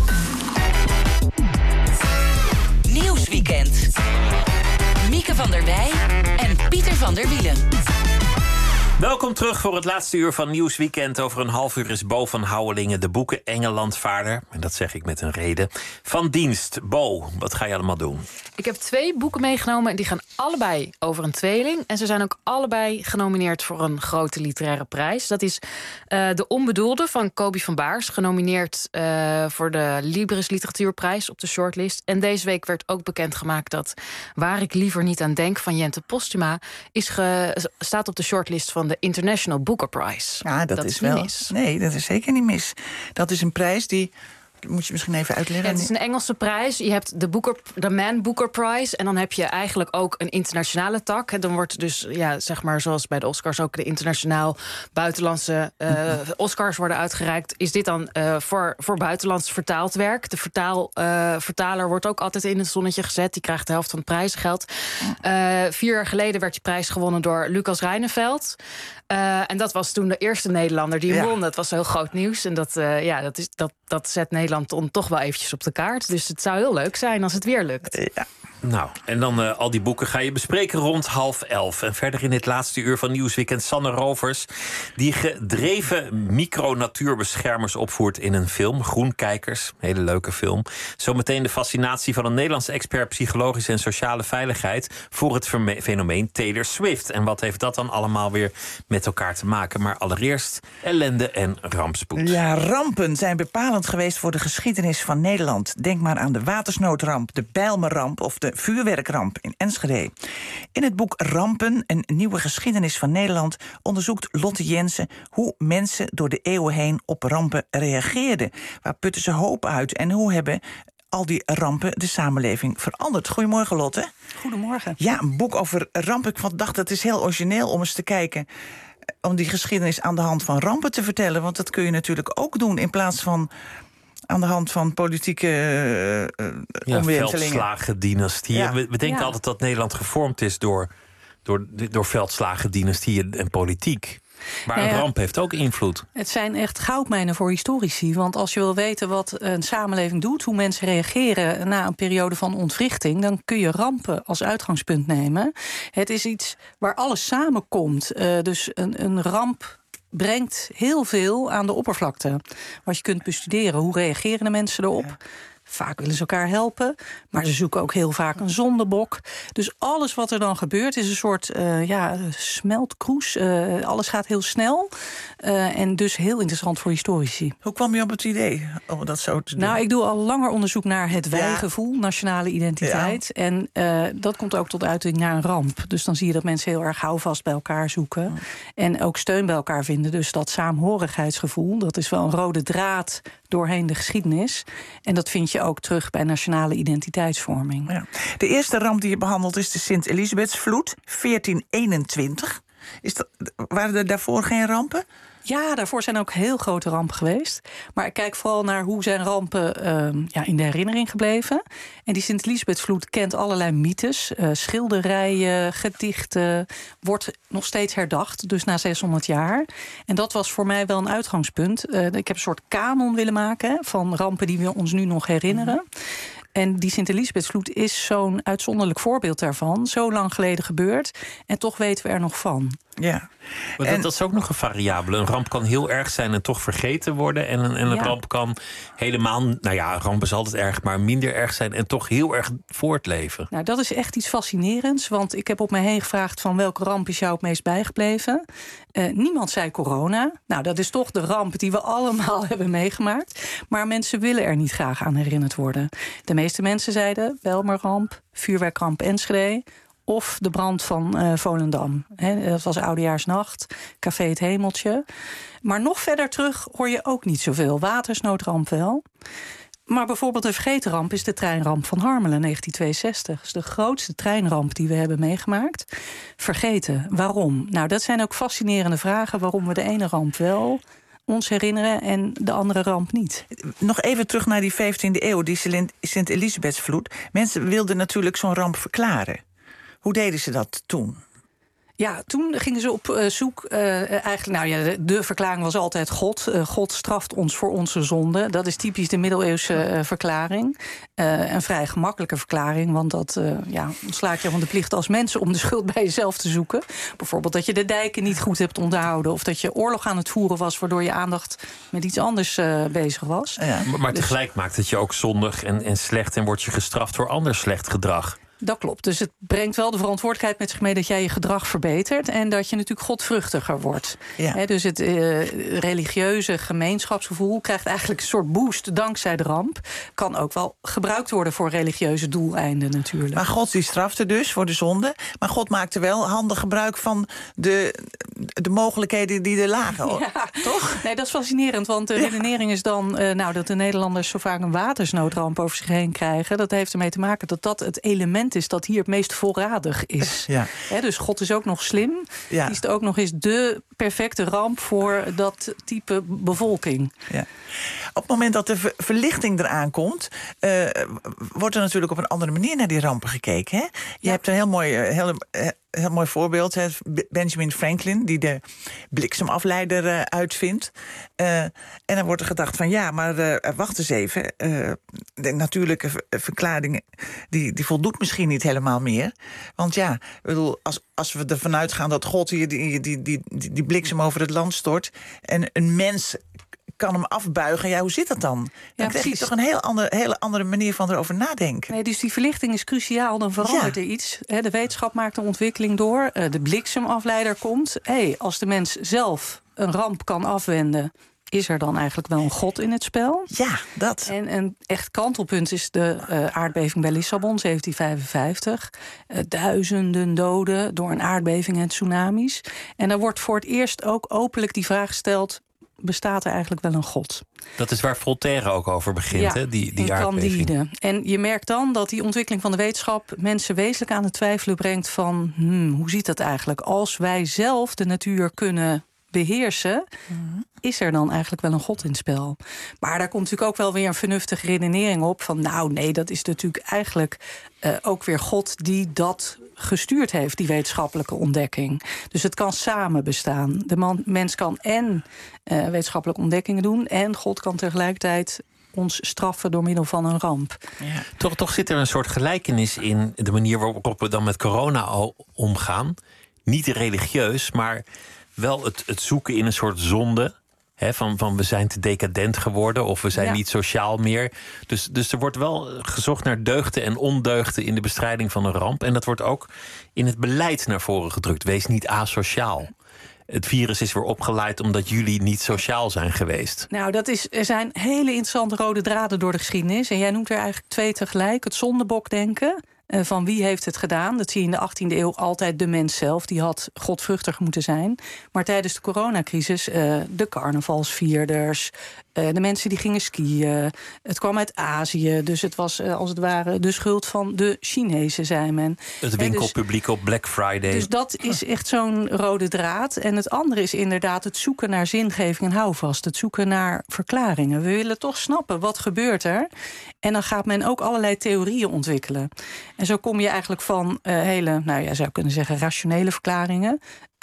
Nieuwsweekend. Mieke van der Wij en Pieter van der Wielen. Welkom terug voor het laatste uur van Nieuwsweekend. Over een half uur is Bo van Houwelingen de boeken Engelandvaarder, en dat zeg ik met een reden, van dienst. Bo, wat ga je allemaal doen? Ik heb 2 boeken meegenomen en die gaan allebei over een tweeling. En ze zijn ook allebei genomineerd voor een grote literaire prijs. Dat is De Onbedoelde van Kobi van Baars. Genomineerd voor de Libris Literatuurprijs op de shortlist. En deze week werd ook bekendgemaakt dat Waar ik liever niet aan denk van Jente Postuma staat op de shortlist van de International Booker Prize. Ja, dat is wel mis. Nee, dat is zeker niet mis. Dat is een prijs die... Moet je misschien even uitleggen? Ja, het is een Engelse prijs. Je hebt de Man Booker Prize. En dan heb je eigenlijk ook een internationale tak. Dan wordt dus, ja, zeg maar zoals bij de Oscars ook de internationaal buitenlandse Oscars worden uitgereikt. Is dit dan voor buitenlands vertaald werk? De vertaler wordt ook altijd in het zonnetje gezet. Die krijgt de helft van het prijzengeld. 4 jaar geleden werd die prijs gewonnen door Lucas Reineveld. En dat was toen de eerste Nederlander die won. Dat was heel groot nieuws. En dat zet Nederland toch wel eventjes op de kaart. Dus het zou heel leuk zijn als het weer lukt. Ja. Nou, en dan al die boeken ga je bespreken rond 10:30. En verder in dit laatste uur van Nieuwsweekend Sanne Rovers, die gedreven micronatuurbeschermers opvoert in een film. Groenkijkers, een hele leuke film. Zometeen de fascinatie van een Nederlandse expert psychologische en sociale veiligheid voor het fenomeen Taylor Swift. En wat heeft dat dan allemaal weer met elkaar te maken? Maar allereerst ellende en rampspoed. Ja, rampen zijn bepalend geweest voor de geschiedenis van Nederland. Denk maar aan de watersnoodramp, de Bijlmerramp of de vuurwerkramp in Enschede. In het boek Rampen, een nieuwe geschiedenis van Nederland, onderzoekt Lotte Jensen hoe mensen door de eeuwen heen op rampen reageerden. Waar putten ze hoop uit en hoe hebben al die rampen de samenleving veranderd? Goedemorgen, Lotte. Goedemorgen. Ja, een boek over rampen. Ik dacht, dat is heel origineel om eens te kijken, om die geschiedenis aan de hand van rampen te vertellen. Want dat kun je natuurlijk ook doen in plaats van aan de hand van politieke omwentelingen. Veldslagen, dynastieën. Ja. We denken altijd dat Nederland gevormd is door veldslagen, dynastieën en politiek. Maar een ramp heeft ook invloed. Het zijn echt goudmijnen voor historici. Want als je wil weten wat een samenleving doet, hoe mensen reageren na een periode van ontwrichting, dan kun je rampen als uitgangspunt nemen. Het is iets waar alles samenkomt. Dus een ramp brengt heel veel aan de oppervlakte. Wat je kunt bestuderen, hoe reageren de mensen erop? Ja. Vaak willen ze elkaar helpen, maar ze zoeken ook heel vaak een zondebok. Dus alles wat er dan gebeurt is een soort smeltkroes. Alles gaat heel snel en dus heel interessant voor historici. Hoe kwam je op het idee om dat zo te doen? Nou, ik doe al langer onderzoek naar het wij-gevoel, nationale identiteit. Ja. En dat komt ook tot uiting naar een ramp. Dus dan zie je dat mensen heel erg houvast bij elkaar zoeken. En ook steun bij elkaar vinden. Dus dat saamhorigheidsgevoel, dat is wel een rode draad doorheen de geschiedenis. En dat vind je ook terug bij nationale identiteitsvorming. Ja. De eerste ramp die je behandelt is de Sint-Elisabethsvloed, 1421. Waren er daarvoor geen rampen? Ja, daarvoor zijn ook heel grote rampen geweest. Maar ik kijk vooral naar hoe zijn rampen in de herinnering gebleven. En die Sint-Elisabethsvloed kent allerlei mythes. Schilderijen, gedichten, wordt nog steeds herdacht. Dus na 600 jaar. En dat was voor mij wel een uitgangspunt. Ik heb een soort kanon willen maken van rampen die we ons nu nog herinneren. En die Sint-Elisabethsvloed is zo'n uitzonderlijk voorbeeld daarvan. Zo lang geleden gebeurd. En toch weten we er nog van. Ja. Maar dat is ook nog een variabele. Een ramp kan heel erg zijn en toch vergeten worden. En een ramp kan helemaal, een ramp is altijd erg, maar minder erg zijn en toch heel erg voortleven. Nou, dat is echt iets fascinerends. Want ik heb op mij heen gevraagd van welke ramp is jou het meest bijgebleven. Niemand zei corona. Nou, dat is toch de ramp die we allemaal hebben meegemaakt. Maar mensen willen er niet graag aan herinnerd worden. De meeste mensen zeiden Bijlmerramp, vuurwerkramp Enschede of de brand van Volendam. Dat was Oudejaarsnacht, Café Het Hemeltje. Maar nog verder terug hoor je ook niet zoveel. Watersnoodramp wel. Maar bijvoorbeeld de vergeten ramp is de treinramp van Harmelen 1962. Dat is de grootste treinramp die we hebben meegemaakt. Vergeten. Waarom? Nou, dat zijn ook fascinerende vragen waarom we de ene ramp wel ons herinneren en de andere ramp niet. Nog even terug naar die 15e eeuw, die Sint-Elisabethsvloed. Mensen wilden natuurlijk zo'n ramp verklaren. Hoe deden ze dat toen? Ja, toen gingen ze op zoek. De verklaring was altijd God. God straft ons voor onze zonde. Dat is typisch de middeleeuwse verklaring. Een vrij gemakkelijke verklaring, want dat ontslaat je van de plicht als mensen om de schuld bij jezelf te zoeken. Bijvoorbeeld dat je de dijken niet goed hebt onderhouden, of dat je oorlog aan het voeren was, waardoor je aandacht met iets anders bezig was. Ja. Maar tegelijk maakt het je ook zondig en slecht en word je gestraft voor ander slecht gedrag. Dat klopt. Dus het brengt wel de verantwoordelijkheid met zich mee dat jij je gedrag verbetert en dat je natuurlijk godvruchtiger wordt. Ja. Dus het religieuze gemeenschapsgevoel krijgt eigenlijk een soort boost dankzij de ramp. Kan ook wel gebruikt worden voor religieuze doeleinden natuurlijk. Maar God die strafte dus voor de zonde. Maar God maakte wel handig gebruik van de mogelijkheden die er lagen. Ja. Toch? Nee, dat is fascinerend. Want de redenering is dan dat de Nederlanders zo vaak een watersnoodramp over zich heen krijgen. Dat heeft ermee te maken dat dat het element is dat hier het meest voorradig is. Ja. Dus God is ook nog slim. Ja. Kiest ook nog eens de perfecte ramp voor dat type bevolking. Ja. Op het moment dat de verlichting eraan komt, wordt er natuurlijk op een andere manier naar die rampen gekeken. Hè? Je hebt een heel mooi voorbeeld. Benjamin Franklin, die de bliksemafleider uitvindt. En dan wordt er gedacht van wacht eens even. De natuurlijke verklaring die voldoet misschien niet helemaal meer. Want ik bedoel, als we ervan uitgaan dat God hier die bliksem over het land stort en een mens kan hem afbuigen. Hoe zit dat dan? Dan krijg je toch een hele andere manier van erover nadenken. Nee, dus die verlichting is cruciaal, dan verandert er iets. De wetenschap maakt een ontwikkeling door. De bliksemafleider komt. Als de mens zelf een ramp kan afwenden, is er dan eigenlijk wel een God in het spel? Ja, dat. En een echt kantelpunt is de aardbeving bij Lissabon, 1755. Duizenden doden door een aardbeving en tsunamis. En dan wordt voor het eerst ook openlijk die vraag gesteld, bestaat er eigenlijk wel een God? Dat is waar Voltaire ook over begint, hè? Die aardbeving. Candide. En je merkt dan dat die ontwikkeling van de wetenschap mensen wezenlijk aan het twijfelen brengt van hoe zit dat eigenlijk? Als wij zelf de natuur kunnen beheersen, is er dan eigenlijk wel een God in het spel? Maar daar komt natuurlijk ook wel weer een vernuftige redenering op van dat is natuurlijk eigenlijk ook weer God die dat gestuurd heeft, die wetenschappelijke ontdekking. Dus het kan samen bestaan. De mens kan en wetenschappelijke ontdekkingen doen en God kan tegelijkertijd ons straffen door middel van een ramp. Ja. Toch zit er een soort gelijkenis in de manier waarop we dan met corona omgaan. Niet religieus, maar wel het zoeken in een soort zonde. Van we zijn te decadent geworden of we zijn niet sociaal meer. Dus er wordt wel gezocht naar deugden en ondeugden in de bestrijding van een ramp. En dat wordt ook in het beleid naar voren gedrukt. Wees niet asociaal. Het virus is weer opgeleid omdat jullie niet sociaal zijn geweest. Nou, er zijn hele interessante rode draden door de geschiedenis. En jij noemt er eigenlijk 2 tegelijk. Het zondebokdenken. Van wie heeft het gedaan? Dat zie je in de 18e eeuw altijd de mens zelf. Die had godvruchtig moeten zijn. Maar tijdens de coronacrisis de carnavalsvierders, de mensen die gingen skiën. Het kwam uit Azië, dus het was als het ware de schuld van de Chinezen, zei men. Het winkelpubliek op Black Friday. Dus dat is echt zo'n rode draad. En het andere is inderdaad het zoeken naar zingeving en houvast. Het zoeken naar verklaringen. We willen toch snappen, wat gebeurt er? En dan gaat men ook allerlei theorieën ontwikkelen. En zo kom je eigenlijk van hele, zou kunnen zeggen, rationele verklaringen.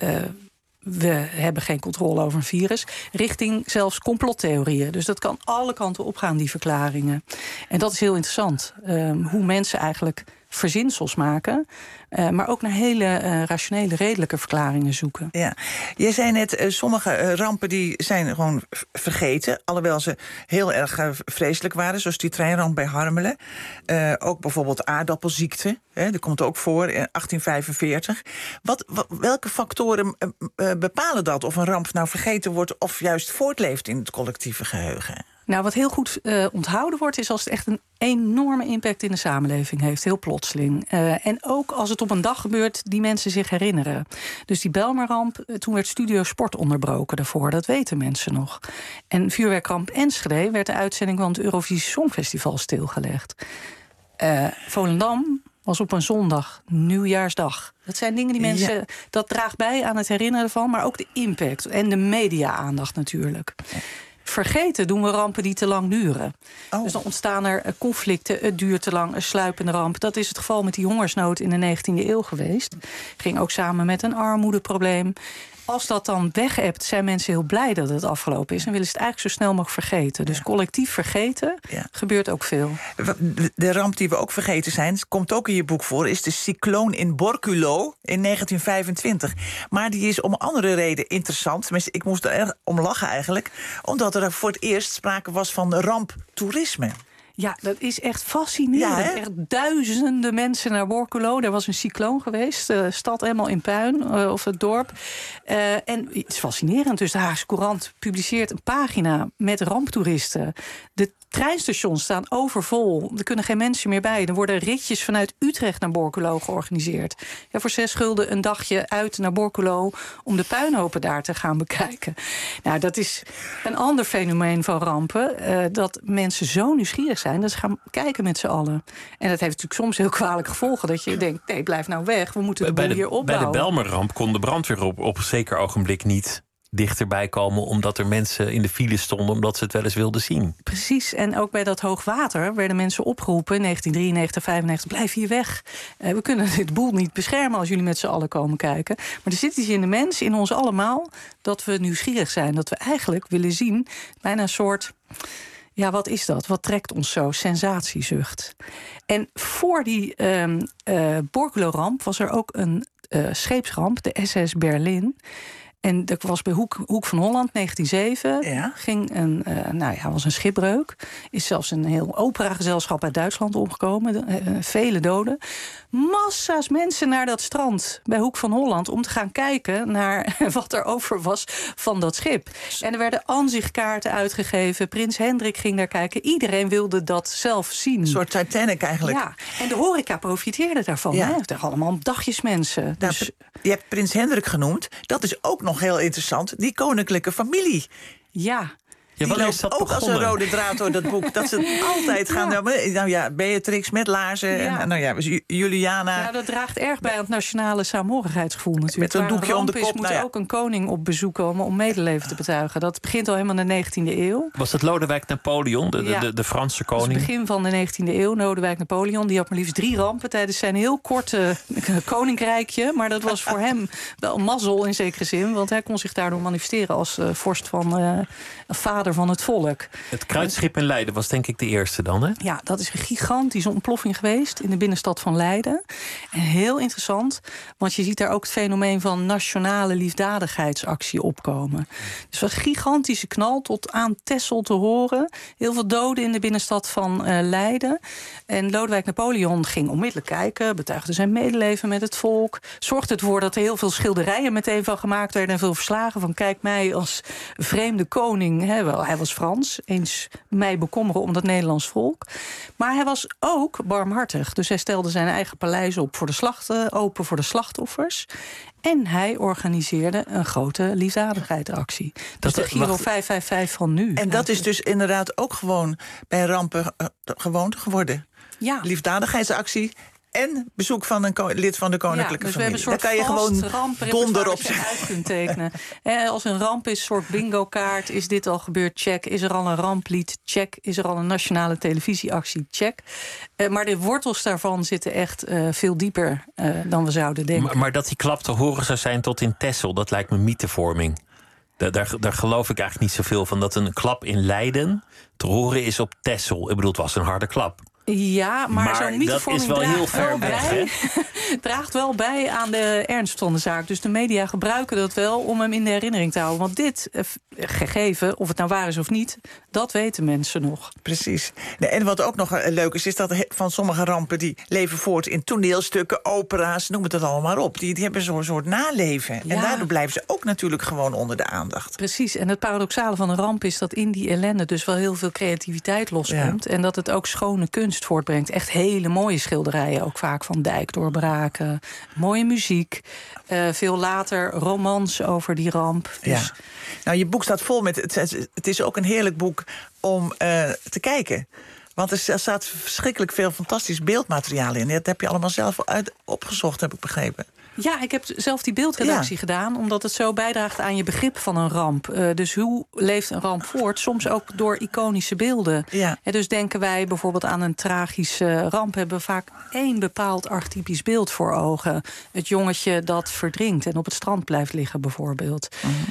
We hebben geen controle over een virus, richting zelfs complottheorieën. Dus dat kan alle kanten opgaan, die verklaringen. En dat is heel interessant. Hoe mensen eigenlijk verzinsels maken, maar ook naar hele rationele, redelijke verklaringen zoeken. Ja, je zei net, sommige rampen die zijn gewoon vergeten, alhoewel ze heel erg vreselijk waren, zoals die treinramp bij Harmelen. Ook bijvoorbeeld aardappelziekte, dat komt ook voor in 1845. Welke factoren bepalen dat of een ramp nou vergeten wordt of juist voortleeft in het collectieve geheugen? Nou, wat heel goed onthouden wordt, is als het echt een enorme impact in de samenleving heeft. Heel plotseling. En ook als het op een dag gebeurt die mensen zich herinneren. Dus die Bijlmerramp, toen werd Studio Sport onderbroken daarvoor. Dat weten mensen nog. En vuurwerkramp Enschede werd de uitzending van het Eurovisie Songfestival stilgelegd. Volendam was op een zondag, nieuwjaarsdag. Dat zijn dingen die mensen... Dat draagt bij aan het herinneren van, maar ook de impact. En de media-aandacht natuurlijk. Vergeten doen we rampen die te lang duren. Dus dan ontstaan er conflicten, het duurt te lang, een sluipende ramp. Dat is het geval met die hongersnood in de 19e eeuw geweest. Ging ook samen met een armoedeprobleem. Als dat dan weg-ebt, zijn mensen heel blij dat het afgelopen is en willen ze het eigenlijk zo snel mogelijk vergeten. Dus collectief vergeten gebeurt ook veel. De ramp die we ook vergeten zijn, komt ook in je boek voor, is de cycloon in Borculo in 1925. Maar die is om andere reden interessant. Tenminste, ik moest er erg om lachen eigenlijk, omdat er voor het eerst sprake was van ramptoerisme. Ja, dat is echt fascinerend. Ja, echt duizenden mensen naar Borculo. Er was een cycloon geweest. De stad helemaal in puin, of het dorp. En het is fascinerend. Dus de Haagse Courant publiceert een pagina met ramptoeristen. De treinstations staan overvol. Er kunnen geen mensen meer bij. Er worden ritjes vanuit Utrecht naar Borculo georganiseerd. Ja, voor 6 gulden een dagje uit naar Borculo om de puinhopen daar te gaan bekijken. Nou, dat is een ander fenomeen van rampen. Dat mensen zo nieuwsgierig zijn dat ze gaan kijken met z'n allen. En dat heeft natuurlijk soms heel kwalijke gevolgen. Dat je denkt, nee, blijf nou weg. We moeten de boel hier opbouwen. Bij de Bijlmerramp kon de brandweer op een zeker ogenblik niet dichterbij komen, omdat er mensen in de file stonden, omdat ze het wel eens wilden zien. Precies, en ook bij dat hoogwater werden mensen opgeroepen in 1993, 95, blijf hier weg. We kunnen dit boel niet beschermen als jullie met z'n allen komen kijken. Maar er zit iets in de mens, in ons allemaal, dat we nieuwsgierig zijn. Dat we eigenlijk willen zien, bijna een soort, ja, wat is dat? Wat trekt ons zo? Sensatiezucht. En voor die Borculo-ramp was er ook een scheepsramp, de SS Berlin. En dat was bij Hoek van Holland, 1907. Ging was een schipbreuk. Is zelfs een heel operagezelschap uit Duitsland omgekomen. Vele doden. Massa's mensen naar dat strand bij Hoek van Holland om te gaan kijken naar wat er over was van dat schip. En er werden aanzichtkaarten uitgegeven. Prins Hendrik ging daar kijken. Iedereen wilde dat zelf zien. Een soort Titanic eigenlijk. Ja, en de horeca profiteerde daarvan. Ja. Er allemaal dagjes mensen. Dus je hebt Prins Hendrik genoemd. Dat is ook nog heel interessant. Die koninklijke familie. Ja. Die loopt ook als een rode draad door dat boek. Dat ze altijd gaan. Beatrix met laarzen. Ja. En Juliana. Ja, dat draagt erg bij aan het nationale saamhorigheidsgevoel natuurlijk. Met een doekje om de kop. Moet ook een koning op bezoek komen om medeleven te betuigen. Dat begint al helemaal in de 19e eeuw. Was dat Lodewijk Napoleon, de Franse koning? Dat is het begin van de 19e eeuw. Lodewijk Napoleon, die had maar liefst 3 rampen tijdens zijn heel korte koninkrijkje. Maar dat was voor hem wel een mazzel in zekere zin. Want hij kon zich daardoor manifesteren als vorst van vader van het volk. Het kruitschip in Leiden was denk ik de eerste dan, hè? Ja, dat is een gigantische ontploffing geweest in de binnenstad van Leiden. En heel interessant, want je ziet daar ook het fenomeen van nationale liefdadigheidsactie opkomen. Dus wat gigantische knal tot aan Texel te horen. Heel veel doden in de binnenstad van Leiden. En Lodewijk Napoleon ging onmiddellijk kijken, betuigde zijn medeleven met het volk. Zorgde ervoor dat er heel veel schilderijen meteen van gemaakt werden en veel verslagen van kijk mij als vreemde koning. Hij was Frans, eens mij bekommeren om dat Nederlands volk. Maar hij was ook barmhartig. Dus hij stelde zijn eigen paleis op open voor de slachtoffers. En hij organiseerde een grote liefdadigheidsactie. Dus de Giro 555 van nu. En dat is dus inderdaad ook gewoon bij rampen gewoon geworden. Ja. Liefdadigheidsactie en bezoek van een lid van de koninklijke familie. Daar kan je gewoon donder op uit kunt tekenen. Als een ramp is, een soort bingo-kaart. Is dit al gebeurd? Check. Is er al een ramplied? Check. Is er al een nationale televisieactie? Check. Maar de wortels daarvan zitten echt veel dieper dan we zouden denken. Maar dat die klap te horen zou zijn tot in Texel, dat lijkt me mythevorming. Daar geloof ik eigenlijk niet zoveel van. Dat een klap in Leiden te horen is op Texel. Ik bedoel, het was een harde klap. Ja, maar zo'n mythevorming dat is wel heel ver weg, hè? draagt wel bij aan de ernst van de zaak. Dus de media gebruiken dat wel om hem in de herinnering te houden. Want dit gegeven, of het nou waar is of niet, dat weten mensen nog. Precies. En wat ook nog leuk is dat van sommige rampen die leven voort in toneelstukken, opera's, noem het allemaal maar op. Die hebben zo'n soort naleven. Ja. En daardoor blijven ze ook natuurlijk gewoon onder de aandacht. Precies. En het paradoxale van een ramp is dat in die ellende dus wel heel veel creativiteit loskomt. Ja. En dat het ook schone kunst voortbrengt. Echt hele mooie schilderijen, ook vaak van dijkdoorbraken. Mooie muziek. Veel later romans over die ramp. Dus... Ja. Nou, je boek staat vol met... Het is ook een heerlijk boek om te kijken. Want er staat verschrikkelijk veel fantastisch beeldmateriaal in. Dat heb je allemaal zelf opgezocht, heb ik begrepen. Ja, ik heb zelf die beeldredactie gedaan, omdat het zo bijdraagt aan je begrip van een ramp. Dus hoe leeft een ramp voort? Soms ook door iconische beelden. Ja. Dus denken wij bijvoorbeeld aan een tragische ramp, hebben we vaak één bepaald archetypisch beeld voor ogen. Het jongetje dat verdrinkt en op het strand blijft liggen, bijvoorbeeld.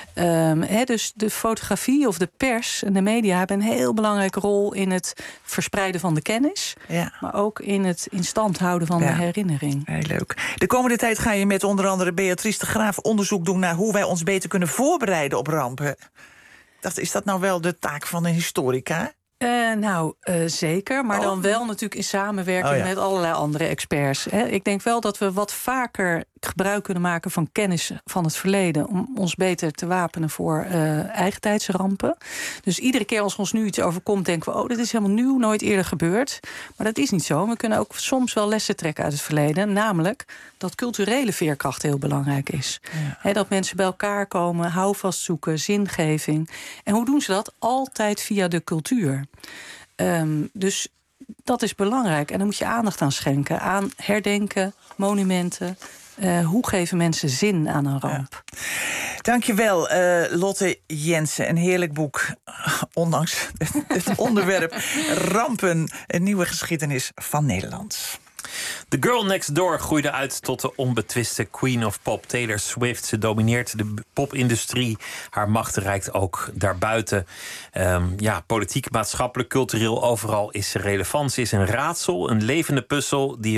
Dus de fotografie of de pers en de media hebben een heel belangrijke rol in het verspreiden van de kennis, maar ook in het in stand houden van de herinnering. Heel leuk. De komende tijd ga je met onder andere Beatrice de Graaf onderzoek doen naar hoe wij ons beter kunnen voorbereiden op rampen. Is dat nou wel de taak van een historica? Zeker, maar dan wel natuurlijk in samenwerking met allerlei andere experts. Ik denk wel dat we wat vaker gebruik kunnen maken van kennis van het verleden om ons beter te wapenen voor eigentijdse rampen. Dus iedere keer als ons nu iets overkomt, denken we, dit is helemaal nieuw, nooit eerder gebeurd. Maar dat is niet zo. We kunnen ook soms wel lessen trekken uit het verleden. Namelijk dat culturele veerkracht heel belangrijk is. Ja. Dat mensen bij elkaar komen, houvast zoeken, zingeving. En hoe doen ze dat? Altijd via de cultuur. Dus dat is belangrijk. En daar moet je aandacht aan schenken. Aan herdenken, monumenten. Hoe geven mensen zin aan een ramp? Ja. Dankjewel, Lotte Jensen. Een heerlijk boek, ondanks het onderwerp rampen. Een nieuwe geschiedenis van Nederland. The Girl Next Door groeide uit tot de onbetwiste Queen of Pop, Taylor Swift. Ze domineert de popindustrie. Haar macht reikt ook daarbuiten. Politiek, maatschappelijk, cultureel, overal is ze relevant. Ze is een raadsel, een levende puzzel die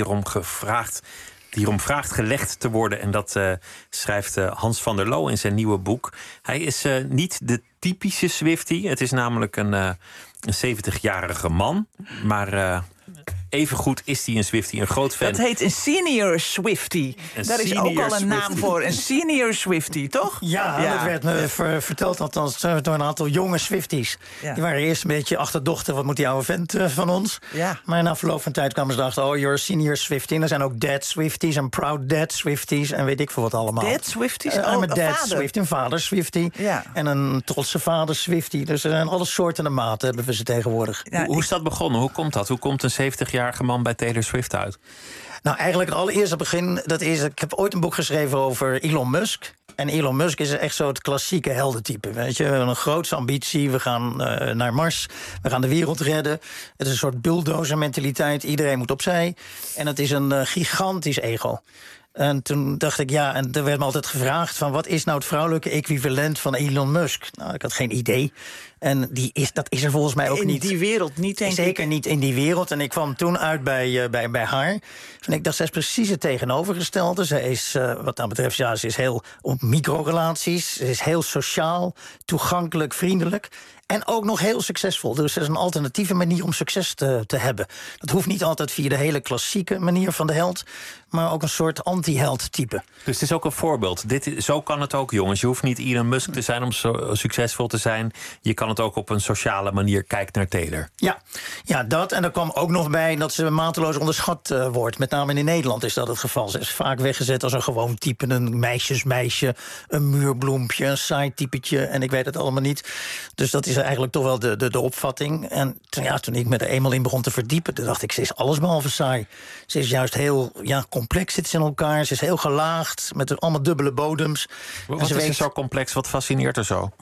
erom vraagt gelegd te worden. En dat schrijft Hans van der Loo in zijn nieuwe boek. Hij is niet de typische Swiftie. Het is namelijk een 70-jarige man. Maar evengoed is hij een Swiftie, een groot fan. Dat heet een senior Swiftie. Daar is ook al een naam voor. Een senior Swiftie, toch? Ja, dat werd me verteld althans door een aantal jonge Swifties. Ja. Die waren eerst een beetje achterdochten, wat moet die oude vent van ons? Ja. Maar na verloop van tijd kwamen ze dachten, you're a senior Swiftie. En er zijn ook dad Swifties en proud dad Swifties en weet ik veel wat allemaal. Dad Swifties? Een dad Swiftie, een vader Swiftie. Ja. En een trotse vader Swiftie. Dus er zijn alle soorten en maten hebben we ze tegenwoordig. Ja, hoe is dat begonnen? Hoe komt dat? Hoe komt een 70-jarige man bij Taylor Swift uit? Nou, eigenlijk het allereerste begin, ik heb ooit een boek geschreven over Elon Musk. En Elon Musk is echt zo het klassieke heldentype. Weet je, we hebben een grootse ambitie. We gaan naar Mars. We gaan de wereld redden. Het is een soort bulldozer mentaliteit. Iedereen moet opzij. En het is een gigantisch ego. En toen dacht ik, en er werd me altijd gevraagd van wat is nou het vrouwelijke equivalent van Elon Musk? Nou, ik had geen idee. En dat is er volgens mij ook niet. In die wereld niet, denk ik. Zeker niet in die wereld. En ik kwam toen uit bij haar. En ik dacht, zij is precies het tegenovergestelde. Zij is, wat dat betreft, ze is heel op microrelaties. Ze is heel sociaal, toegankelijk, vriendelijk. En ook nog heel succesvol. Dus het is een alternatieve manier om succes te hebben. Dat hoeft niet altijd via de hele klassieke manier van de held, maar ook een soort anti-held type. Dus het is ook een voorbeeld. Zo kan het ook, jongens. Je hoeft niet Elon Musk te zijn om zo succesvol te zijn. Je kan het ook op een sociale manier kijken naar Taylor. Ja, dat. En er kwam ook nog bij dat ze mateloos onderschat wordt. Met name in Nederland is dat het geval. Ze is vaak weggezet als een gewoon type. Een meisjesmeisje, een muurbloempje, een saai typetje. En ik weet het allemaal niet. Dus dat is eigenlijk toch wel de opvatting. En toen ik me er eenmaal in begon te verdiepen, toen dacht ik, ze is allesbehalve saai. Ze is juist heel complex, zit ze in elkaar. Ze is heel gelaagd, met allemaal dubbele bodems. Wat is er zo complex? Wat fascineert er zo?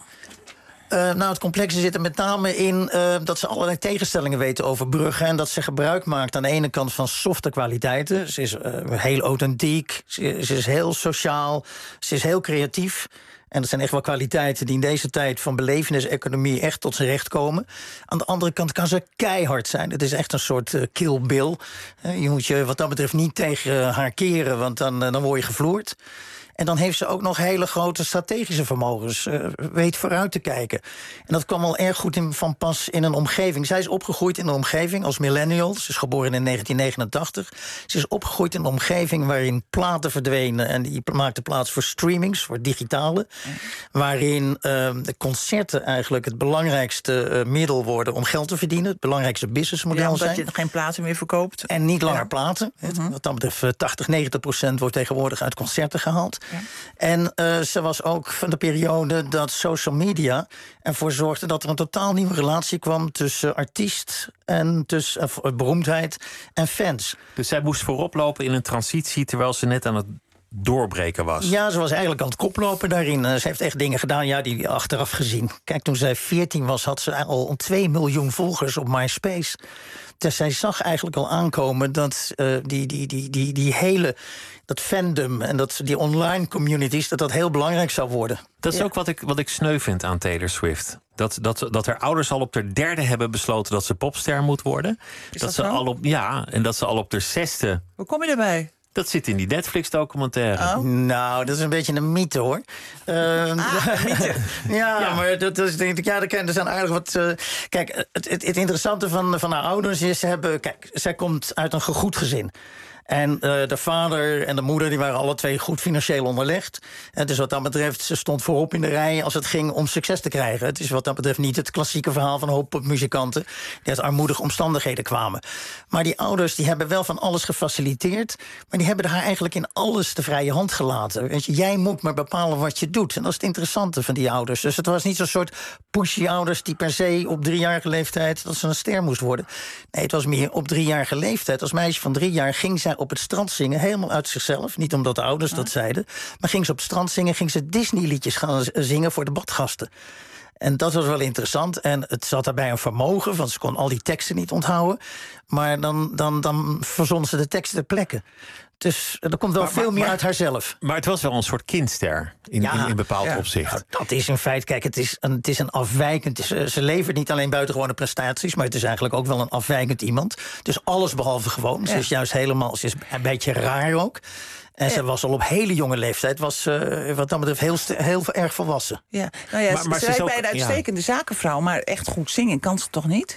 Het complexe zit er met name in dat ze allerlei tegenstellingen weten overbruggen. En dat ze gebruik maakt aan de ene kant van softe kwaliteiten. Ze is heel authentiek, ze is heel sociaal, ze is heel creatief. En dat zijn echt wel kwaliteiten die in deze tijd van belevenis-economie echt tot zijn recht komen. Aan de andere kant kan ze keihard zijn. Het is echt een soort Kill Bill. Je moet je wat dat betreft niet tegen haar keren, want dan word je gevloerd. En dan heeft ze ook nog hele grote strategische vermogens. Weet vooruit te kijken. En dat kwam al erg goed van pas in een omgeving. Zij is opgegroeid in een omgeving als millennial. Ze is geboren in 1989. Ze is opgegroeid in een omgeving waarin platen verdwenen. En die maakte plaats voor streamings, voor digitale. Waarin de concerten eigenlijk het belangrijkste middel worden om geld te verdienen. Het belangrijkste businessmodel zijn. Omdat je geen platen meer verkoopt. En niet langer platen. Wat dat betreft 80-90% wordt tegenwoordig uit concerten gehaald. Ja. En ze was ook van de periode dat social media ervoor zorgde dat er een totaal nieuwe relatie kwam tussen artiest en tussen beroemdheid en fans. Dus zij moest voorop lopen in een transitie terwijl ze net aan het doorbreken was. Ja, ze was eigenlijk aan het koplopen daarin. Ze heeft echt dingen gedaan, die achteraf gezien. Kijk, toen zij 14 was, had ze al 2 miljoen volgers op MySpace. Dus zij zag eigenlijk al aankomen dat die hele dat fandom en die online communities dat heel belangrijk zou worden. Dat is ook wat ik sneu vind aan Taylor Swift. Dat haar ouders al op haar derde hebben besloten dat ze popster moet worden. Dat ze al en dat ze al op haar 6e. Hoe kom je erbij? Dat zit in die Netflix-documentaire. Oh. Nou, dat is een beetje een mythe, hoor. Mythe. Ja, maar dat is denk ik... Ja, er zijn aardig wat... kijk, het interessante van haar ouders is... zij komt uit een goed gezin. En de vader en de moeder die waren alle twee goed financieel onderlegd. En dus wat dat betreft, ze stond voorop in de rij als het ging om succes te krijgen. Het is wat dat betreft niet het klassieke verhaal van een hoop muzikanten die uit armoedige omstandigheden kwamen. Maar die ouders die hebben wel van alles gefaciliteerd, maar die hebben haar eigenlijk in alles de vrije hand gelaten. Weet je, jij moet maar bepalen wat je doet. En dat is het interessante van die ouders. Dus het was niet zo'n soort pushy ouders die per se op 3-jarige leeftijd dat ze een ster moest worden. Nee, het was meer op 3-jarige leeftijd. Als meisje van 3 jaar ging zij op het strand zingen, helemaal uit zichzelf. Niet omdat de ouders dat zeiden. Maar ging ze op het strand zingen, ging ze Disney-liedjes gaan zingen voor de badgasten. En dat was wel interessant. En het zat daarbij een vermogen, want ze kon al die teksten niet onthouden. Maar dan verzon ze de teksten ter plekke. Dus er komt wel veel meer uit haarzelf. Maar het was wel een soort kindster in bepaald opzicht. Nou, dat is een feit. Kijk, het is een afwijkend... Ze levert niet alleen buitengewone prestaties, maar het is eigenlijk ook wel een afwijkend iemand. Dus alles behalve gewoon. Ze is juist helemaal... Ze is een beetje raar ook. En ze was al op hele jonge leeftijd, wat dat betreft heel erg volwassen. Ja, nou ja, maar ze is bij de uitstekende zakenvrouw, maar echt goed zingen kan ze toch niet?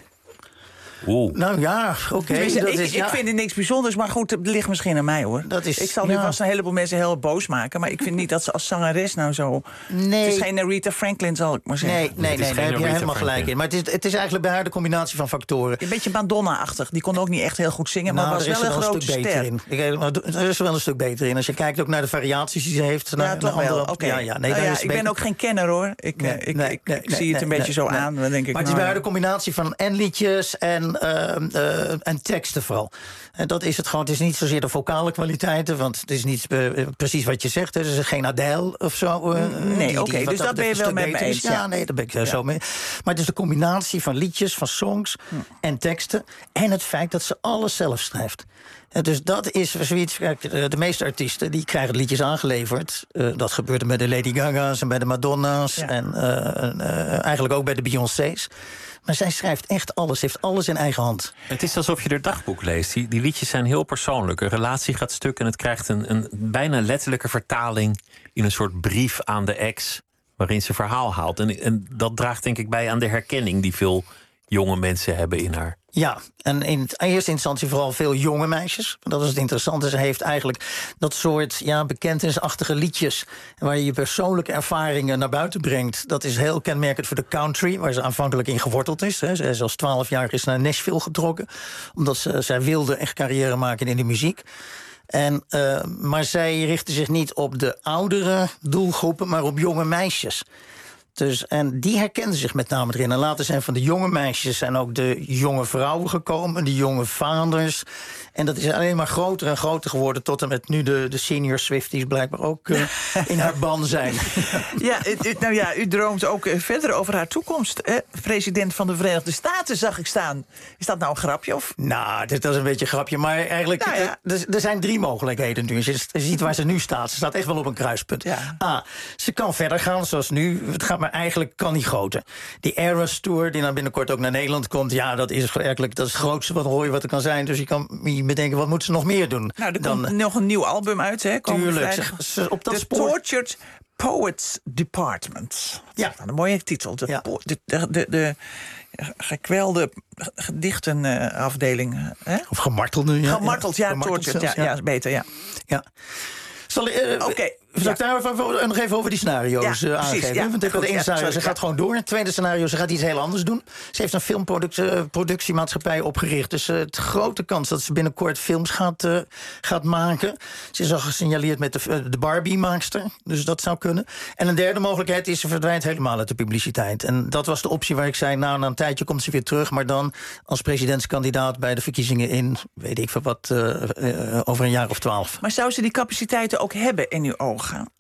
Nou ja, oké. Ik vind het niks bijzonders, maar goed, het ligt misschien aan mij, hoor. Ik zal nu vast een heleboel mensen heel boos maken, maar ik vind niet dat ze als zangeres nou zo... Nee. Het is geen Aretha Franklin, zal ik maar zeggen. Nee, daar heb je helemaal gelijk in. Maar het is eigenlijk bij haar de combinatie van factoren. Een beetje Madonna-achtig. Die kon ook niet echt heel goed zingen, maar was wel een grote ster. Er is wel een stuk beter in. Als je kijkt ook naar de variaties die ze heeft. Ja, toch wel. Oké. Ik ben ook geen kenner, hoor. Ik zie het een beetje zo aan. Dan denk ik, maar het is bij haar de combinatie van liedjes en teksten vooral. En dat is het gewoon. Het is niet zozeer de vocale kwaliteiten, want het is niet precies wat je zegt. Het is geen Adele of zo. Nee, oké, dus dat ben je wel met me eens. Ja, nee, daar ben ik zo mee. Maar het is de combinatie van liedjes, van songs en teksten en het feit dat ze alles zelf schrijft. Dus dat is zoiets. De meeste artiesten die krijgen liedjes aangeleverd. Dat gebeurde bij de Lady Gaga's en bij de Madonna's en eigenlijk ook bij de Beyoncé's. Maar zij schrijft echt alles, heeft alles in eigen hand. Het is alsof je haar dagboek leest. Die liedjes zijn heel persoonlijk. Een relatie gaat stuk en het krijgt een bijna letterlijke vertaling in een soort brief aan de ex, waarin ze verhaal haalt. En dat draagt denk ik bij aan de herkenning die veel jonge mensen hebben in haar. Ja, en in eerste instantie vooral veel jonge meisjes. Dat is het interessante. Ze heeft eigenlijk dat soort bekentenisachtige liedjes, waar je persoonlijke ervaringen naar buiten brengt. Dat is heel kenmerkend voor de country, waar ze aanvankelijk in geworteld is. Ze is als 12-jarige naar Nashville getrokken, omdat zij wilde echt carrière maken in de muziek. Maar zij richtte zich niet op de oudere doelgroepen, maar op jonge meisjes. Dus, en die herkenden zich met name erin. En later zijn van de jonge meisjes zijn ook de jonge vrouwen gekomen, de jonge vaders. En dat is alleen maar groter en groter geworden, tot en met nu de senior Swifties blijkbaar ook in haar ban zijn. Ja, u droomt ook verder over haar toekomst. President van de Verenigde Staten zag ik staan. Is dat nou een grapje? Of? Nou, dit is een beetje een grapje. Maar eigenlijk, er zijn 3 mogelijkheden nu. Je ziet waar ze nu staat. Ze staat echt wel op een kruispunt. Ja. A, ze kan verder gaan zoals nu. Het gaat maar eigenlijk kan niet groter. Die Eras Tour, die dan binnenkort ook naar Nederland komt, ja, dat is werkelijk het grootste wat er kan zijn. Dus je kan bedenken, wat moet ze nog meer doen? Nou, er komt nog een nieuw album uit, hè? Tuurlijk. Op dat spoor. Tortured Poets Department. Ja. Een mooie titel. De gekwelde gedichtenafdeling. Of gemartelde. Ja. Gemarteld, ja. Tortured, ja, is beter, ja. Oké. Zal ik daar nog even over die scenario's aangeven? Ja, want het ene scenario, ze gaat gewoon door. Het tweede scenario, ze gaat iets heel anders doen. Ze heeft een filmproductiemaatschappij opgericht. Dus het grote kans dat ze binnenkort films gaat maken. Ze is al gesignaleerd met de Barbie-maakster. Dus dat zou kunnen. En een derde mogelijkheid is, ze verdwijnt helemaal uit de publiciteit. En dat was de optie waar ik zei, nou, na een tijdje komt ze weer terug. Maar dan als presidentskandidaat bij de verkiezingen in, weet ik veel wat, over een jaar of 12. Maar zou ze die capaciteiten ook hebben in uw ogen?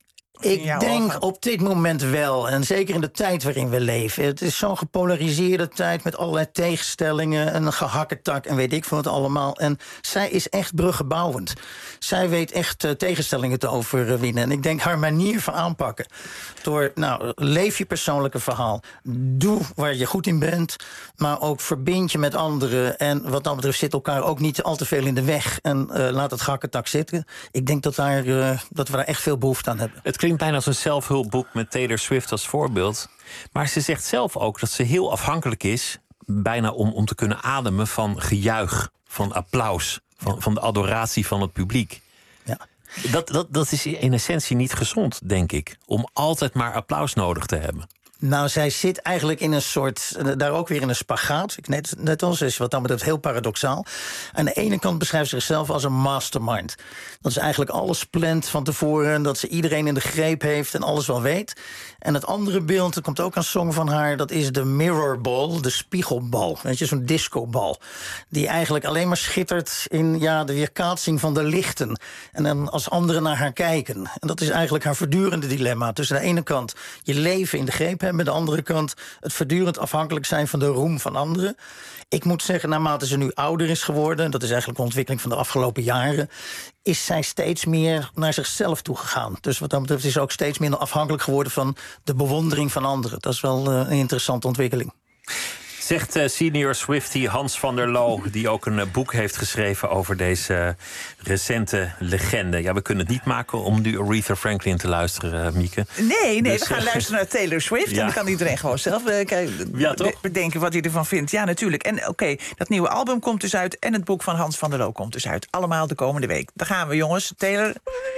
Ik denk op dit moment wel. En zeker in de tijd waarin we leven. Het is zo'n gepolariseerde tijd met allerlei tegenstellingen en een gehakketak en weet ik veel wat allemaal. En zij is echt bruggenbouwend. Zij weet echt tegenstellingen te overwinnen. En ik denk haar manier van aanpakken. Door, leef je persoonlijke verhaal. Doe waar je goed in bent. Maar ook verbind je met anderen. En wat dat betreft zit elkaar ook niet al te veel in de weg. En laat het gehakketak zitten. Ik denk dat we daar echt veel behoefte aan hebben. Het klinkt bijna als een zelfhulpboek met Taylor Swift als voorbeeld. Maar ze zegt zelf ook dat ze heel afhankelijk is, bijna om te kunnen ademen, van gejuich, van applaus, van de adoratie van het publiek. Ja. Dat is in essentie niet gezond, denk ik. Om altijd maar applaus nodig te hebben. Nou, zij zit eigenlijk in een soort, daar ook weer in een spagaat. Net als is wat dan betreft heel paradoxaal. Aan de ene kant beschrijft ze zichzelf als een mastermind. Dat ze eigenlijk alles plant van tevoren, dat ze iedereen in de greep heeft en alles wel weet. En het andere beeld, er komt ook een song van haar, dat is de mirrorball, de spiegelbal. Weet je, zo'n discobal. Die eigenlijk alleen maar schittert in de weerkaatsing van de lichten. En dan als anderen naar haar kijken. En dat is eigenlijk haar voortdurende dilemma. Tussen de ene kant je leven in de greep hebben, aan de andere kant het voortdurend afhankelijk zijn van de roem van anderen. Ik moet zeggen, naarmate ze nu ouder is geworden, dat is eigenlijk een ontwikkeling van de afgelopen jaren, is zij steeds meer naar zichzelf toe gegaan. Dus wat dat betreft is ze ook steeds minder afhankelijk geworden van de bewondering van anderen. Dat is wel een interessante ontwikkeling. Zegt senior Swiftie Hans van der Loo, die ook een boek heeft geschreven over deze recente legende. Ja, we kunnen het niet maken om nu Aretha Franklin te luisteren, Mieke. Nee, we gaan luisteren naar Taylor Swift. En dan kan iedereen gewoon zelf bedenken wat hij ervan vindt. Ja, natuurlijk. En oké, dat nieuwe album komt dus uit en het boek van Hans van der Loo komt dus uit. Allemaal de komende week. Daar gaan we, jongens. Taylor.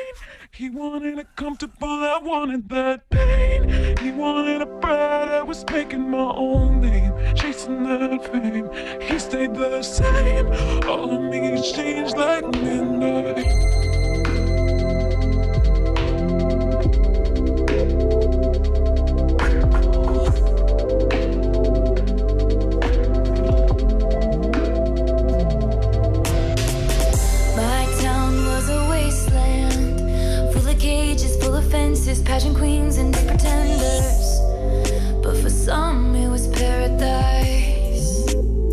He wanted it comfortable, I wanted that pain. He wanted a bride, I was making my own name, chasing that fame. He stayed the same, all of me changed like midnight. Fences, pageant queens and pretenders, but for some it was paradise.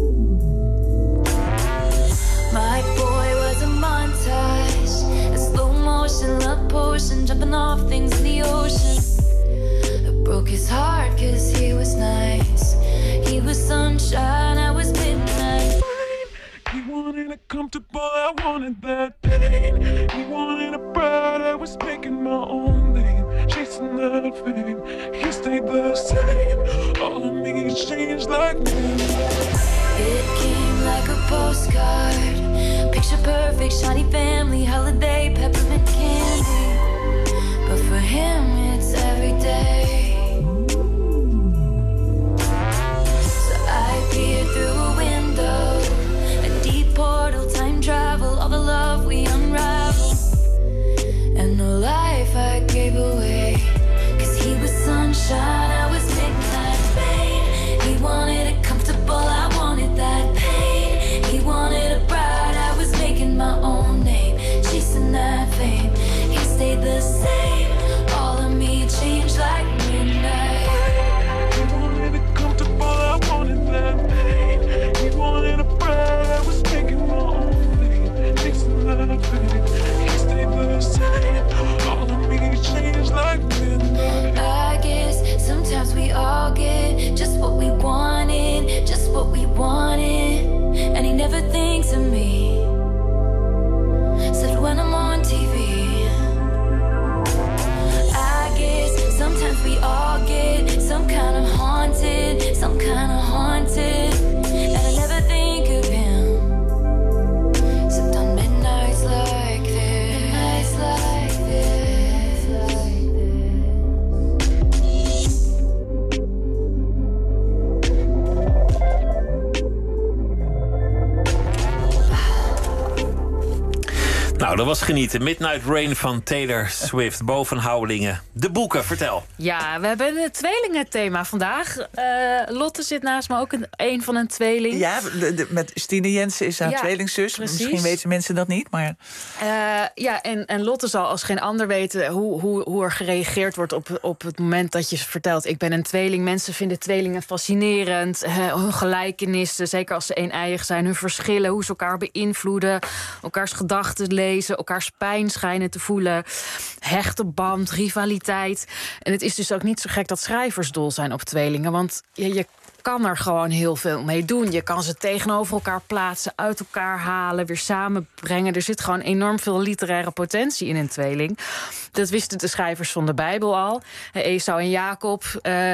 My boy was a montage, a slow motion love potion, jumping off things in the ocean. It broke his heart 'cause he was nice. He was sunshine, I was midnight. He wanted it comfortable, I wanted that pain. He wanted a bride, I was making my own name, chasing that fame. He stayed the same, all of me changed like midnight. It came like a postcard, picture perfect, shiny family, holiday, peppermint candy. But for him it's every day. So I peer through a window, portal, time travel, all the love we unravel, and the life I gave away, 'cause he was sunshine, I was Nou, dat was genieten. Midnight Rain van Taylor Swift. Boven Houwelingen. De boeken, vertel. Ja, we hebben een tweelingenthema vandaag. Lotte zit naast me, ook een van een tweeling. Ja, met Stine Jensen is haar tweelingzus. Precies. Misschien weten mensen dat niet, maar... En Lotte zal als geen ander weten hoe er gereageerd wordt op het moment dat je vertelt... ik ben een tweeling. Mensen vinden tweelingen fascinerend. Hun gelijkenissen, zeker als ze een-eiig zijn. Hun verschillen, hoe ze elkaar beïnvloeden. Elkaars gedachten lezen, elkaars pijn schijnen te voelen. Hechte band, rivaliteit. En het is dus ook niet zo gek dat schrijvers dol zijn op tweelingen. Want je kan er gewoon heel veel mee doen. Je kan ze tegenover elkaar plaatsen, uit elkaar halen, weer samenbrengen. Er zit gewoon enorm veel literaire potentie in een tweeling. Dat wisten de schrijvers van de Bijbel al. Esau en Jacob,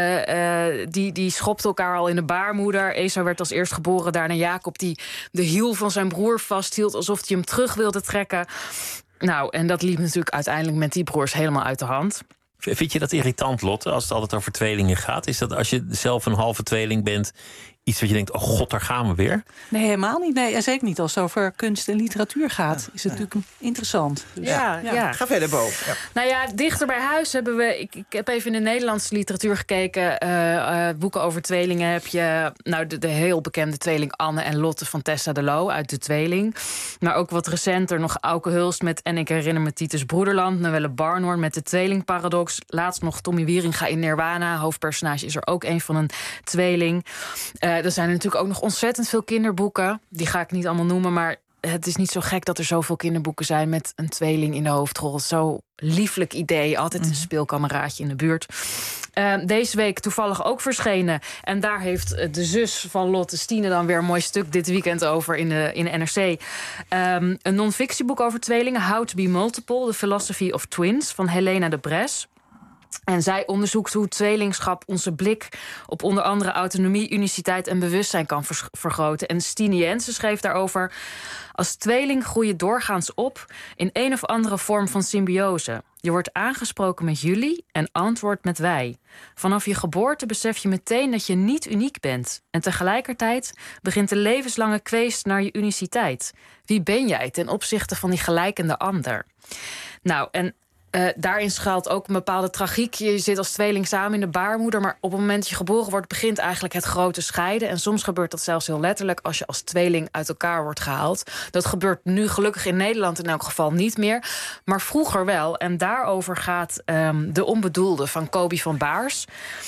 die schopten elkaar al in de baarmoeder. Esau werd als eerst geboren, daarna Jacob, die de hiel van zijn broer vasthield, alsof hij hem terug wilde trekken. Nou, en dat liep natuurlijk uiteindelijk met die broers helemaal uit de hand. Vind je dat irritant, Lotte, als het altijd over tweelingen gaat? Is dat als je zelf een halve tweeling bent iets wat je denkt, oh god, daar gaan we weer? Nee, helemaal niet. Nee, en zeker niet als het over kunst en literatuur gaat. Is het natuurlijk interessant. Dus, ja. Ga verder boven. Ja. Nou ja, dichter bij huis hebben we... Ik heb even in de Nederlandse literatuur gekeken. Boeken over tweelingen heb je... Nou, de heel bekende tweeling Anne en Lotte van Tessa de Loo uit De Tweeling. Maar ook wat recenter nog Auke Hulst met En ik herinner me Titus Broederland. Noelle Barnhoorn met De Tweelingparadox. Laatst nog Tommy Wieringa in Nirwana. Hoofdpersonage is er ook een van een tweeling. Er zijn natuurlijk ook nog ontzettend veel kinderboeken. Die ga ik niet allemaal noemen, maar het is niet zo gek dat er zoveel kinderboeken zijn met een tweeling in de hoofdrol. Zo lieflijk idee, altijd een speelkameraadje in de buurt. Deze week toevallig ook verschenen. En daar heeft de zus van Lotte, Stine, dan weer een mooi stuk dit weekend over in de NRC. Een non-fictieboek over tweelingen, How to be Multiple, The Philosophy of Twins, van Helena de Bres. En zij onderzoekt hoe tweelingschap onze blik op onder andere autonomie, uniciteit en bewustzijn kan vergroten. En Stine Jensen schreef daarover: als tweeling groei je doorgaans op in een of andere vorm van symbiose. Je wordt aangesproken met jullie en antwoordt met wij. Vanaf je geboorte besef je meteen dat je niet uniek bent. En tegelijkertijd begint de levenslange quest naar je uniciteit. Wie ben jij ten opzichte van die gelijkende ander? Nou, en daarin schuilt ook een bepaalde tragiek. Je zit als tweeling samen in de baarmoeder, maar op het moment dat je geboren wordt, begint eigenlijk het grote scheiden. En soms gebeurt dat zelfs heel letterlijk als je als tweeling uit elkaar wordt gehaald. Dat gebeurt nu gelukkig in Nederland in elk geval niet meer, maar vroeger wel. En daarover gaat De Onbedoelde van Kobi van Baars.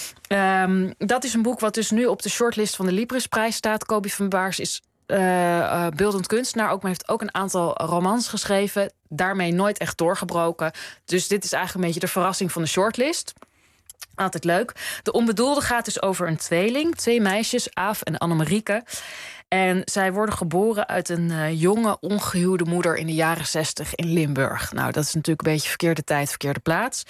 Dat is een boek wat dus nu op de shortlist van de Librisprijs staat. Kobi van Baars is beeldend kunstenaar, maar heeft ook een aantal romans geschreven. Daarmee nooit echt doorgebroken. Dus dit is eigenlijk een beetje de verrassing van de shortlist. Altijd leuk. De Onbedoelde gaat dus over een tweeling. 2 meisjes, Aaf en Annemarieke. En zij worden geboren uit een jonge, ongehuwde moeder in de jaren 60 in Limburg. Nou, dat is natuurlijk een beetje verkeerde tijd, verkeerde plaats.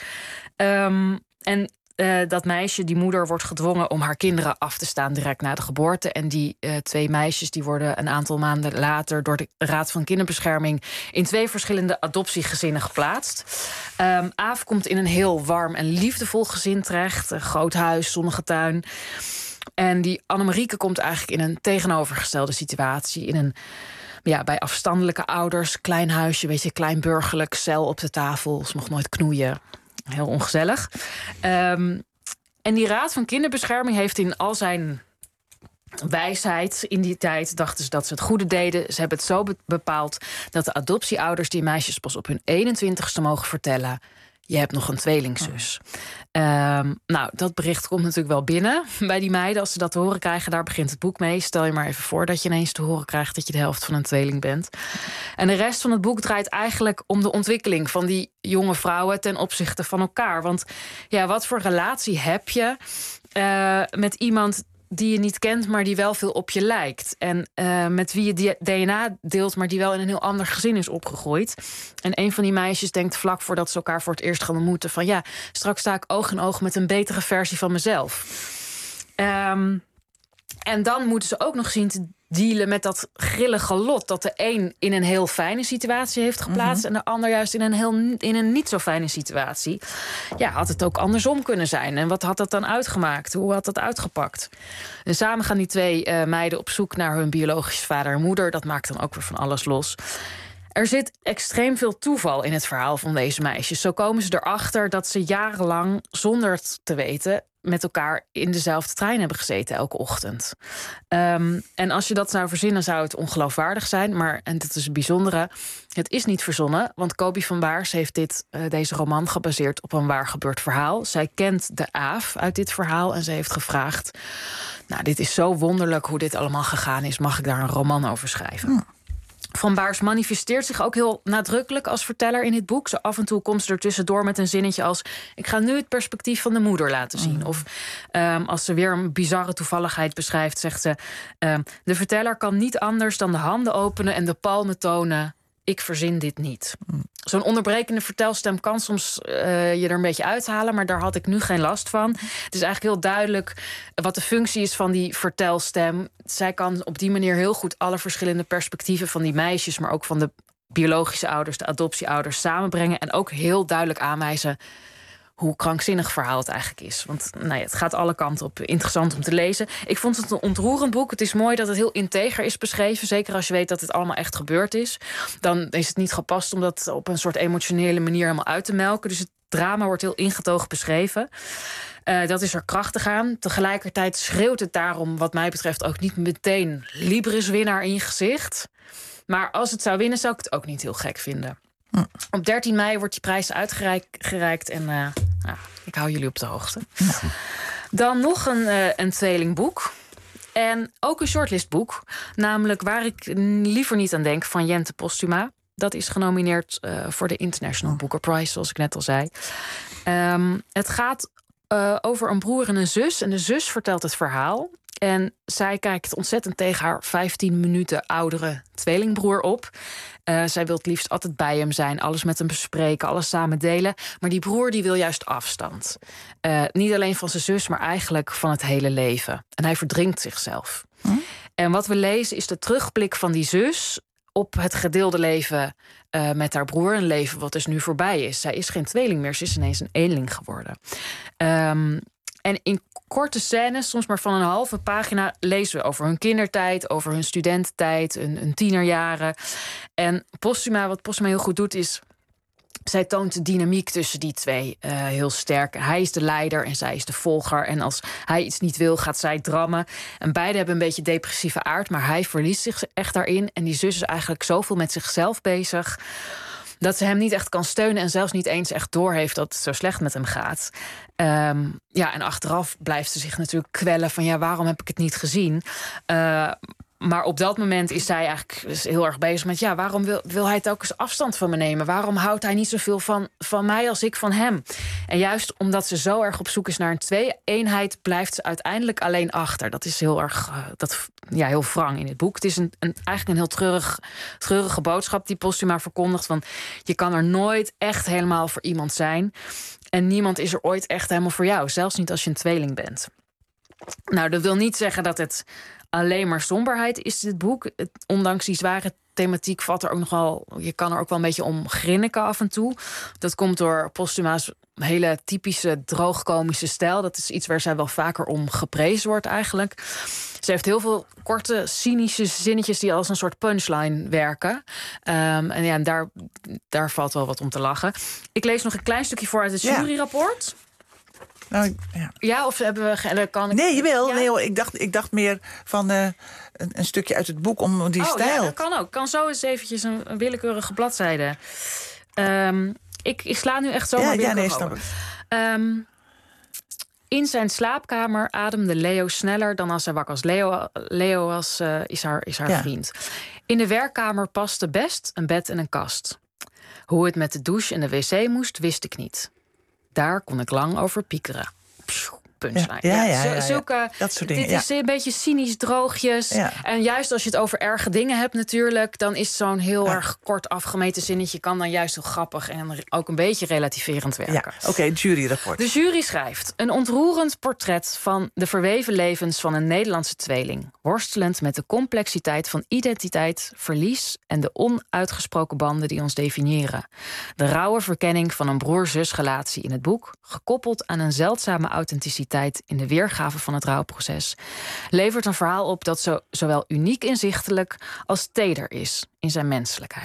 Dat meisje, die moeder, wordt gedwongen om haar kinderen af te staan direct na de geboorte. En die 2 meisjes die worden een aantal maanden later door de Raad van Kinderbescherming in 2 verschillende adoptiegezinnen geplaatst. Aaf komt in een heel warm en liefdevol gezin terecht. Een groot huis, zonnige tuin. En die Annemarieke komt eigenlijk in een tegenovergestelde situatie. In een, bij afstandelijke ouders, klein huisje, beetje klein burgerlijk, cel op de tafel. Ze mocht nooit knoeien. Heel ongezellig. En die Raad van Kinderbescherming heeft in al zijn wijsheid in die tijd, dachten ze dat ze het goede deden. Ze hebben het zo bepaald dat de adoptieouders die meisjes pas op hun 21ste mogen vertellen: je hebt nog een tweelingzus. Nou, dat bericht komt natuurlijk wel binnen bij die meiden als ze dat te horen krijgen. Daar begint het boek mee. Stel je maar even voor dat je ineens te horen krijgt dat je de helft van een tweeling bent. En de rest van het boek draait eigenlijk om de ontwikkeling van die jonge vrouwen ten opzichte van elkaar. Want ja, wat voor relatie heb je met iemand die je niet kent, maar die wel veel op je lijkt. En met wie je DNA deelt, maar die wel in een heel ander gezin is opgegroeid. En een van die meisjes denkt vlak voordat ze elkaar voor het eerst gaan ontmoeten van ja, straks sta ik oog in oog met een betere versie van mezelf. En dan moeten ze ook nog zien te dealen met dat grillige lot dat de een in een heel fijne situatie heeft geplaatst en de ander juist in een niet zo fijne situatie. Ja, had het ook andersom kunnen zijn. En wat had dat dan uitgemaakt? Hoe had dat uitgepakt? En samen gaan die 2 meiden op zoek naar hun biologische vader en moeder. Dat maakt dan ook weer van alles los. Er zit extreem veel toeval in het verhaal van deze meisjes. Zo komen ze erachter dat ze jarenlang, zonder het te weten, met elkaar in dezelfde trein hebben gezeten elke ochtend. En als je dat zou verzinnen, zou het ongeloofwaardig zijn. Maar, en dat is het bijzondere, het is niet verzonnen. Want Kobi van Baars heeft deze roman gebaseerd op een waar gebeurd verhaal. Zij kent de Aaf uit dit verhaal en ze heeft gevraagd: nou, dit is zo wonderlijk hoe dit allemaal gegaan is. Mag ik daar een roman over schrijven? Van Baars manifesteert zich ook heel nadrukkelijk als verteller in dit boek. Zo af en toe komt ze er tussendoor met een zinnetje als: ik ga nu het perspectief van de moeder laten zien. Of als ze weer een bizarre toevalligheid beschrijft, zegt ze: de verteller kan niet anders dan de handen openen en de palmen tonen. Ik verzin dit niet. Zo'n onderbrekende vertelstem kan soms je er een beetje uithalen, maar daar had ik nu geen last van. Het is eigenlijk heel duidelijk wat de functie is van die vertelstem. Zij kan op die manier heel goed alle verschillende perspectieven van die meisjes, maar ook van de biologische ouders, de adoptieouders samenbrengen en ook heel duidelijk aanwijzen hoe krankzinnig verhaal het eigenlijk is. Want nou ja, het gaat alle kanten op. Interessant om te lezen. Ik vond het een ontroerend boek. Het is mooi dat het heel integer is beschreven. Zeker als je weet dat het allemaal echt gebeurd is. Dan is het niet gepast om dat op een soort emotionele manier helemaal uit te melken. Dus het drama wordt heel ingetogen beschreven. Dat is er krachtig aan. Tegelijkertijd schreeuwt het daarom, wat mij betreft, ook niet meteen Libris-winnaar in je gezicht. Maar als het zou winnen, zou ik het ook niet heel gek vinden. Op 13 mei wordt die prijs uitgereikt en ik hou jullie op de hoogte. Dan nog een tweelingboek. En ook een shortlistboek. Namelijk Waar ik liever niet aan denk, van Jente Postuma. Dat is genomineerd voor de International Booker Prize, zoals ik net al zei. Het gaat over een broer en een zus. En de zus vertelt het verhaal. En zij kijkt ontzettend tegen haar 15 minuten oudere tweelingbroer op. Zij wil het liefst altijd bij hem zijn, alles met hem bespreken, alles samen delen. Maar die broer die wil juist afstand. Niet alleen van zijn zus, maar eigenlijk van het hele leven. En hij verdrinkt zichzelf. En wat we lezen is de terugblik van die zus op het gedeelde leven met haar broer. Een leven wat dus nu voorbij is. Zij is geen tweeling meer, ze is ineens een eenling geworden. En in korte scènes, soms maar van een halve pagina, lezen we over hun kindertijd, over hun studententijd, hun tienerjaren. En wat Postuma heel goed doet, is zij toont de dynamiek tussen die twee heel sterk. Hij is de leider en zij is de volger. En als hij iets niet wil, gaat zij drammen. En beide hebben een beetje depressieve aard, maar hij verliest zich echt daarin. En die zus is eigenlijk zoveel met zichzelf bezig dat ze hem niet echt kan steunen en zelfs niet eens echt doorheeft dat het zo slecht met hem gaat. En achteraf blijft ze zich natuurlijk kwellen van waarom heb ik het niet gezien? Maar op dat moment is zij eigenlijk heel erg bezig met waarom wil hij telkens afstand van me nemen? Waarom houdt hij niet zoveel van mij als ik van hem? En juist omdat ze zo erg op zoek is naar een twee-eenheid, blijft ze uiteindelijk alleen achter. Dat is heel erg heel wrang in het boek. Het is eigenlijk een heel treurige boodschap die Postuma verkondigt. Van je kan er nooit echt helemaal voor iemand zijn. En niemand is er ooit echt helemaal voor jou. Zelfs niet als je een tweeling bent. Nou, dat wil niet zeggen dat het alleen maar somberheid is, dit boek. Ondanks die zware thematiek valt er ook nog wel, je kan er ook wel een beetje om grinniken af en toe. Dat komt door Postuma's hele typische droogkomische stijl. Dat is iets waar zij wel vaker om geprezen wordt eigenlijk. Ze heeft heel veel korte, cynische zinnetjes die als een soort punchline werken. En daar valt wel wat om te lachen. Ik lees nog een klein stukje voor uit het juryrapport. Nou, of hebben we... Kan ik... Nee, jawel. Ja? Nee, ik dacht meer van een stukje uit het boek om die stijl. Ja, dat kan ook. Ik kan zo eens eventjes een willekeurige bladzijde. Ik sla nu echt zomaar over. In zijn slaapkamer ademde Leo sneller dan als hij wakker was. Leo is haar vriend. In de werkkamer paste best een bed en een kast. Hoe het met de douche en de wc moest, wist ik niet. Daar kon ik lang over piekeren. Punchline. Zulke, dat soort dingen. Dit is een beetje cynisch droogjes. Ja. En juist als je het over erge dingen hebt natuurlijk, dan is zo'n heel erg kort afgemeten zinnetje kan dan juist heel grappig en ook een beetje relativerend werken. Oké, het juryrapport. De jury schrijft: een ontroerend portret van de verweven levens van een Nederlandse tweeling, worstelend met de complexiteit van identiteit, verlies en de onuitgesproken banden die ons definiëren. De rauwe verkenning van een broer-zusrelatie in het boek, gekoppeld aan een zeldzame authenticiteit in de weergave van het rouwproces, levert een verhaal op dat zowel uniek inzichtelijk als teder is in zijn menselijkheid.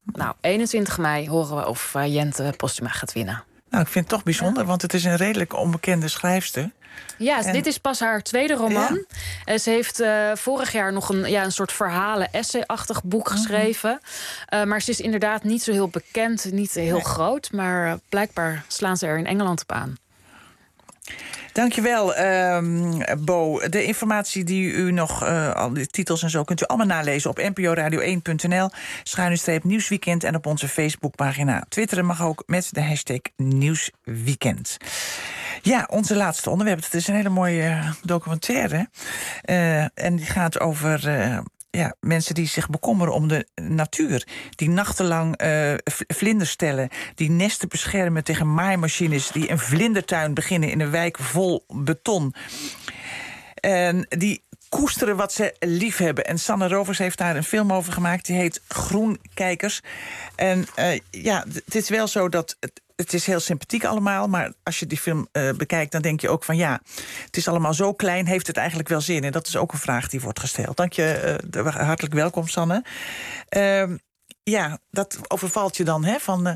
Nou, 21 mei horen we of Jente Posthuma gaat winnen. Nou, ik vind het toch bijzonder, want het is een redelijk onbekende schrijfster. Ja, dit is pas haar tweede roman. Ja. Ze heeft vorig jaar nog een soort verhalen-essay-achtig boek geschreven. Maar ze is inderdaad niet zo heel bekend, niet heel groot. Maar blijkbaar slaan ze er in Engeland op aan. Dankjewel, Bo. De informatie die u nog, al die titels en zo, kunt u allemaal nalezen op nporadio1.nl, /nieuwsweekend en op onze Facebookpagina. Twitteren mag ook met de hashtag Nieuwsweekend. Ja, onze laatste onderwerp. Het is een hele mooie documentaire. En die gaat over mensen die zich bekommeren om de natuur. Die nachtenlang vlinders tellen. Die nesten beschermen tegen maaimachines. Die een vlindertuin beginnen in een wijk vol beton. En die koesteren wat ze lief hebben. En Sanne Rovers heeft daar een film over gemaakt. Die heet Groenkijkers. En het is wel zo dat het is heel sympathiek allemaal, maar als je die film bekijkt, dan denk je ook van het is allemaal zo klein, heeft het eigenlijk wel zin? En dat is ook een vraag die wordt gesteld. Dank je, hartelijk welkom, Sanne. Dat overvalt je dan, van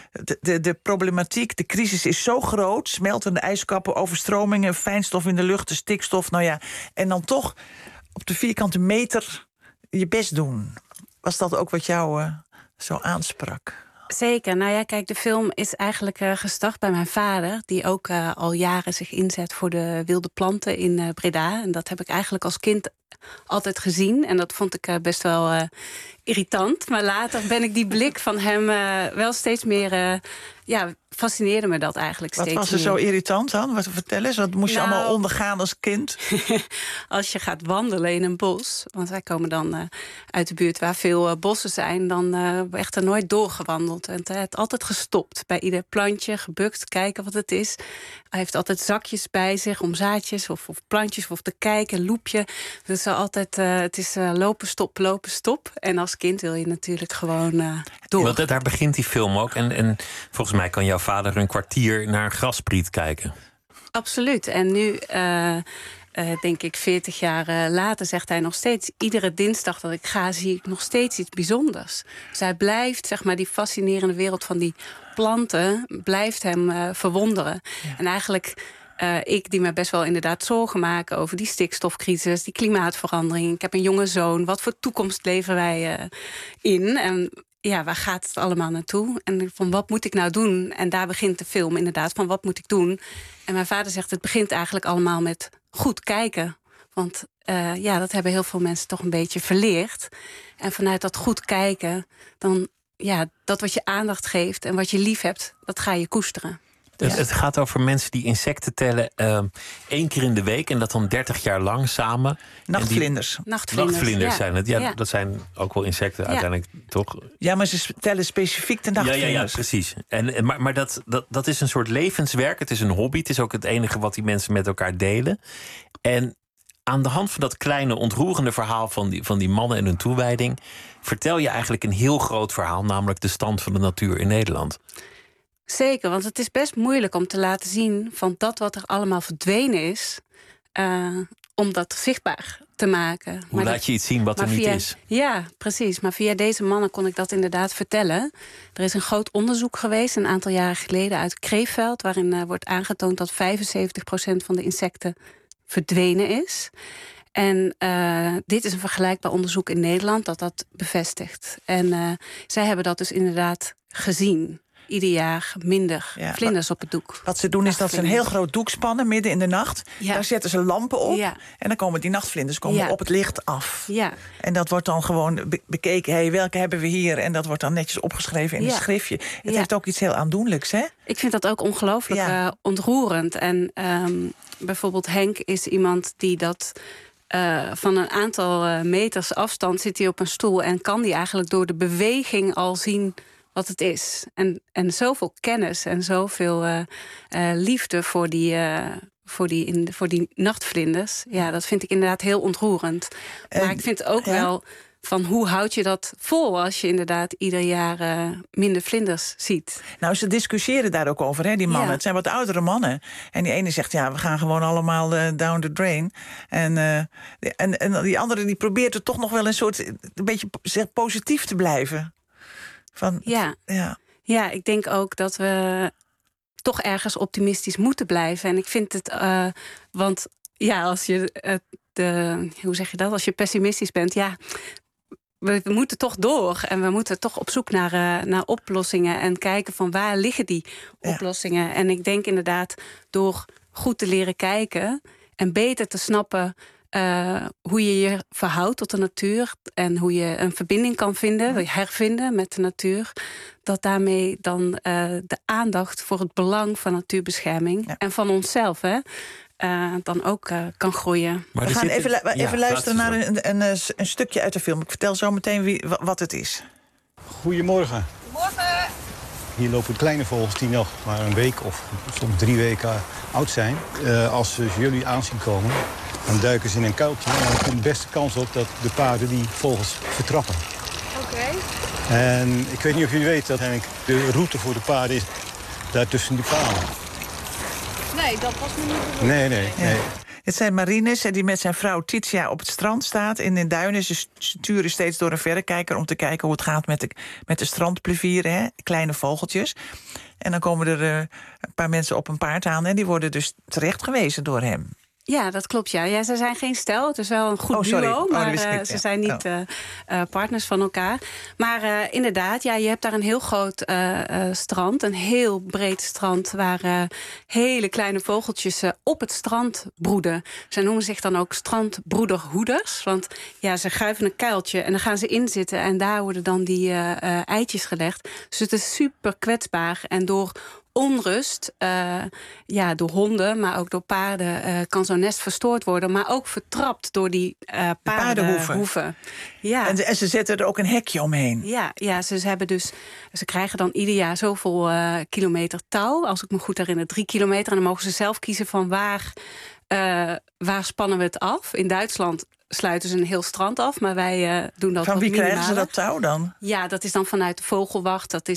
de problematiek. De crisis is zo groot, smeltende ijskappen, overstromingen, fijnstof in de lucht, de stikstof, en dan toch op de vierkante meter je best doen. Was dat ook wat jou zo aansprak? Zeker. Nou ja, kijk, de film is eigenlijk gestart bij mijn vader, die ook al jaren zich inzet voor de wilde planten in Breda. En dat heb ik eigenlijk als kind altijd gezien. En dat vond ik best wel irritant. Maar later ben ik die blik van hem wel steeds meer fascineerde me dat eigenlijk steeds meer. Wat was er zo irritant dan? Wat vertel eens, wat moest je allemaal ondergaan als kind? Als je gaat wandelen in een bos, want wij komen dan uit de buurt waar veel bossen zijn, dan werd er nooit doorgewandeld. En hij heeft altijd gestopt bij ieder plantje, gebukt, kijken wat het is. Hij heeft altijd zakjes bij zich om zaadjes of plantjes of te kijken, loepje. Dus altijd, het is lopen, stop. En als kind wil je natuurlijk gewoon door. Want daar begint die film ook. En volgens mij kan jouw vader een kwartier naar een graspriet kijken. Absoluut. En nu, denk ik 40 jaar later, zegt hij nog steeds, iedere dinsdag dat ik ga, zie ik nog steeds iets bijzonders. Dus hij blijft, zeg maar, die fascinerende wereld van die planten blijft hem verwonderen. Ja. En eigenlijk ik die me best wel inderdaad zorgen maken over die stikstofcrisis, die klimaatverandering. Ik heb een jonge zoon. Wat voor toekomst leven wij in? En waar gaat het allemaal naartoe? En van wat moet ik nou doen? En daar begint de film inderdaad, van wat moet ik doen? En mijn vader zegt, het begint eigenlijk allemaal met goed kijken. Want dat hebben heel veel mensen toch een beetje verleerd. En vanuit dat goed kijken, dan dat wat je aandacht geeft en wat je lief hebt, dat ga je koesteren. Dus. Het gaat over mensen die insecten tellen 1 keer in de week en dat dan 30 jaar lang samen. Nachtvlinders. Nachtvlinders zijn het. Ja, dat zijn ook wel insecten uiteindelijk, toch? Ja, maar ze tellen specifiek de nachtvlinders. Ja, precies. Maar dat is een soort levenswerk. Het is een hobby. Het is ook het enige wat die mensen met elkaar delen. En aan de hand van dat kleine ontroerende verhaal van die mannen en hun toewijding, vertel je eigenlijk een heel groot verhaal, namelijk de stand van de natuur in Nederland. Zeker, want het is best moeilijk om te laten zien van dat wat er allemaal verdwenen is, om dat zichtbaar te maken. Hoe laat je iets zien wat er niet is? Ja, precies. Maar via deze mannen kon ik dat inderdaad vertellen. Er is een groot onderzoek geweest een aantal jaren geleden uit Kreefveld, waarin wordt aangetoond dat 75% van de insecten verdwenen is. En dit is een vergelijkbaar onderzoek in Nederland dat bevestigt. En zij hebben dat dus inderdaad gezien. Ieder jaar minder vlinders op het doek. Wat ze doen is dat ze een heel groot doek spannen midden in de nacht. Ja. Daar zetten ze lampen op. Ja. En dan komen die nachtvlinders op het licht af. Ja. En dat wordt dan gewoon bekeken. Welke hebben we hier? En dat wordt dan netjes opgeschreven in een schriftje. Het heeft ook iets heel aandoenlijks, hè? Ik vind dat ook ongelooflijk ontroerend. En bijvoorbeeld Henk is iemand die dat van een aantal meters afstand zit hij op een stoel en kan die eigenlijk door de beweging al zien wat het is. En zoveel kennis en zoveel liefde voor die nachtvlinders. Ja, dat vind ik inderdaad heel ontroerend. Maar ik vind ook wel van hoe houd je dat vol als je inderdaad ieder jaar minder vlinders ziet. Nou, ze discussiëren daar ook over, hè, die mannen. Ja. Het zijn wat oudere mannen. En die ene zegt, we gaan gewoon allemaal down the drain. En die andere die probeert er toch nog wel een beetje positief te blijven. Ja, ik denk ook dat we toch ergens optimistisch moeten blijven. En ik vind het, want ja, als je hoe zeg je dat? Als je pessimistisch bent, ja, we moeten toch door. En we moeten toch op zoek naar oplossingen en kijken van waar liggen die oplossingen. En ik denk inderdaad, door goed te leren kijken en beter te snappen hoe je je verhoudt tot de natuur en hoe je een verbinding kan vinden, hervinden met de natuur, dat daarmee dan de aandacht voor het belang van natuurbescherming en van onszelf dan ook kan groeien. Maar we gaan even luisteren naar een stukje uit de film. Ik vertel zo meteen wat het is. Goedemorgen. Goedemorgen. Hier lopen kleine vogels die nog maar een week of soms 3 weken oud zijn. Als ze jullie aanzien komen, dan duiken ze in een kuiltje. En dan is de beste kans op dat de paarden die vogels vertrappen. Oké. En ik weet niet of jullie weten dat de route voor de paarden is daar tussen die palen. Nee, dat was me niet. Nee. Het zijn Marines die met zijn vrouw Titia op het strand staat in de duinen. Ze sturen steeds door een verrekijker om te kijken hoe het gaat met de strandplevieren, kleine vogeltjes. En dan komen er een paar mensen op een paard aan en die worden dus terecht gewezen door hem. Ja, dat klopt. Ja, ze zijn geen stel. Het is wel een goed duo, maar ze zijn niet partners van elkaar. Maar inderdaad, je hebt daar een heel groot strand. Een heel breed strand waar hele kleine vogeltjes op het strand broeden. Ze noemen zich dan ook strandbroederhoeders. Want ze gruiven een kuiltje en dan gaan ze inzitten. En daar worden dan die eitjes gelegd. Dus het is super kwetsbaar. En door onrust, door honden, maar ook door paarden, kan zo'n nest verstoord worden, maar ook vertrapt door die paardenhoeven. Ja. En ze zetten er ook een hekje omheen. Ja, ze krijgen dan ieder jaar zoveel kilometer touw, als ik me goed herinner, 3 kilometer. En dan mogen ze zelf kiezen van waar spannen we het af. In Duitsland sluiten ze een heel strand af, maar wij doen dat. Van wie krijgen ze dat touw dan? Ja, dat is dan vanuit de Vogelwacht. Dat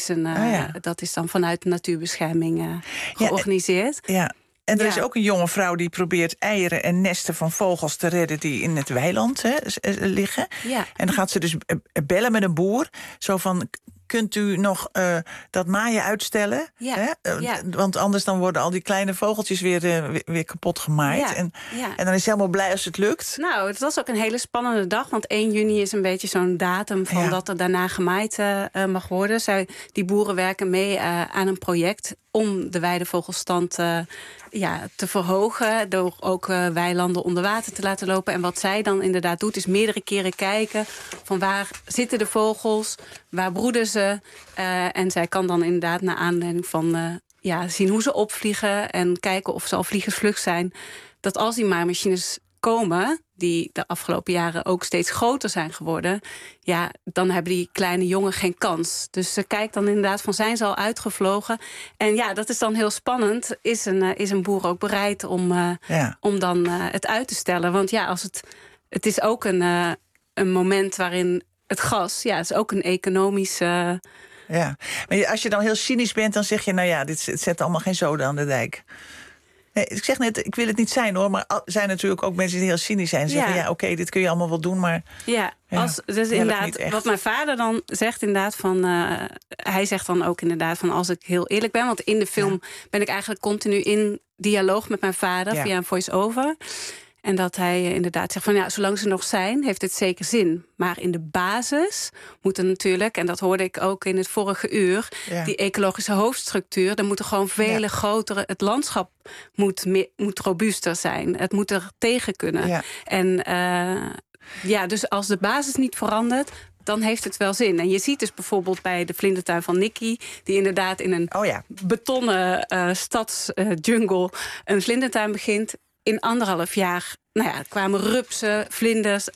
is dan vanuit de natuurbescherming georganiseerd. Ja. En er is ook een jonge vrouw die probeert eieren en nesten van vogels te redden die in het weiland liggen. Ja. En dan gaat ze dus bellen met een boer. Zo van, kunt u nog dat maaien uitstellen? Ja. Want anders dan worden al die kleine vogeltjes weer kapot gemaaid. En dan is ze helemaal blij als het lukt. Nou, het was ook een hele spannende dag. Want 1 juni is een beetje zo'n datum van dat er daarna gemaaid mag worden. Die boeren werken mee aan een project om de weidevogelstand te verhogen. Door ook weilanden onder water te laten lopen. En wat zij dan inderdaad doet, is meerdere keren kijken van waar zitten de vogels, waar broeden ze. En zij kan dan inderdaad naar aanleiding van zien hoe ze opvliegen en kijken of ze al vliegensvlug zijn. Dat als die maaimachines komen, die de afgelopen jaren ook steeds groter zijn geworden, dan hebben die kleine jongen geen kans. Dus ze kijkt dan inderdaad van, zijn ze al uitgevlogen? En dat is dan heel spannend. Is een boer ook bereid om dan het uit te stellen? Want het is ook een moment waarin het gas, het is ook een economische. Ja, maar als je dan heel cynisch bent, dan zeg je, dit zet allemaal geen zoden aan de dijk. Nee, ik zeg net, ik wil het niet zijn hoor, maar er zijn natuurlijk ook mensen die heel cynisch zijn en zeggen, oké, dit kun je allemaal wel doen, maar dus inderdaad, wat mijn vader dan zegt inderdaad van, hij zegt dan ook inderdaad van, als ik heel eerlijk ben, want in de film ben ik eigenlijk continu in dialoog met mijn vader via een voice-over. En dat hij inderdaad zegt van, zolang ze nog zijn, heeft het zeker zin. Maar in de basis moet er natuurlijk, en dat hoorde ik ook in het vorige uur, die ecologische hoofdstructuur, er moeten gewoon vele grotere, het landschap moet robuuster zijn. Het moet er tegen kunnen. Ja. En dus als de basis niet verandert, dan heeft het wel zin. En je ziet dus bijvoorbeeld bij de vlindertuin van Nicky, die inderdaad in een betonnen stadsjungle een vlindertuin begint. In 1,5 jaar kwamen rupsen, vlinders.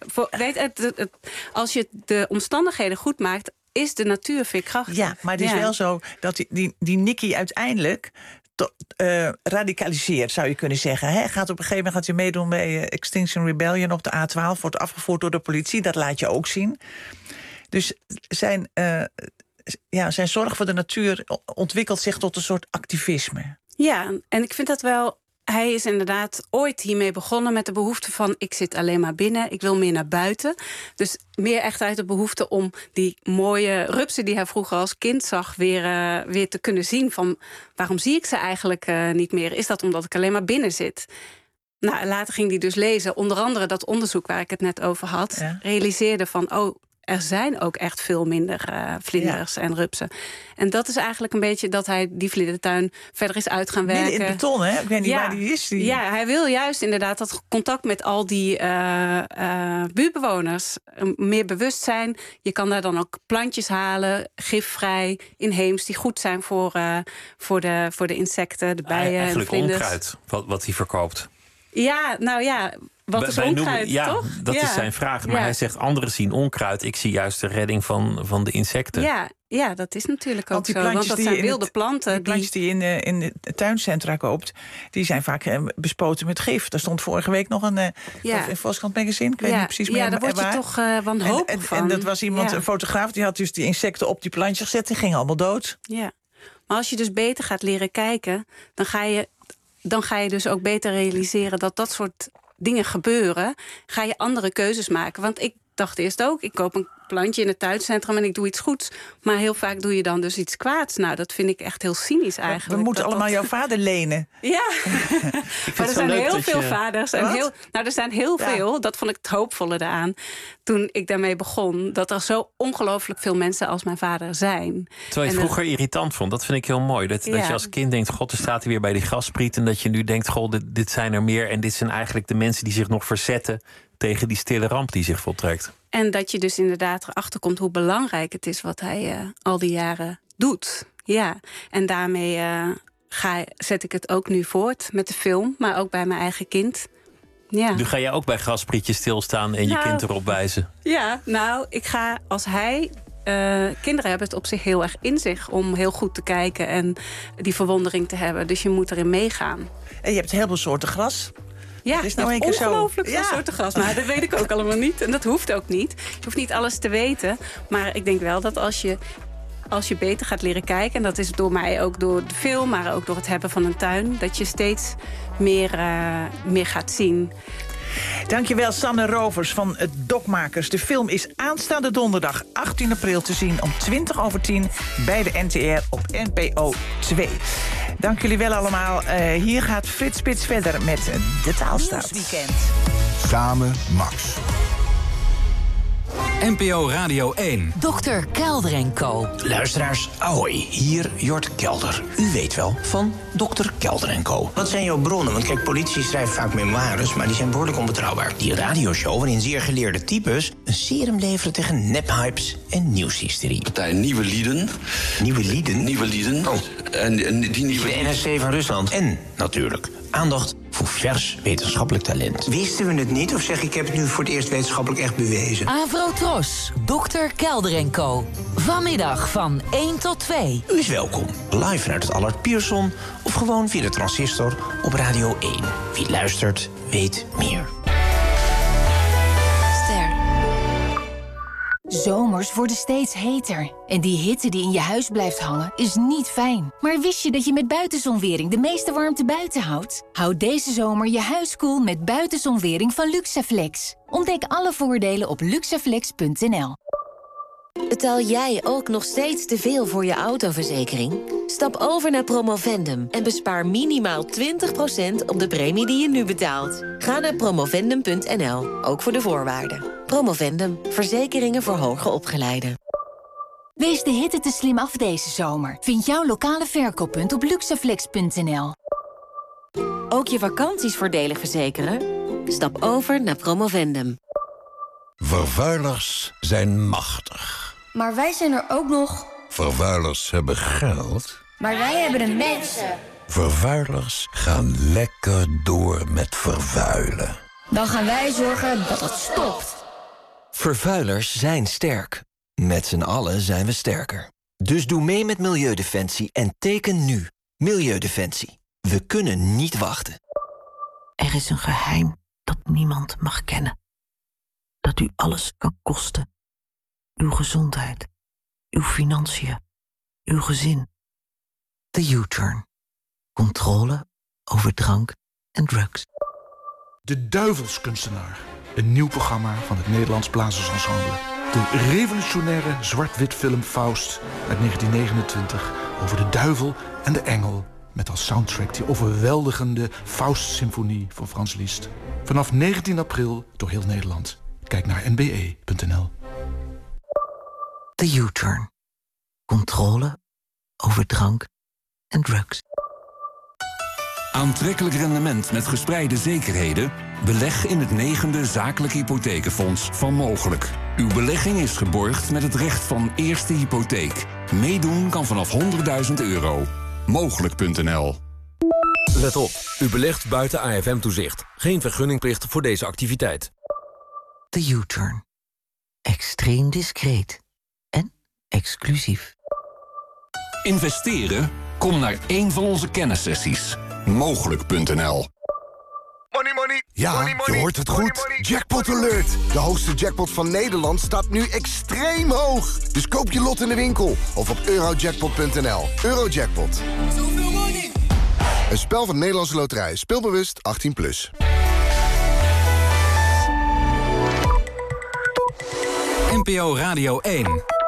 Als je de omstandigheden goed maakt, is de natuur veerkrachtig. Ja, maar het is wel zo dat die Nicky uiteindelijk radicaliseert, zou je kunnen zeggen. Op een gegeven moment gaat hij meedoen bij Extinction Rebellion op de A12. Wordt afgevoerd door de politie, dat laat je ook zien. Dus zijn zorg voor de natuur ontwikkelt zich tot een soort activisme. Ja, en ik vind dat wel. hij is inderdaad ooit hiermee begonnen met de behoefte van... ik zit alleen maar binnen, ik wil meer naar buiten. Dus meer echt uit de behoefte om die mooie rupsen... die hij vroeger als kind zag, weer te kunnen zien. Van waarom zie ik ze eigenlijk niet meer? Is dat omdat ik alleen maar binnen zit? Nou, later ging hij dus lezen. Onder andere dat onderzoek waar ik het net over had. Ja. Realiseerde van, er zijn ook echt veel minder vlinders en rupsen. En dat is eigenlijk een beetje dat hij die vlindertuin verder is uit gaan werken. Midden in het beton, hè? Ik weet niet waar die is. Ja, hij wil juist inderdaad dat contact met al die buurtbewoners. Meer bewustzijn. Je kan daar dan ook plantjes halen, gifvrij, inheems... die goed zijn voor de insecten, de bijen. Eigenlijk de vlinders. onkruid, wat hij verkoopt. Ja, nou ja... Wat is onkruid, toch? Dat is zijn vraag. Maar hij zegt, anderen zien onkruid. Ik zie juist de redding van de insecten. Ja, dat is natuurlijk ook zo. Want dat zijn wilde planten. Die plantjes die je in de tuincentra koopt... die zijn vaak bespoten met gif. Daar stond vorige week nog een in Volkskrant Magazine. Ik weet niet precies meer daar word je toch wanhopig van. En dat was iemand, een fotograaf... die had dus die insecten op die plantjes gezet. Die gingen allemaal dood. Ja, maar als je dus beter gaat leren kijken... dan ga je dus ook beter realiseren dat soort... dingen gebeuren, ga je andere keuzes maken. Want ik dacht eerst ook, ik koop een plantje in het tuincentrum... en ik doe iets goeds. Maar heel vaak doe je dan dus iets kwaads. Nou, dat vind ik echt heel cynisch eigenlijk. We moeten allemaal jouw vader lenen. Ja, maar er zijn heel veel vaders. Er zijn heel veel, dat vond ik het hoopvolle eraan... toen ik daarmee begon, dat er zo ongelooflijk veel mensen als mijn vader zijn. Terwijl je het vroeger irritant vond, dat vind ik heel mooi. Dat je als kind denkt, god, er staat hij weer bij die graspriet... en dat je nu denkt, god, dit zijn er meer... en dit zijn eigenlijk de mensen die zich nog verzetten... tegen die stille ramp die zich voltrekt. En dat je dus inderdaad erachter komt hoe belangrijk het is... wat hij al die jaren doet. Ja, en daarmee zet ik het ook nu voort met de film... maar ook bij mijn eigen kind. Ja. Nu ga jij ook bij grasprietjes stilstaan en je kind erop wijzen. Ja, nou, ik ga als hij... kinderen hebben het op zich heel erg in zich om heel goed te kijken... en die verwondering te hebben. Dus je moet erin meegaan. En je hebt heel veel soorten gras... Ja, het is nou ongelooflijk veel soorten gras. Maar dat weet ik ook allemaal niet. En dat hoeft ook niet. Je hoeft niet alles te weten. Maar ik denk wel dat als je beter gaat leren kijken... en dat is door mij ook door de film, maar ook door het hebben van een tuin... dat je steeds meer gaat zien. Dankjewel, Sanne Rovers van het Dokmakers. De film is aanstaande donderdag 18 april te zien... om 20:10 bij de NTR op NPO 2. Dank jullie wel allemaal. Hier gaat Frits Spits verder met De Taalstaat. Nieuwsweekend. Samen Max. NPO Radio 1. Dr. Kelder & Co. Luisteraars, ahoi, hier Jort Kelder. U weet wel, van Dr. Kelder & Co. Wat zijn jouw bronnen? Want kijk, politie schrijft vaak memoires... maar die zijn behoorlijk onbetrouwbaar. Die radioshow waarin zeer geleerde types... een serum leveren tegen nephypes en nieuwshysterie. Partij Nieuwe Lieden. Nieuwe Lieden? Nieuwe Lieden. Oh. En die nieuwe... De NSC van Rusland. En, natuurlijk, aandacht voor vers wetenschappelijk talent. Wisten we het niet? Of zeg ik heb het nu voor het eerst wetenschappelijk echt bewezen? Avrotros, Dr. Kelder & Co. Vanmiddag van 1 tot 2. U is welkom, live vanuit het Allard Pierson... of gewoon via de transistor op Radio 1. Wie luistert, weet meer. Zomers worden steeds heter. En die hitte die in je huis blijft hangen is niet fijn. Maar wist je dat je met buitenzonwering de meeste warmte buiten houdt? Houd deze zomer je huis koel met buitenzonwering van Luxaflex. Ontdek alle voordelen op luxaflex.nl. Betaal jij ook nog steeds te veel voor je autoverzekering? Stap over naar Promovendum en bespaar minimaal 20% op de premie die je nu betaalt. Ga naar promovendum.nl, ook voor de voorwaarden. Promovendum, verzekeringen voor hoger opgeleiden. Wees de hitte te slim af deze zomer. Vind jouw lokale verkooppunt op luxaflex.nl. Ook je vakanties voordelig verzekeren? Stap over naar Promovendum. Vervuilers zijn machtig. Maar wij zijn er ook nog. Vervuilers hebben geld. Maar wij hebben de mensen. Vervuilers gaan lekker door met vervuilen. Dan gaan wij zorgen dat het stopt. Vervuilers zijn sterk. Met z'n allen zijn we sterker. Dus doe mee met Milieudefensie en teken nu. Milieudefensie. We kunnen niet wachten. Er is een geheim dat niemand mag kennen. Dat u alles kan kosten. Uw gezondheid, uw financiën, uw gezin. De U-turn. Controle over drank en drugs. De Duivelskunstenaar. Een nieuw programma van het Nederlands Blazersensemble. De revolutionaire zwart-wit film Faust uit 1929... over de duivel en de engel... met als soundtrack die overweldigende Faust-symfonie van Frans Liszt. Vanaf 19 april door heel Nederland. Kijk naar nbe.nl. De U-turn. Controle over drank en drugs. Aantrekkelijk rendement met gespreide zekerheden? Beleg in het 9e zakelijk hypothekenfonds van Mogelijk. Uw belegging is geborgd met het recht van eerste hypotheek. Meedoen kan vanaf €100.000. Mogelijk.nl. Let op, u belegt buiten AFM-toezicht. Geen vergunningplicht voor deze activiteit. De U-turn. Extreem discreet. En exclusief. Investeren? Kom naar één van onze kennissessies. Mogelijk.nl. Ja, je hoort het goed. Jackpot Alert. De hoogste jackpot van Nederland staat nu extreem hoog. Dus koop je lot in de winkel of op eurojackpot.nl. Eurojackpot. Een spel van Nederlandse Loterij. Speelbewust 18+. NPO Radio 1.